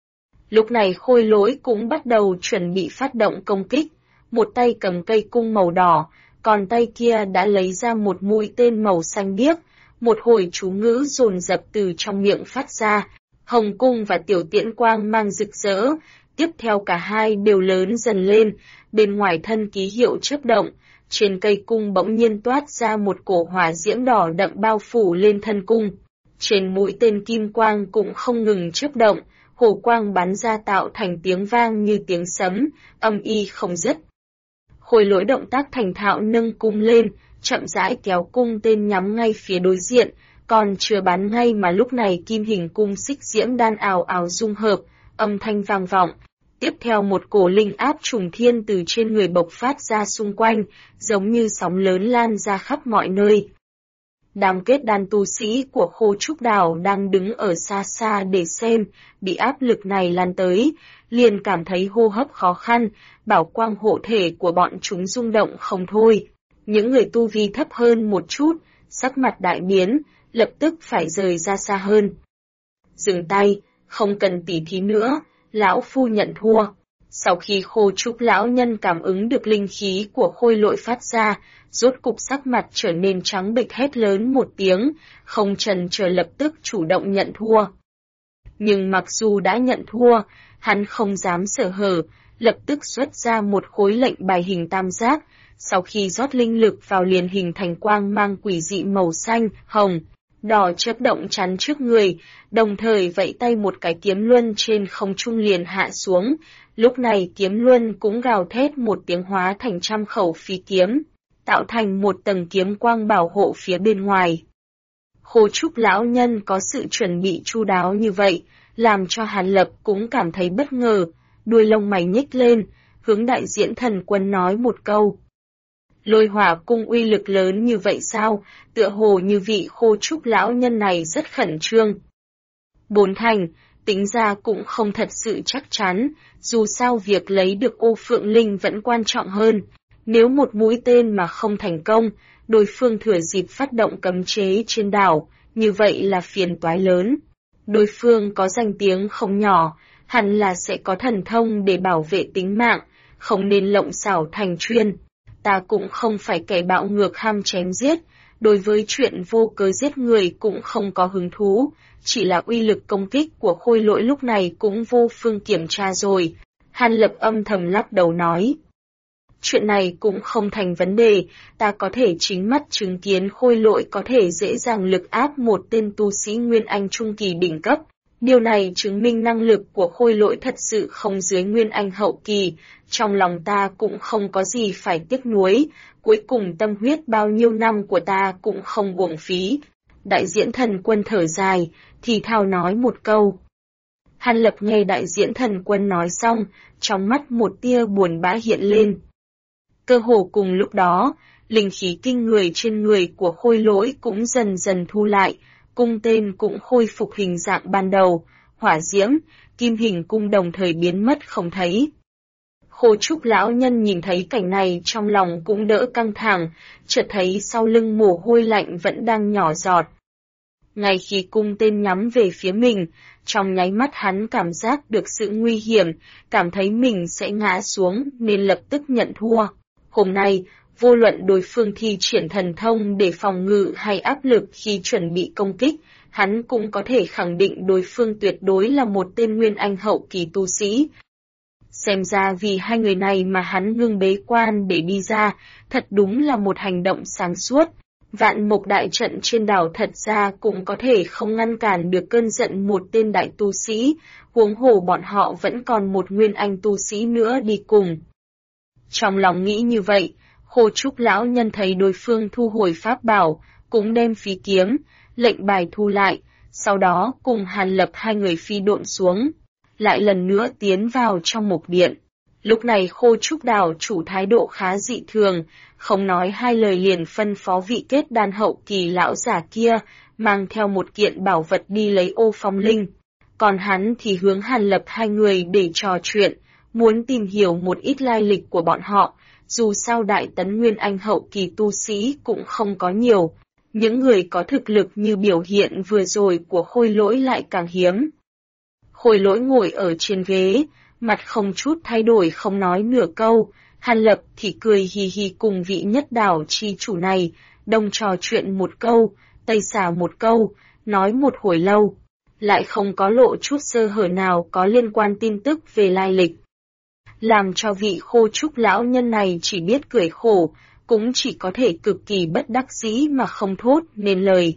Lúc này Khôi Lỗi cũng bắt đầu chuẩn bị phát động công kích, một tay cầm cây cung màu đỏ, còn tay kia đã lấy ra một mũi tên màu xanh biếc, một hồi chú ngữ dồn dập từ trong miệng phát ra, hồng cung và tiểu tiễn quang mang rực rỡ, tiếp theo cả hai đều lớn dần lên, bên ngoài thân ký hiệu chớp động, trên cây cung bỗng nhiên toát ra một cổ hỏa diễm đỏ đậm bao phủ lên thân cung. Trên mũi tên kim quang cũng không ngừng chớp động, hồ quang bắn ra tạo thành tiếng vang như tiếng sấm, âm y không dứt. Khôi Lỗi động tác thành thạo nâng cung lên, chậm rãi kéo cung tên nhắm ngay phía đối diện, còn chưa bắn ngay mà lúc này kim hình cung xích diễm đan ào ào dung hợp, âm thanh vang vọng. Tiếp theo một cổ linh áp trùng thiên từ trên người bộc phát ra xung quanh, giống như sóng lớn lan ra khắp mọi nơi. Đám kết đan tu sĩ của Khô Trúc Đảo đang đứng ở xa xa để xem, bị áp lực này lan tới, liền cảm thấy hô hấp khó khăn, bảo quang hộ thể của bọn chúng rung động không thôi. Những người tu vi thấp hơn một chút, sắc mặt đại biến, lập tức phải rời ra xa hơn. Dừng tay, không cần tỉ thí nữa, lão phu nhận thua. Sau khi Khô Trúc lão nhân cảm ứng được linh khí của Khôi Lỗi phát ra, rốt cục sắc mặt trở nên trắng bệch hét lớn một tiếng, không chần chờ lập tức chủ động nhận thua. Nhưng mặc dù đã nhận thua, hắn không dám sở hở, lập tức xuất ra một khối lệnh bài hình tam giác, sau khi rót linh lực vào liền hình thành quang mang quỷ dị màu xanh, hồng, đỏ chớp động chắn trước người, đồng thời vẫy tay một cái kiếm luân trên không trung liền hạ xuống, lúc này kiếm luân cũng gào thét một tiếng hóa thành trăm khẩu phi kiếm, tạo thành một tầng kiếm quang bảo hộ phía bên ngoài. Khô Trúc lão nhân có sự chuẩn bị chu đáo như vậy, làm cho Hàn Lập cũng cảm thấy bất ngờ, đuôi lông mày nhếch lên, hướng đại diễn thần quân nói một câu. Lôi Hỏa cung uy lực lớn như vậy sao, tựa hồ như vị Khô Trúc lão nhân này rất khẩn trương. 4 thành, tính ra cũng không thật sự chắc chắn, dù sao việc lấy được ô phượng linh vẫn quan trọng hơn. Nếu một mũi tên mà không thành công, đối phương thừa dịp phát động cấm chế trên đảo, như vậy là phiền toái lớn. Đối phương có danh tiếng không nhỏ, hẳn là sẽ có thần thông để bảo vệ tính mạng, không nên lộng xảo thành chuyên. Ta cũng không phải kẻ bạo ngược ham chém giết, đối với chuyện vô cớ giết người cũng không có hứng thú, chỉ là uy lực công kích của khôi lỗi lúc này cũng vô phương kiểm tra rồi. Hàn Lập âm thầm lắc đầu nói. Chuyện này cũng không thành vấn đề, ta có thể chính mắt chứng kiến khôi lỗi có thể dễ dàng lực áp một tên tu sĩ Nguyên Anh Trung Kỳ đỉnh cấp. Điều này chứng minh năng lực của khôi lỗi thật sự không dưới Nguyên Anh hậu kỳ, trong lòng ta cũng không có gì phải tiếc nuối, cuối cùng tâm huyết bao nhiêu năm của ta cũng không uổng phí. Đại diễn thần quân thở dài, thì thào nói một câu. Hàn Lập nghe đại diễn thần quân nói xong, trong mắt một tia buồn bã hiện lên. Cơ hồ cùng lúc đó, linh khí kinh người trên người của khôi lỗi cũng dần dần thu lại, cung tên cũng khôi phục hình dạng ban đầu, hỏa diễm, kim hình cung đồng thời biến mất không thấy. Khô Trúc lão nhân nhìn thấy cảnh này trong lòng cũng đỡ căng thẳng, chợt thấy sau lưng mồ hôi lạnh vẫn đang nhỏ giọt. Ngay khi cung tên nhắm về phía mình, trong nháy mắt hắn cảm giác được sự nguy hiểm, cảm thấy mình sẽ ngã xuống nên lập tức nhận thua. Hôm nay, vô luận đối phương thi triển thần thông để phòng ngự hay áp lực khi chuẩn bị công kích, hắn cũng có thể khẳng định đối phương tuyệt đối là một tên Nguyên Anh hậu kỳ tu sĩ. Xem ra vì hai người này mà hắn ngưng bế quan để đi ra, thật đúng là một hành động sáng suốt. Vạn Mộc đại trận trên đảo thật ra cũng có thể không ngăn cản được cơn giận một tên đại tu sĩ, huống hồ bọn họ vẫn còn một Nguyên Anh tu sĩ nữa đi cùng. Trong lòng nghĩ như vậy, Khô Trúc lão nhân thấy đối phương thu hồi pháp bảo, cũng đem phí kiếm, lệnh bài thu lại, sau đó cùng Hàn Lập hai người phi độn xuống, lại lần nữa tiến vào trong mộc điện. Lúc này Khô Trúc đảo chủ thái độ khá dị thường, không nói hai lời liền phân phó vị kết đan hậu kỳ lão giả kia, mang theo một kiện bảo vật đi lấy ô phong linh. Còn hắn thì hướng Hàn Lập hai người để trò chuyện, muốn tìm hiểu một ít lai lịch của bọn họ, dù sao đại tấn Nguyên Anh hậu kỳ tu sĩ cũng không có nhiều. Những người có thực lực như biểu hiện vừa rồi của khôi lỗi lại càng hiếm. Khôi lỗi ngồi ở trên ghế, mặt không chút thay đổi không nói nửa câu, Hàn Lập thì cười hì hì cùng vị nhất đảo chi chủ này, đông trò chuyện một câu, tây xả một câu, nói một hồi lâu, lại không có lộ chút sơ hở nào có liên quan tin tức về lai lịch. Làm cho vị Khô Trúc lão nhân này chỉ biết cười khổ, cũng chỉ có thể cực kỳ bất đắc dĩ mà không thốt nên lời.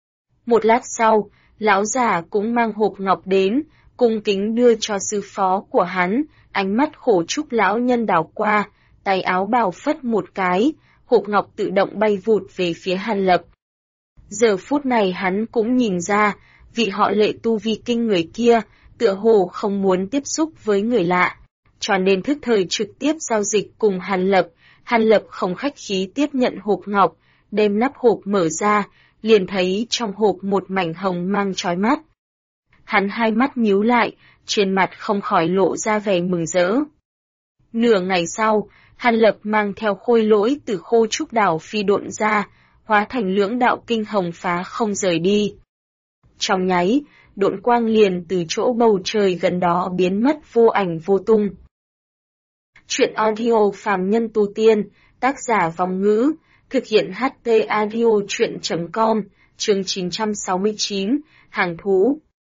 Một lát sau, lão già cũng mang hộp ngọc đến, cung kính đưa cho sư phó của hắn, ánh mắt Khô Trúc lão nhân đảo qua, tay áo bào phất một cái, hộp ngọc tự động bay vụt về phía Hàn Lập. Giờ phút này hắn cũng nhìn ra, vị họ Lệ tu vi kinh người kia, tựa hồ không muốn tiếp xúc với người lạ, cho nên thức thời trực tiếp giao dịch cùng Hàn Lập. Hàn Lập không khách khí tiếp nhận hộp ngọc, đem nắp hộp mở ra, liền thấy trong hộp một mảnh hồng mang chói mắt. Hắn hai mắt nhíu lại, trên mặt không khỏi lộ ra vẻ mừng rỡ. Nửa ngày sau, Hàn Lập mang theo khôi lỗi từ Khô Trúc đảo phi độn ra, hóa thành lưỡng đạo kinh hồng phá không rời đi. Trong nháy, độn quang liền từ chỗ bầu trời gần đó biến mất vô ảnh vô tung. Chuyện audio phàm nhân tu tiên, tác giả Vong Ngữ, thực hiện HT audio chuyện.com, chương 969, hàng thú.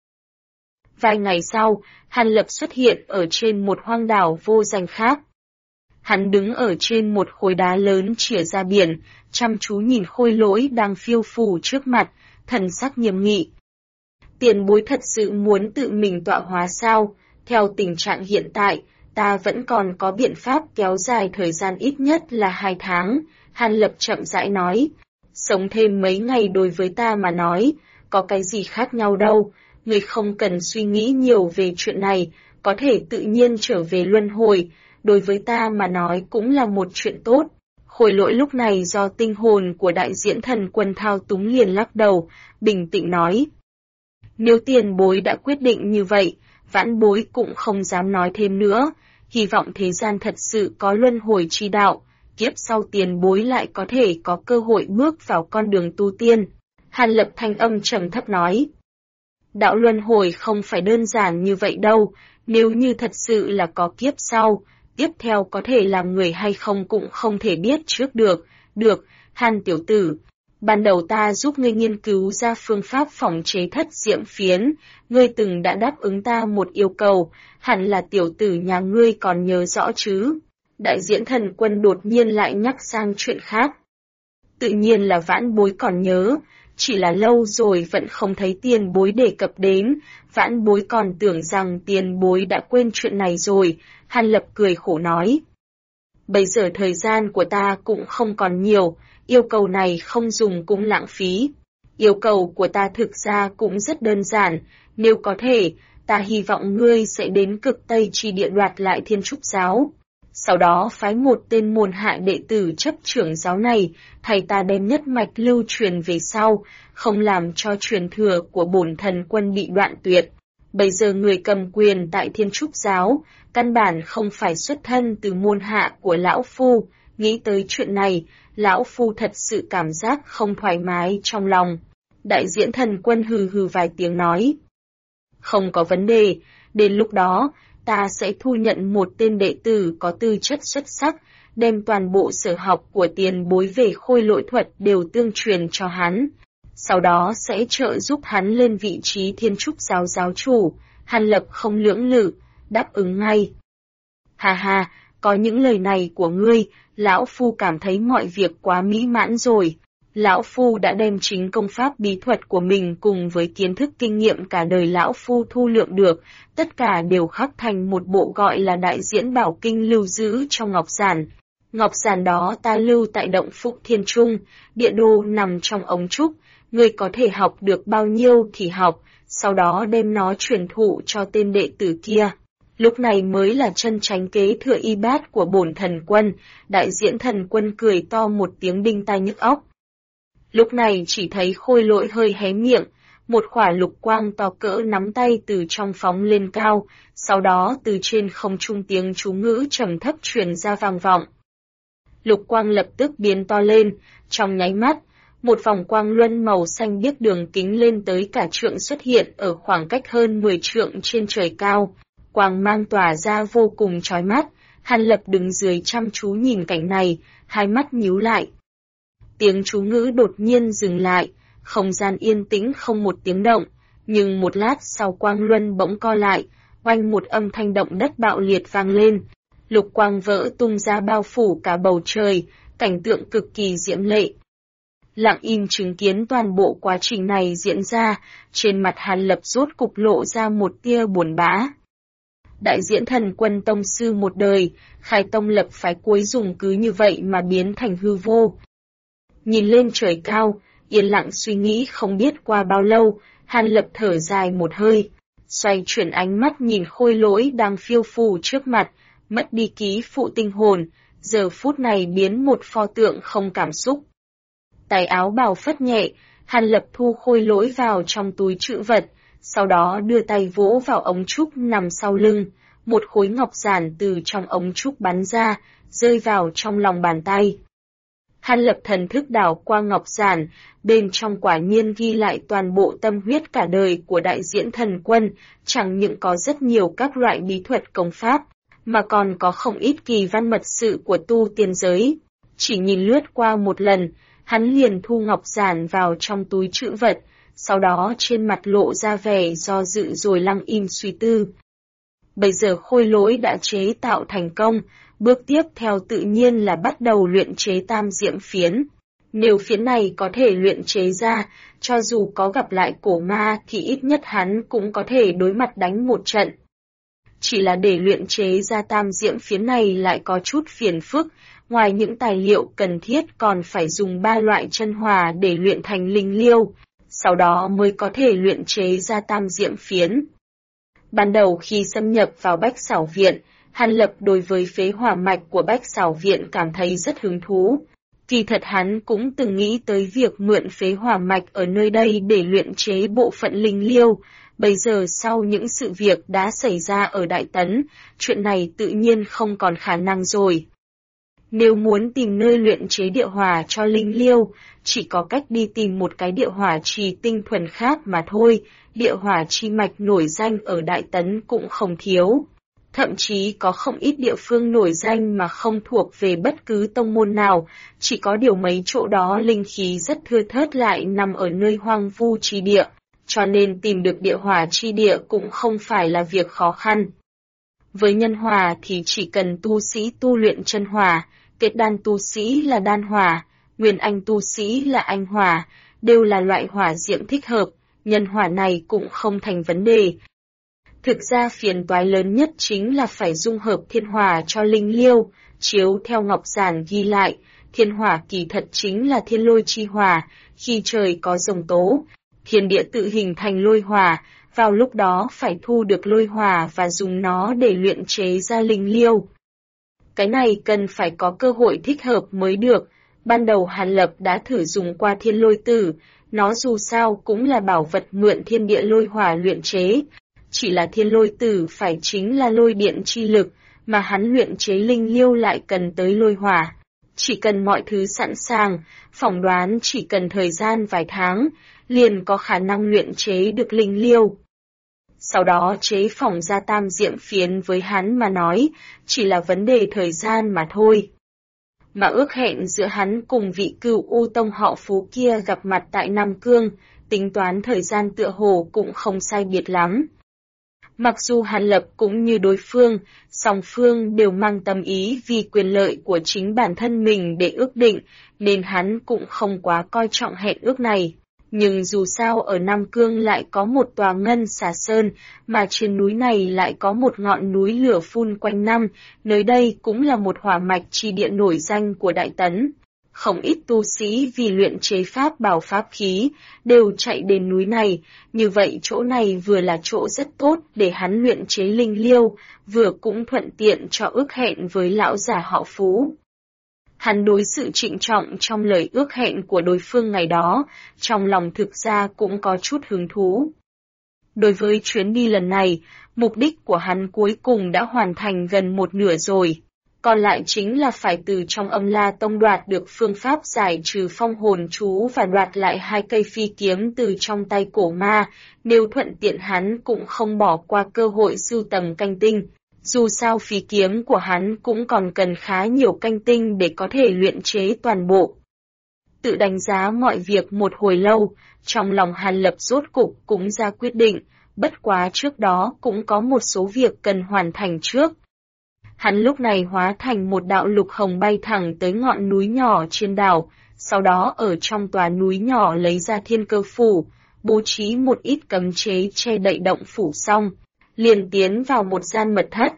Vài ngày sau, Hàn Lập xuất hiện ở trên một hoang đảo vô danh khác. Hắn đứng ở trên một khối đá lớn chĩa ra biển, chăm chú nhìn khôi lỗi đang phiêu phù trước mặt, thần sắc nghiêm nghị. Tiền bối thật sự muốn tự mình tọa hóa sao? Theo tình trạng hiện tại, ta vẫn còn có biện pháp kéo dài thời gian ít nhất là 2 tháng, Hàn Lập chậm rãi nói. Sống thêm mấy ngày đối với ta mà nói, có cái gì khác nhau đâu, người không cần suy nghĩ nhiều về chuyện này, có thể tự nhiên trở về luân hồi, đối với ta mà nói cũng là một chuyện tốt. Khôi lỗi lúc này do tinh hồn của đại diễn thần quân thao túng liền lắc đầu, bình tĩnh nói. Nếu tiền bối đã quyết định như vậy, vãn bối cũng không dám nói thêm nữa, hy vọng thế gian thật sự có luân hồi chi đạo, kiếp sau tiền bối lại có thể có cơ hội bước vào con đường tu tiên. Hàn Lập thanh âm trầm thấp nói. Đạo luân hồi không phải đơn giản như vậy đâu, nếu như thật sự là có kiếp sau, tiếp theo có thể làm người hay không cũng không thể biết trước được. Được, Hàn tiểu tử, Ban đầu ta giúp ngươi nghiên cứu ra phương pháp phòng chế thất diệm phiến, ngươi từng đã đáp ứng ta một yêu cầu, hẳn là tiểu tử nhà ngươi còn nhớ rõ chứ. Đại diễn thần quân đột nhiên lại nhắc sang chuyện khác. Tự nhiên là vãn bối còn nhớ, chỉ là lâu rồi vẫn không thấy tiền bối đề cập đến, vãn bối còn tưởng rằng tiền bối đã quên chuyện này rồi, Hàn Lập cười khổ nói. Bây giờ thời gian của ta cũng không còn nhiều, yêu cầu này không dùng cũng lãng phí. Yêu cầu của ta thực ra cũng rất đơn giản, nếu có thể, ta hy vọng ngươi sẽ đến cực Tây Chi địa đoạt lại Thiên Trúc giáo. Sau đó phái một tên môn hạ đệ tử chấp trưởng giáo này, thầy ta đem nhất mạch lưu truyền về sau, không làm cho truyền thừa của bổn thần quân bị đoạn tuyệt. Bây giờ người cầm quyền tại Thiên Trúc giáo, căn bản không phải xuất thân từ môn hạ của lão phu, nghĩ tới chuyện này, lão phu thật sự cảm giác không thoải mái trong lòng. Đại diễn thần quân hừ hừ vài tiếng nói. Không có vấn đề, đến lúc đó, ta sẽ thu nhận một tên đệ tử có tư chất xuất sắc, đem toàn bộ sở học của tiền bối về khôi lỗi thuật đều tương truyền cho hắn. Sau đó sẽ trợ giúp hắn lên vị trí Thiên Trúc giáo giáo chủ. Hàn Lập không lưỡng lự, đáp ứng ngay. Hà hà, có những lời này của ngươi, lão phu cảm thấy mọi việc quá mỹ mãn rồi. Lão phu đã đem chính công pháp bí thuật của mình cùng với kiến thức kinh nghiệm cả đời lão phu thu lượm được, tất cả đều khắc thành một bộ gọi là Đại Diễn Bảo Kinh lưu giữ trong ngọc giản. Ngọc giản đó ta lưu tại động Phúc Thiên Trung, địa đô nằm trong ống trúc, ngươi có thể học được bao nhiêu thì học, sau đó đem nó truyền thụ cho tên đệ tử kia. Lúc này mới là chân chánh kế thừa y bát của bổn thần quân. Đại diễn thần quân cười to một tiếng đinh tai nhức óc. Lúc này chỉ thấy khôi lỗi hơi hé miệng, một quả lục quang to cỡ nắm tay từ trong phóng lên cao, sau đó từ trên không trung tiếng chú ngữ trầm thấp truyền ra vang vọng. Lục quang lập tức biến to lên, trong nháy mắt, một vòng quang luân màu xanh biếc đường kính lên tới cả trượng xuất hiện ở khoảng cách hơn 10 trượng trên trời cao. Quang mang tỏa ra vô cùng chói mắt, Hàn Lập đứng dưới chăm chú nhìn cảnh này, hai mắt nhíu lại. Tiếng chú ngữ đột nhiên dừng lại, không gian yên tĩnh không một tiếng động, nhưng một lát sau quang luân bỗng co lại, oanh một âm thanh động đất bạo liệt vang lên. Lục quang vỡ tung ra bao phủ cả bầu trời, cảnh tượng cực kỳ diễm lệ. Lặng im chứng kiến toàn bộ quá trình này diễn ra, trên mặt Hàn Lập rốt cục lộ ra một tia buồn bã. Đại diễn thần quân tông sư một đời, khai tông lập phái cuối dùng cứ như vậy mà biến thành hư vô. Nhìn lên trời cao, yên lặng suy nghĩ không biết qua bao lâu, Hàn Lập thở dài một hơi, xoay chuyển ánh mắt nhìn khôi lỗi đang phiêu phù trước mặt, mất đi ký phụ tinh hồn, giờ phút này biến một pho tượng không cảm xúc. Tay áo bào phất nhẹ, Hàn Lập thu khôi lỗi vào trong túi trữ vật, sau đó đưa tay vỗ vào ống trúc nằm sau lưng, một khối ngọc giản từ trong ống trúc bắn ra, rơi vào trong lòng bàn tay. Hàn Lập thần thức đảo qua ngọc giản, bên trong quả nhiên ghi lại toàn bộ tâm huyết cả đời của đại diễn thần quân, chẳng những có rất nhiều các loại bí thuật công pháp, mà còn có không ít kỳ văn mật sự của tu tiên giới. Chỉ nhìn lướt qua một lần, hắn liền thu ngọc giản vào trong túi trữ vật, sau đó trên mặt lộ ra vẻ do dự rồi lặng im suy tư. Bây giờ khôi lỗi đã chế tạo thành công, bước tiếp theo tự nhiên là bắt đầu luyện chế tam diễm phiến. Nếu phiến này có thể luyện chế ra, cho dù có gặp lại cổ ma thì ít nhất hắn cũng có thể đối mặt đánh một trận. Chỉ là để luyện chế ra tam diễm phiến này lại có chút phiền phức, ngoài những tài liệu cần thiết còn phải dùng 3 loại chân hỏa để luyện thành linh liêu, sau đó mới có thể luyện chế ra tam diễm phiến. Ban đầu khi xâm nhập vào Bách Xảo Viện, Hàn Lập đối với phế hỏa mạch của Bách Xảo Viện cảm thấy rất hứng thú. Kỳ thật hắn cũng từng nghĩ tới việc mượn phế hỏa mạch ở nơi đây để luyện chế bộ phận linh liêu. Bây giờ sau những sự việc đã xảy ra ở Đại Tấn, chuyện này tự nhiên không còn khả năng rồi. Nếu muốn tìm nơi luyện chế địa hỏa cho linh liêu, chỉ có cách đi tìm một cái địa hỏa trì tinh thuần khác mà thôi, địa hỏa chi mạch nổi danh ở Đại Tấn cũng không thiếu. Thậm chí có không ít địa phương nổi danh mà không thuộc về bất cứ tông môn nào, chỉ có điều mấy chỗ đó linh khí rất thưa thớt lại nằm ở nơi hoang vu chi địa, cho nên tìm được địa hỏa chi địa cũng không phải là việc khó khăn. Với nhân hỏa thì chỉ cần tu sĩ tu luyện chân hỏa, kết đan tu sĩ là đan hỏa, nguyên anh tu sĩ là anh hỏa, đều là loại hỏa diễm thích hợp, nhân hỏa này cũng không thành vấn đề. Thực ra phiền toái lớn nhất chính là phải dung hợp thiên hỏa cho linh liêu, chiếu theo ngọc giản ghi lại, thiên hỏa kỳ thật chính là thiên lôi chi hỏa, khi trời có rồng tố, thiên địa tự hình thành lôi hỏa, vào lúc đó phải thu được lôi hỏa và dùng nó để luyện chế ra linh liêu. Cái này cần phải có cơ hội thích hợp mới được, ban đầu Hàn Lập đã thử dùng qua thiên lôi tử, nó dù sao cũng là bảo vật mượn thiên địa lôi hỏa luyện chế. Chỉ là thiên lôi tử phải chính là lôi điện chi lực, mà hắn luyện chế linh liêu lại cần tới lôi hỏa. Chỉ cần mọi thứ sẵn sàng, phỏng đoán chỉ cần thời gian vài tháng, liền có khả năng luyện chế được linh liêu. Sau đó chế phỏng ra tam diệm phiến với hắn mà nói, chỉ là vấn đề thời gian mà thôi. Mà ước hẹn giữa hắn cùng vị Cửu U Tông họ Phú kia gặp mặt tại Nam Cương, tính toán thời gian tựa hồ cũng không sai biệt lắm. Mặc dù Hàn Lập cũng như đối phương, song phương đều mang tâm ý vì quyền lợi của chính bản thân mình để ước định, nên hắn cũng không quá coi trọng hẹn ước này. Nhưng dù sao ở Nam Cương lại có một tòa ngân xà sơn, mà trên núi này lại có một ngọn núi lửa phun quanh năm, nơi đây cũng là một hỏa mạch chi địa nổi danh của Đại Tấn. Không ít tu sĩ vì luyện chế pháp bảo pháp khí, đều chạy đến núi này, như vậy chỗ này vừa là chỗ rất tốt để hắn luyện chế linh liêu, vừa cũng thuận tiện cho ước hẹn với lão già họ Phú. Hắn đối sự trịnh trọng trong lời ước hẹn của đối phương ngày đó, trong lòng thực ra cũng có chút hứng thú. Đối với chuyến đi lần này, mục đích của hắn cuối cùng đã hoàn thành gần một nửa rồi. Còn lại chính là phải từ trong Âm La Tông đoạt được phương pháp giải trừ phong hồn chú và đoạt lại 2 cây phi kiếm từ trong tay cổ ma, nếu thuận tiện hắn cũng không bỏ qua cơ hội sưu tầm canh tinh. Dù sao phi kiếm của hắn cũng còn cần khá nhiều canh tinh để có thể luyện chế toàn bộ. Tự đánh giá mọi việc một hồi lâu, trong lòng Hàn Lập rốt cục cũng ra quyết định, bất quá trước đó cũng có một số việc cần hoàn thành trước. Hắn lúc này hóa thành một đạo lục hồng bay thẳng tới ngọn núi nhỏ trên đảo, sau đó ở trong tòa núi nhỏ lấy ra thiên cơ phủ, bố trí một ít cấm chế che đậy động phủ xong, liền tiến vào một gian mật thất.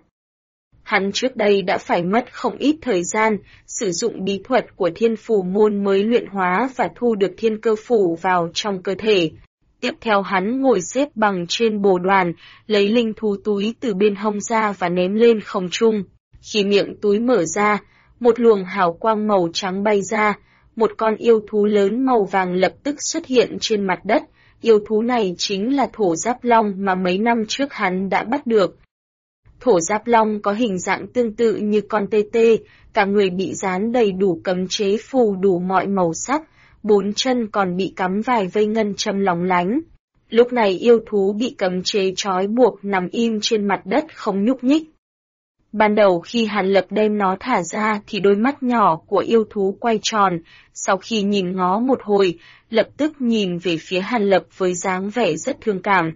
Hắn trước đây đã phải mất không ít thời gian, sử dụng bí thuật của thiên phù môn mới luyện hóa và thu được thiên cơ phủ vào trong cơ thể. Tiếp theo hắn ngồi xếp bằng trên bồ đoàn, lấy linh thú túi từ bên hông ra và ném lên không trung. Khi miệng túi mở ra, một luồng hào quang màu trắng bay ra, một con yêu thú lớn màu vàng lập tức xuất hiện trên mặt đất. Yêu thú này chính là thổ giáp long mà mấy năm trước hắn đã bắt được. Thổ giáp long có hình dạng tương tự như con tê tê, cả người bị dán đầy đủ cấm chế phù đủ mọi màu sắc, 4 chân còn bị cắm vài vây ngân châm lóng lánh. Lúc này yêu thú bị cấm chế trói buộc nằm im trên mặt đất không nhúc nhích. Ban đầu khi Hàn Lập đem nó thả ra thì đôi mắt nhỏ của yêu thú quay tròn, sau khi nhìn ngó một hồi, lập tức nhìn về phía Hàn Lập với dáng vẻ rất thương cảm.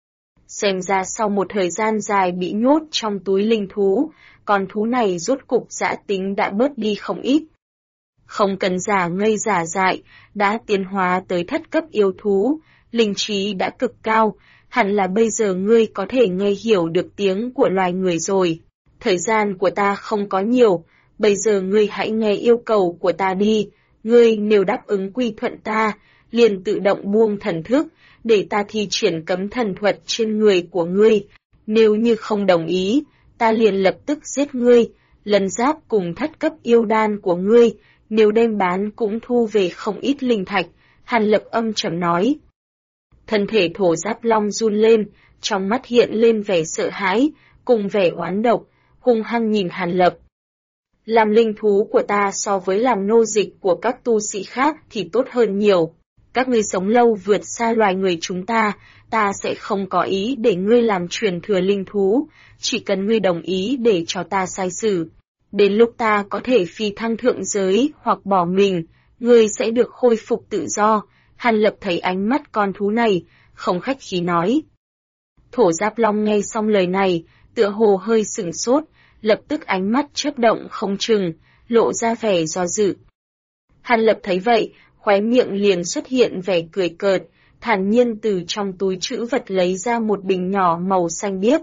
Xem ra sau một thời gian dài bị nhốt trong túi linh thú, con thú này rốt cục dã tính đã bớt đi không ít. Không cần giả ngây giả dại, đã tiến hóa tới thất cấp yêu thú, linh trí đã cực cao, hẳn là bây giờ ngươi có thể nghe hiểu được tiếng của loài người rồi. Thời gian của ta không có nhiều, bây giờ ngươi hãy nghe yêu cầu của ta đi, ngươi nếu đáp ứng quy thuận ta, liền tự động buông thần thức, để ta thi triển cấm thần thuật trên người của ngươi, nếu như không đồng ý, ta liền lập tức giết ngươi, lần giáp cùng thất cấp yêu đan của ngươi, nếu đem bán cũng thu về không ít linh thạch, Hàn Lập âm trầm nói. Thân thể thổ giáp long run lên, trong mắt hiện lên vẻ sợ hãi, cùng vẻ oán độc, hung hăng nhìn Hàn Lập. Làm linh thú của ta so với làm nô dịch của các tu sĩ khác thì tốt hơn nhiều. Các ngươi sống lâu vượt xa loài người chúng ta sẽ không có ý để ngươi làm truyền thừa linh thú, chỉ cần ngươi đồng ý để cho ta sai xử. Đến lúc ta có thể phi thăng thượng giới hoặc bỏ mình, ngươi sẽ được khôi phục tự do. Hàn Lập thấy ánh mắt con thú này, không khách khí nói. Thổ Giáp Long nghe xong lời này, tựa hồ hơi sửng sốt, lập tức ánh mắt chớp động không chừng, lộ ra vẻ do dự. Hàn Lập thấy vậy, khóe miệng liền xuất hiện vẻ cười cợt, thản nhiên từ trong túi trữ vật lấy ra một bình nhỏ màu xanh biếc.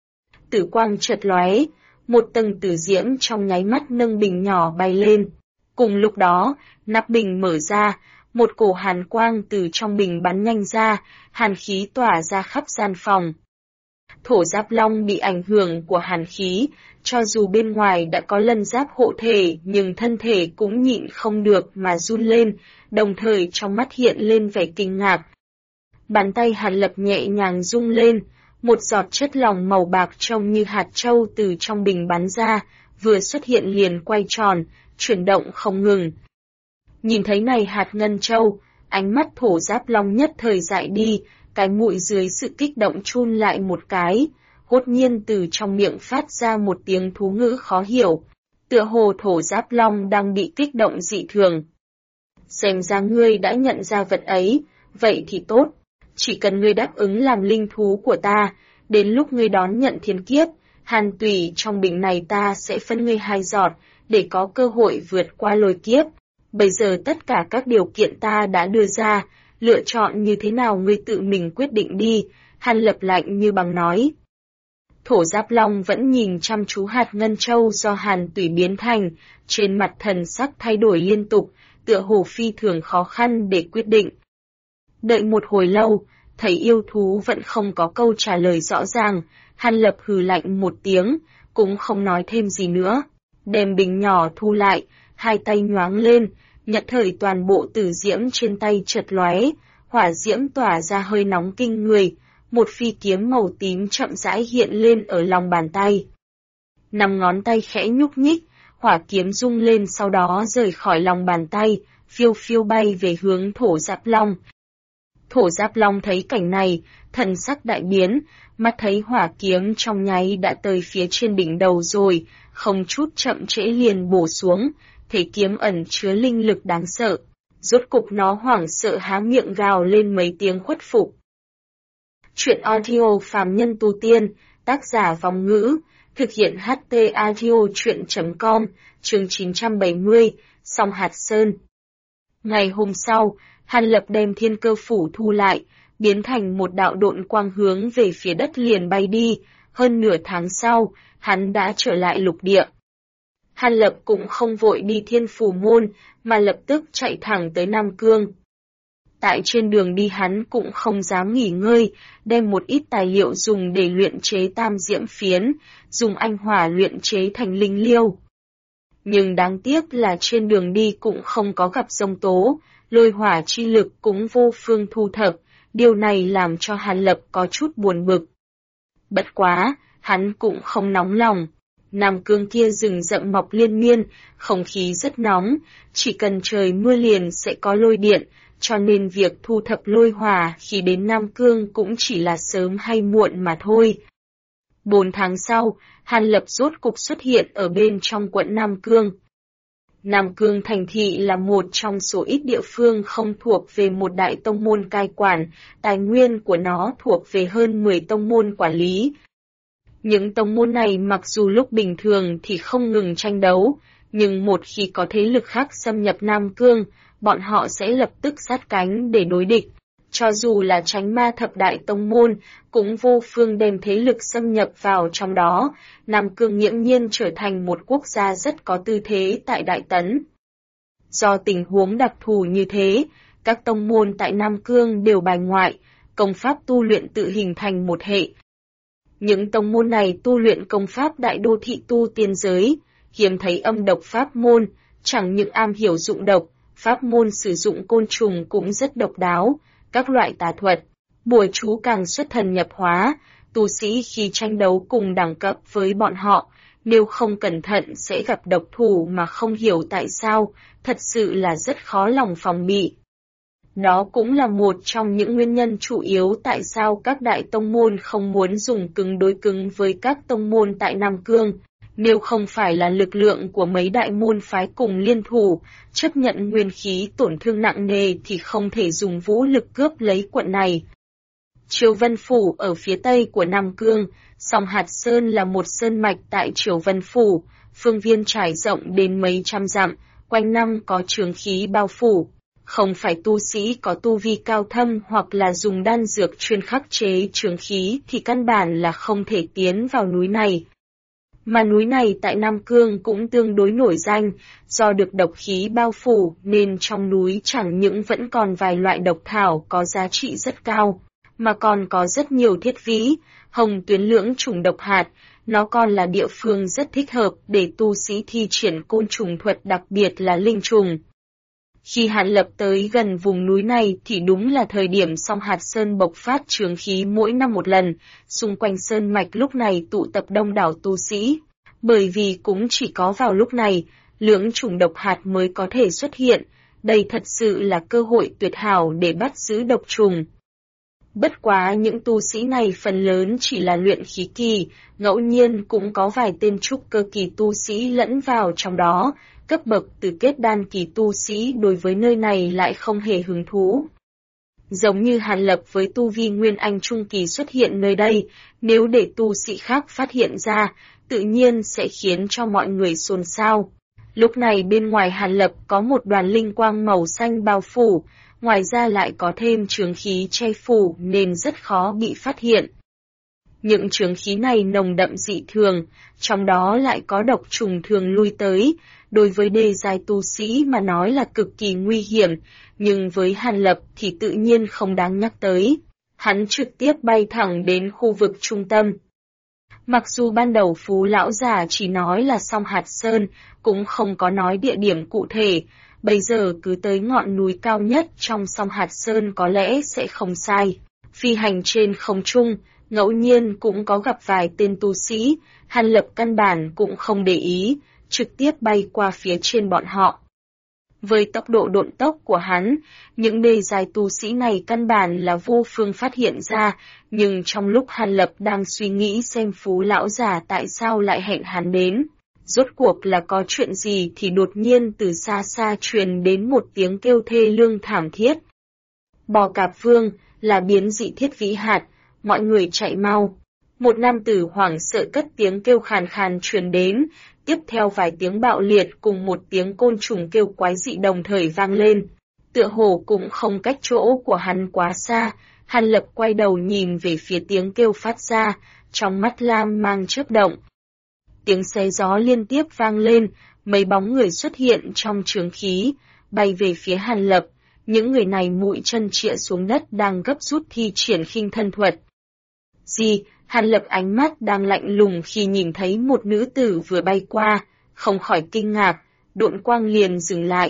Tử quang chợt lóe, một tầng tử diễm trong nháy mắt nâng bình nhỏ bay lên. Cùng lúc đó, nắp bình mở ra, một cổ hàn quang từ trong bình bắn nhanh ra, hàn khí tỏa ra khắp gian phòng. Thổ Giáp Long bị ảnh hưởng của hàn khí, cho dù bên ngoài đã có lân giáp hộ thể nhưng thân thể cũng nhịn không được mà run lên, đồng thời trong mắt hiện lên vẻ kinh ngạc. Bàn tay Hàn Lập nhẹ nhàng rung lên, một giọt chất lỏng màu bạc trông như hạt châu từ trong bình bắn ra, vừa xuất hiện liền quay tròn, chuyển động không ngừng. Nhìn thấy này hạt ngân châu, ánh mắt Thổ Giáp Long nhất thời dại đi, cái mũi dưới sự kích động chun lại một cái, hốt nhiên từ trong miệng phát ra một tiếng thú ngữ khó hiểu, tựa hồ Thổ Giáp Long đang bị kích động dị thường. Xem ra ngươi đã nhận ra vật ấy, vậy thì tốt, chỉ cần ngươi đáp ứng làm linh thú của ta, đến lúc ngươi đón nhận thiên kiếp, hàn tủy trong bình này ta sẽ phân ngươi 2 giọt, để có cơ hội vượt qua lôi kiếp. Bây giờ tất cả các điều kiện ta đã đưa ra, lựa chọn như thế nào ngươi tự mình quyết định đi, Hàn Lập lạnh như băng nói. Thổ Giáp Long vẫn nhìn chăm chú hạt ngân châu do hàn tủy biến thành, trên mặt thần sắc thay đổi liên tục, tựa hồ phi thường khó khăn để quyết định. Đợi một hồi lâu, thấy yêu thú vẫn không có câu trả lời rõ ràng, Hàn Lập hừ lạnh một tiếng, cũng không nói thêm gì nữa. Đem bình nhỏ thu lại, hai tay nhoáng lên, nhận thời toàn bộ tử diễm trên tay chợt lóe, hỏa diễm tỏa ra hơi nóng kinh người, một phi kiếm màu tím chậm rãi hiện lên ở lòng bàn tay. 5 ngón tay khẽ nhúc nhích, hỏa kiếm rung lên sau đó rời khỏi lòng bàn tay, phiêu phiêu bay về hướng Thổ Giáp Long. Thổ Giáp Long thấy cảnh này, thần sắc đại biến, mắt thấy hỏa kiếm trong nháy đã tới phía trên đỉnh đầu rồi, không chút chậm trễ liền bổ xuống, thấy kiếm ẩn chứa linh lực đáng sợ. Rốt cục nó hoảng sợ há miệng gào lên mấy tiếng khuất phục. Chuyện audio phàm nhân tu tiên, tác giả Vong Ngữ, thực hiện HT audio chuyện.com, chương 970, Song Hạt Sơn. Ngày hôm sau, Hàn Lập đem thiên cơ phủ thu lại, biến thành một đạo độn quang hướng về phía đất liền bay đi, hơn nửa tháng sau, hắn đã trở lại lục địa. Hàn Lập cũng không vội đi Thiên Phủ Môn, mà lập tức chạy thẳng tới Nam Cương. Tại trên đường đi hắn cũng không dám nghỉ ngơi, đem một ít tài liệu dùng để luyện chế tam diễm phiến, dùng anh hỏa luyện chế thành linh liêu. Nhưng đáng tiếc là trên đường đi cũng không có gặp giông tố, lôi hỏa chi lực cũng vô phương thu thập, điều này làm cho Hàn Lập có chút buồn bực. Bất quá, hắn cũng không nóng lòng. Nam Cương kia rừng rậm mọc liên miên, không khí rất nóng, chỉ cần trời mưa liền sẽ có lôi điện, cho nên việc thu thập lôi hỏa khi đến Nam Cương cũng chỉ là sớm hay muộn mà thôi. 4 tháng sau, Hàn Lập rốt cục xuất hiện ở bên trong quận Nam Cương. Nam Cương thành thị là một trong số ít địa phương không thuộc về một đại tông môn cai quản, tài nguyên của nó thuộc về hơn 10 tông môn quản lý. Những tông môn này mặc dù lúc bình thường thì không ngừng tranh đấu, nhưng một khi có thế lực khác xâm nhập Nam Cương, bọn họ sẽ lập tức sát cánh để đối địch. Cho dù là Chánh Ma thập đại tông môn, cũng vô phương đem thế lực xâm nhập vào trong đó, Nam Cương nghiễm nhiên trở thành một quốc gia rất có tư thế tại Đại Tấn. Do tình huống đặc thù như thế, các tông môn tại Nam Cương đều bài ngoại, công pháp tu luyện tự hình thành một hệ. Những tông môn này tu luyện công pháp đại đô thị tu tiên giới, hiếm thấy âm độc pháp môn, chẳng những am hiểu dụng độc, pháp môn sử dụng côn trùng cũng rất độc đáo, các loại tà thuật, bùa chú càng xuất thần nhập hóa, tu sĩ khi tranh đấu cùng đẳng cấp với bọn họ, nếu không cẩn thận sẽ gặp độc thủ mà không hiểu tại sao, thật sự là rất khó lòng phòng bị. Đó cũng là một trong những nguyên nhân chủ yếu tại sao các đại tông môn không muốn dùng cứng đối cứng với các tông môn tại Nam Cương. Nếu không phải là lực lượng của mấy đại môn phái cùng liên thủ, chấp nhận nguyên khí tổn thương nặng nề thì không thể dùng vũ lực cướp lấy quận này. Triều Vân Phủ ở phía tây của Nam Cương, Song Hạt Sơn là một sơn mạch tại Triều Vân Phủ, phương viên trải rộng đến mấy trăm dặm, quanh năm có chướng khí bao phủ. Không phải tu sĩ có tu vi cao thâm hoặc là dùng đan dược chuyên khắc chế chướng khí thì căn bản là không thể tiến vào núi này. Mà núi này tại Nam Cương cũng tương đối nổi danh, do được độc khí bao phủ nên trong núi chẳng những vẫn còn vài loại độc thảo có giá trị rất cao, mà còn có rất nhiều thiết vĩ, hồng tuyến lưỡng trùng độc hạt, nó còn là địa phương rất thích hợp để tu sĩ thi triển côn trùng thuật đặc biệt là linh trùng. Khi Hàn Lập tới gần vùng núi này thì đúng là thời điểm Song Hạt Sơn bộc phát chướng khí mỗi năm một lần, xung quanh sơn mạch lúc này tụ tập đông đảo tu sĩ. Bởi vì cũng chỉ có vào lúc này, lưỡng trùng độc hạt mới có thể xuất hiện, đây thật sự là cơ hội tuyệt hảo để bắt giữ độc trùng. Bất quá những tu sĩ này phần lớn chỉ là luyện khí kỳ, ngẫu nhiên cũng có vài tên trúc cơ kỳ tu sĩ lẫn vào trong đó. Cấp bậc từ kết đan kỳ tu sĩ đối với nơi này lại không hề hứng thú. Giống như Hàn Lập với tu vi Nguyên Anh Trung kỳ xuất hiện nơi đây, nếu để tu sĩ khác phát hiện ra, tự nhiên sẽ khiến cho mọi người xôn xao. Lúc này bên ngoài Hàn Lập có một đoàn linh quang màu xanh bao phủ, ngoài ra lại có thêm chướng khí che phủ nên rất khó bị phát hiện. Những chướng khí này nồng đậm dị thường, trong đó lại có độc trùng thường lui tới, đối với đê giai tu sĩ mà nói là cực kỳ nguy hiểm, nhưng với Hàn Lập thì tự nhiên không đáng nhắc tới. Hắn trực tiếp bay thẳng đến khu vực trung tâm. Mặc dù ban đầu Phú Lão Già chỉ nói là Song Hạt Sơn, cũng không có nói địa điểm cụ thể, bây giờ cứ tới ngọn núi cao nhất trong Song Hạt Sơn có lẽ sẽ không sai. Phi hành trên không trung, ngẫu nhiên cũng có gặp vài tên tu sĩ, Hàn Lập căn bản cũng không để ý, trực tiếp bay qua phía trên bọn họ. Với tốc độ độn tốc của hắn, những đê giai tu sĩ này căn bản là vô phương phát hiện ra, nhưng trong lúc Hàn Lập đang suy nghĩ xem Phú Lão Già tại sao lại hẹn hắn đến, rốt cuộc là có chuyện gì thì đột nhiên từ xa xa truyền đến một tiếng kêu thê lương thảm thiết. Bò Cạp Vương, là biến dị thiết vĩ hạt, mọi người chạy mau. Một nam tử hoảng sợ cất tiếng kêu khàn khàn truyền đến, tiếp theo vài tiếng bạo liệt cùng một tiếng côn trùng kêu quái dị đồng thời vang lên. Tựa hồ cũng không cách chỗ của hắn quá xa, Hàn Lập quay đầu nhìn về phía tiếng kêu phát ra, trong mắt lam mang chớp động. Tiếng xé gió liên tiếp vang lên, mấy bóng người xuất hiện trong chướng khí, bay về phía Hàn Lập. Những người này mũi chân chĩa xuống đất đang gấp rút thi triển khinh thân thuật. Gì? Hàn Lập ánh mắt đang lạnh lùng khi nhìn thấy một nữ tử vừa bay qua, không khỏi kinh ngạc, độn quang liền dừng lại.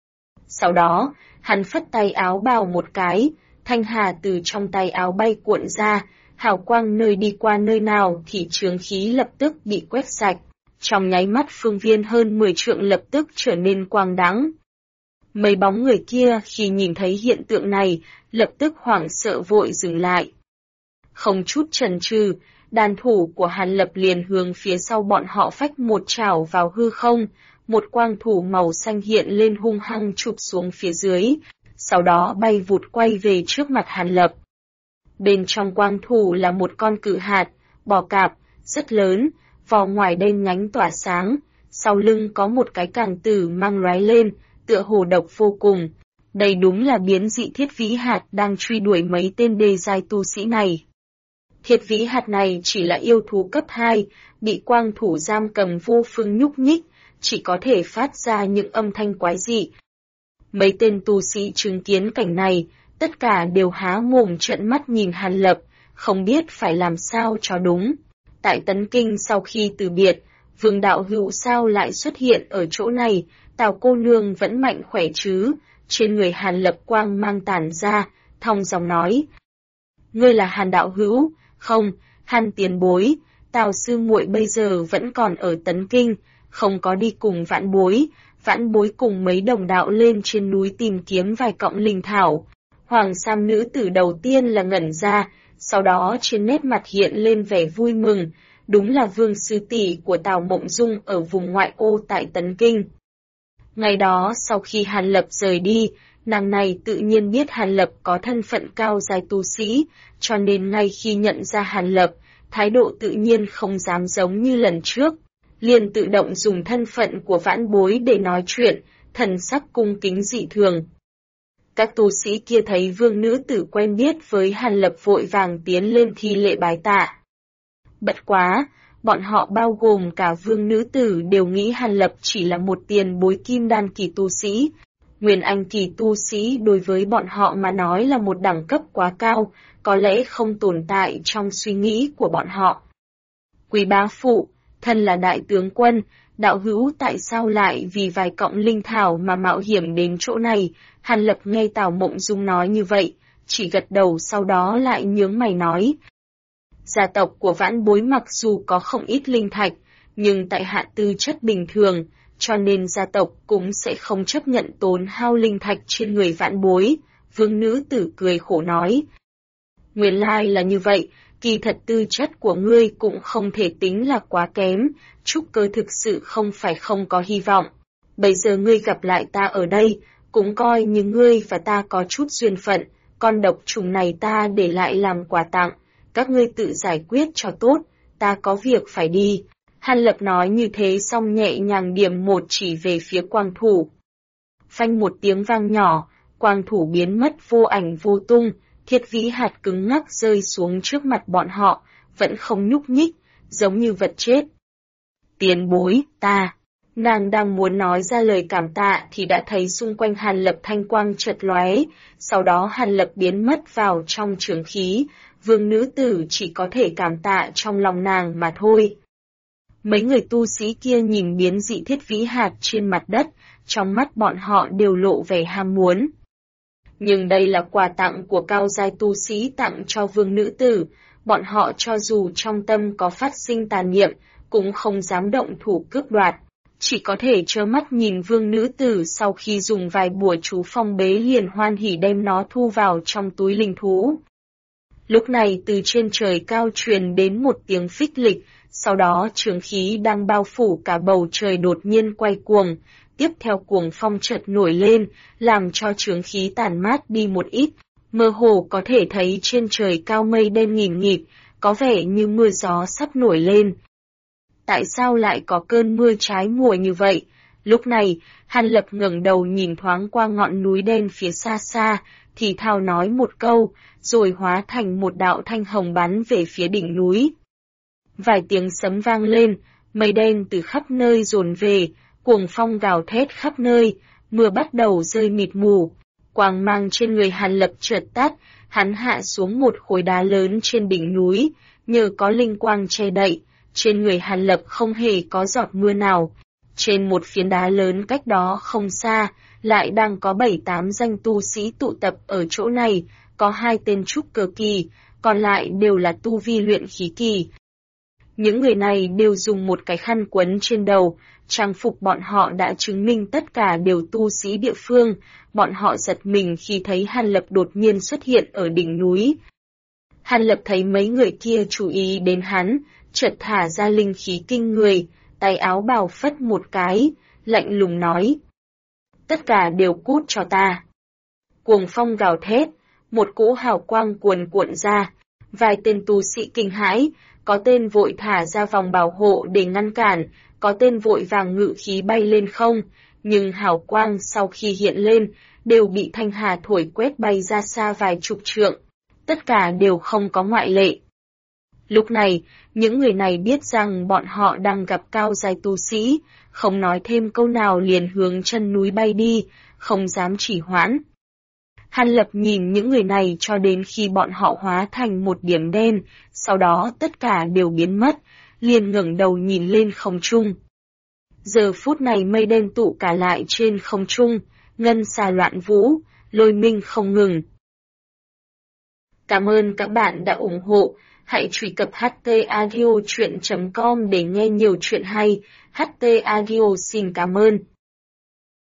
Sau đó, hắn phất tay áo bào một cái, thanh hà từ trong tay áo bay cuộn ra, hào quang nơi đi qua nơi nào thì chướng khí lập tức bị quét sạch. Trong nháy mắt phương viên hơn 10 trượng lập tức trở nên quang đãng. Mấy bóng người kia khi nhìn thấy hiện tượng này, lập tức hoảng sợ vội dừng lại. Không chút chần chừ, đàn thủ của Hàn Lập liền hướng phía sau bọn họ phách một chảo vào hư không, một quang thủ màu xanh hiện lên hung hăng chụp xuống phía dưới, sau đó bay vụt quay về trước mặt Hàn Lập. Bên trong quang thủ là một con cự hạt, bò cạp, rất lớn, vỏ ngoài đen nhánh tỏa sáng, sau lưng có một cái càng tử mang lóe lên, tựa hồ độc vô cùng. Đây đúng là biến dị thiết vĩ hạt đang truy đuổi mấy tên đê giai tu sĩ này. Thiết vĩ hạt này chỉ là yêu thú cấp 2, bị quang thủ giam cầm vô phương nhúc nhích, chỉ có thể phát ra những âm thanh quái dị. Mấy tên tu sĩ chứng kiến cảnh này, tất cả đều há mồm trợn mắt nhìn Hàn Lập, không biết phải làm sao cho đúng. Tại Tấn Kinh sau khi từ biệt, Vương đạo hữu sao lại xuất hiện ở chỗ này, Tào cô nương vẫn mạnh khỏe chứ? Trên người Hàn Lập quang mang tản ra, thong dòng nói. Ngươi là Hàn đạo hữu? Không, Hàn tiền bối, Tào sư muội bây giờ vẫn còn ở Tấn Kinh, không có đi cùng vãn bối. Vãn Bối cùng mấy đồng đạo lên trên núi tìm kiếm vài cọng linh thảo. Hoàng sam nữ tử đầu tiên là ngẩn ra, sau đó trên nét mặt hiện lên vẻ vui mừng, đúng là Vương sư tỷ của Tào Mộng Dung ở vùng ngoại ô tại Tấn Kinh. Ngày đó sau khi Hàn Lập rời đi, nàng này tự nhiên biết Hàn Lập có thân phận cao giai tu sĩ, cho nên ngay khi nhận ra Hàn Lập, thái độ tự nhiên không dám giống như lần trước, liền tự động dùng thân phận của Vãn Bối để nói chuyện, thần sắc cung kính dị thường. Các tu sĩ kia thấy vương nữ tử quen biết với Hàn Lập vội vàng tiến lên thi lễ bái tạ. Bất quá, bọn họ bao gồm cả vương nữ tử đều nghĩ Hàn Lập chỉ là một tiền bối kim đan kỳ tu sĩ. Nguyên anh kỳ tu sĩ đối với bọn họ mà nói là một đẳng cấp quá cao, có lẽ không tồn tại trong suy nghĩ của bọn họ. Quý bá phụ, thân là đại tướng quân, đạo hữu tại sao lại vì vài cọng linh thảo mà mạo hiểm đến chỗ này? Hàn Lập nghe Tào Mộng Dung nói như vậy, chỉ gật đầu sau đó lại nhướng mày nói. Gia tộc của Vãn Bối mặc dù có không ít linh thạch, nhưng tại hạ tư chất bình thường, cho nên gia tộc cũng sẽ không chấp nhận tốn hao linh thạch trên người Vãn Bối. Vương nữ tử cười khổ nói. Nguyên lai là như vậy, kỳ thật tư chất của ngươi cũng không thể tính là quá kém, trúc cơ thực sự không phải không có hy vọng. Bây giờ ngươi gặp lại ta ở đây, cũng coi như ngươi và ta có chút duyên phận, con độc trùng này ta để lại làm quà tặng, các ngươi tự giải quyết cho tốt, ta có việc phải đi. Hàn Lập nói như thế xong nhẹ nhàng điểm một chỉ về phía quang thủ. Phanh một tiếng vang nhỏ, quang thủ biến mất vô ảnh vô tung, thiết vĩ hạt cứng ngắc rơi xuống trước mặt bọn họ, vẫn không nhúc nhích, giống như vật chết. Tiền bối, ta. Nàng đang muốn nói ra lời cảm tạ thì đã thấy xung quanh Hàn Lập thanh quang chợt lóe, sau đó Hàn Lập biến mất vào trong trường khí, vương nữ tử chỉ có thể cảm tạ trong lòng nàng mà thôi. Mấy người tu sĩ kia nhìn biến dị thiết vĩ hạt trên mặt đất, trong mắt bọn họ đều lộ vẻ ham muốn. Nhưng đây là quà tặng của cao giai tu sĩ tặng cho vương nữ tử, bọn họ cho dù trong tâm có phát sinh tà niệm, cũng không dám động thủ cướp đoạt, chỉ có thể trơ mắt nhìn vương nữ tử sau khi dùng vài bùa chú phong bế liền hoan hỉ đem nó thu vào trong túi linh thú. Lúc này từ trên trời cao truyền đến một tiếng phích lịch, sau đó trường khí đang bao phủ cả bầu trời đột nhiên quay cuồng, tiếp theo cuồng phong chợt nổi lên, làm cho trường khí tản mát đi một ít, mơ hồ có thể thấy trên trời cao mây đen nghìn nghịt, có vẻ như mưa gió sắp nổi lên. Tại sao lại có cơn mưa trái mùa như vậy? Lúc này, Hàn Lập ngẩng đầu nhìn thoáng qua ngọn núi đen phía xa xa, thì thào nói một câu, rồi hóa thành một đạo thanh hồng bắn về phía đỉnh núi. Vài tiếng sấm vang lên, mây đen từ khắp nơi dồn về, cuồng phong gào thét khắp nơi, mưa bắt đầu rơi mịt mù. Quang mang trên người Hàn Lập chợt tắt, hắn hạ xuống một khối đá lớn trên đỉnh núi, nhờ có linh quang che đậy, trên người Hàn Lập không hề có giọt mưa nào. Trên một phiến đá lớn cách đó không xa, lại đang có 7-8 danh tu sĩ tụ tập ở chỗ này, có 2 tên trúc cơ kỳ, còn lại đều là tu vi luyện khí kỳ. Những người này đều dùng một cái khăn quấn trên đầu, trang phục bọn họ đã chứng minh tất cả đều tu sĩ địa phương, bọn họ giật mình khi thấy Hàn Lập đột nhiên xuất hiện ở đỉnh núi. Hàn Lập thấy mấy người kia chú ý đến hắn, chợt thả ra linh khí kinh người, tay áo bào phất một cái, lạnh lùng nói. Tất cả đều cút cho ta. Cuồng phong gào thét, một cỗ hào quang cuồn cuộn ra, vài tên tu sĩ kinh hãi, có tên vội thả ra vòng bảo hộ để ngăn cản, có tên vội vàng ngự khí bay lên không, nhưng hào quang sau khi hiện lên, đều bị thanh hà thổi quét bay ra xa vài chục trượng, tất cả đều không có ngoại lệ. Lúc này, những người này biết rằng bọn họ đang gặp cao giai tu sĩ, không nói thêm câu nào liền hướng chân núi bay đi, không dám trì hoãn. Hàn Lập nhìn những người này cho đến khi bọn họ hóa thành một điểm đen, sau đó tất cả đều biến mất, liền ngẩng đầu nhìn lên không trung. Giờ phút này mây đen tụ cả lại trên không trung, ngân xà loạn vũ, lôi minh không ngừng. Cảm ơn các bạn đã ủng hộ, hãy truy cập htaudio.com để nghe nhiều chuyện hay, HT Audio xin cảm ơn.